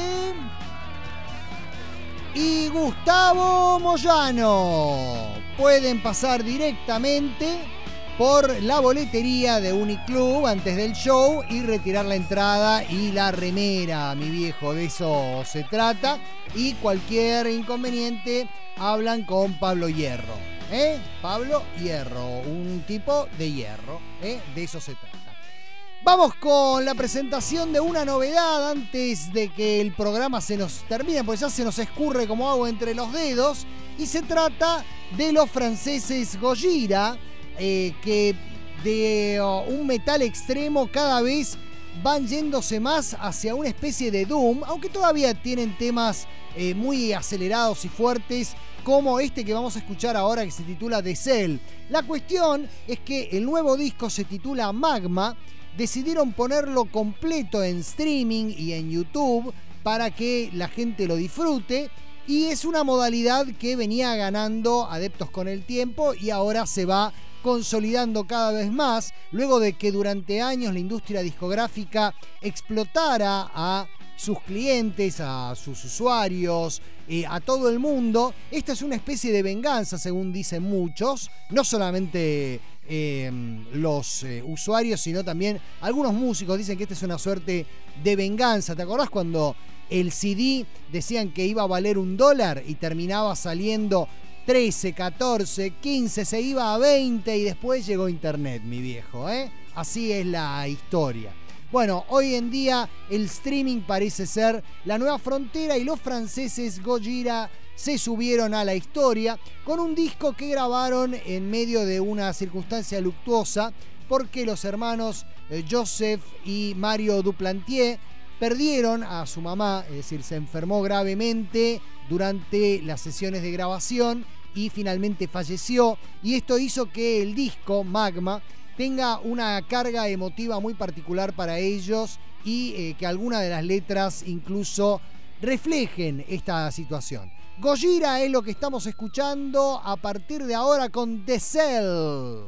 Speaker 1: y Gustavo Moyano. Pueden pasar directamente por la boletería de Uniclub antes del show y retirar la entrada y la remera, mi viejo, de eso se trata. Y cualquier inconveniente hablan con Pablo Hierro, ¿eh? Pablo Hierro, un tipo de hierro, ¿eh? De eso se trata. Vamos con la presentación de una novedad antes de que el programa se nos termine, porque ya se nos escurre como agua entre los dedos. Y se trata de los franceses Gojira, Eh, que de uh, un metal extremo cada vez van yéndose más hacia una especie de doom, aunque todavía tienen temas eh, muy acelerados y fuertes, como este que vamos a escuchar ahora, que se titula The Cell. La cuestión es que el nuevo disco se titula Magma. Decidieron ponerlo completo en streaming y en YouTube para que la gente lo disfrute. Y es una modalidad que venía ganando adeptos con el tiempo y ahora se va consolidando cada vez más, luego de que durante años la industria discográfica explotara a sus clientes, a sus usuarios, eh, a todo el mundo. Esta es una especie de venganza, según dicen muchos, no solamente eh, los eh, usuarios, sino también algunos músicos dicen que esta es una suerte de venganza. ¿Te acordás cuando el C D decían que iba a valer un dólar y terminaba saliendo trece, catorce, quince, se iba a veinte y después llegó internet, mi viejo, ¿eh? Así es la historia. Bueno, hoy en día el streaming parece ser la nueva frontera y los franceses Gojira se subieron a la historia con un disco que grabaron en medio de una circunstancia luctuosa porque los hermanos eh, Joseph y Mario Duplantier perdieron a su mamá, es decir, se enfermó gravemente durante las sesiones de grabación y finalmente falleció, y esto hizo que el disco Magma tenga una carga emotiva muy particular para ellos y eh, que algunas de las letras incluso reflejen esta situación. Gojira es lo que estamos escuchando a partir de ahora con The Cell.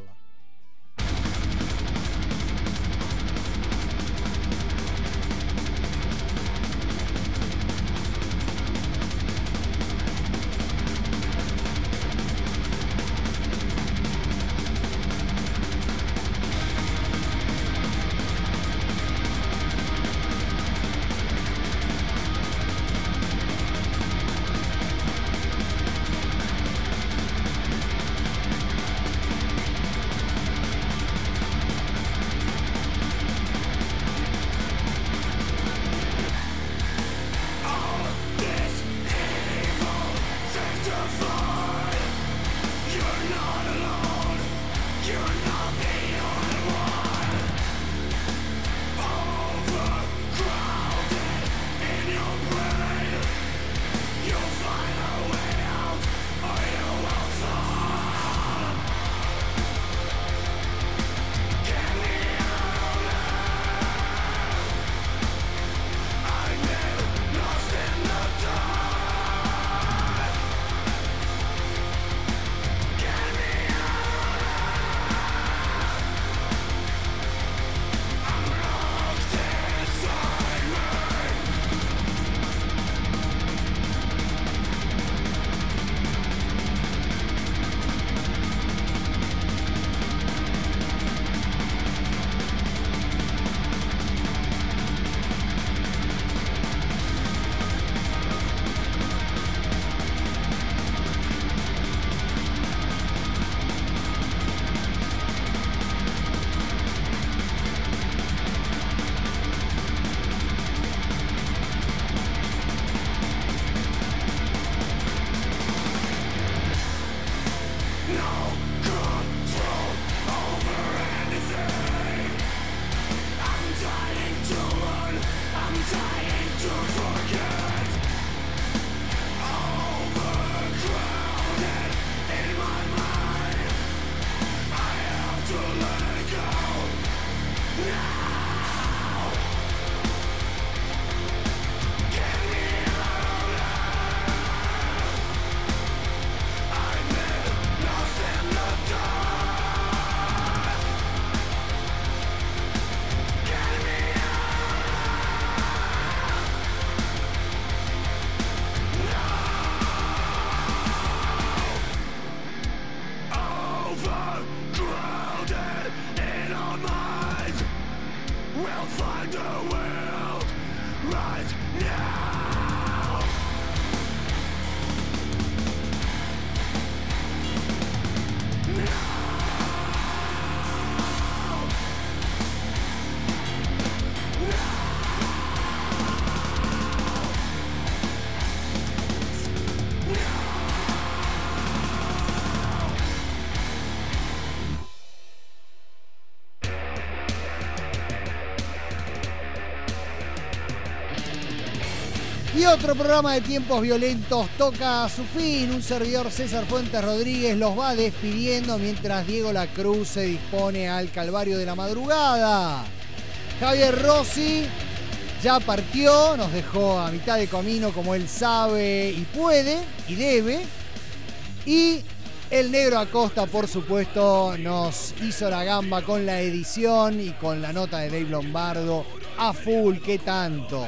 Speaker 2: overcrowded in our minds. We'll find a world right now. Now.
Speaker 1: Y otro programa de Tiempos Violentos toca a su fin. Un servidor, César Fuentes Rodríguez, los va despidiendo mientras Diego La Cruz se dispone al Calvario de la Madrugada. Javier Rossi ya partió, nos dejó a mitad de camino como él sabe y puede y debe. Y el Negro Acosta, por supuesto, nos hizo la gamba con la edición y con la nota de Dave Lombardo a full, ¿qué tanto?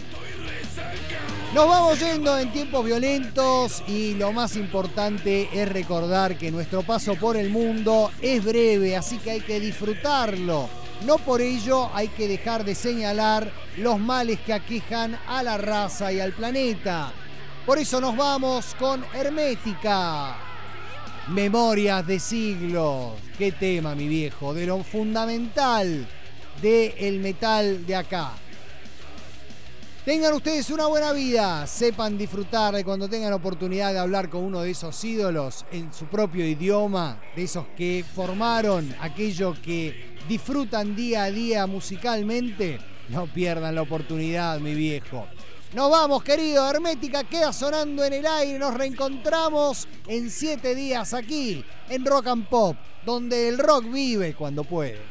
Speaker 1: Nos vamos yendo en Tiempos Violentos y lo más importante es recordar que nuestro paso por el mundo es breve, así que hay que disfrutarlo. No por ello hay que dejar de señalar los males que aquejan a la raza y al planeta. Por eso nos vamos con Hermética. Memorias de siglos. Qué tema, mi viejo, de lo fundamental del metal de acá. Tengan ustedes una buena vida, sepan disfrutar de cuando tengan oportunidad de hablar con uno de esos ídolos en su propio idioma, de esos que formaron aquello que disfrutan día a día musicalmente. No pierdan la oportunidad, mi viejo. Nos vamos, querido. Hermética queda sonando en el aire. Nos reencontramos en siete días aquí en Rock and Pop, donde el rock vive cuando puede.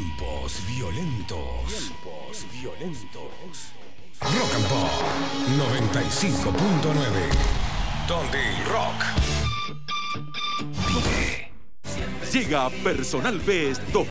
Speaker 4: Tiempos violentos. Tiempos violentos. Rock and Pop noventa y cinco punto nueve. Donde el rock vive.
Speaker 6: Llega Personal Fest dos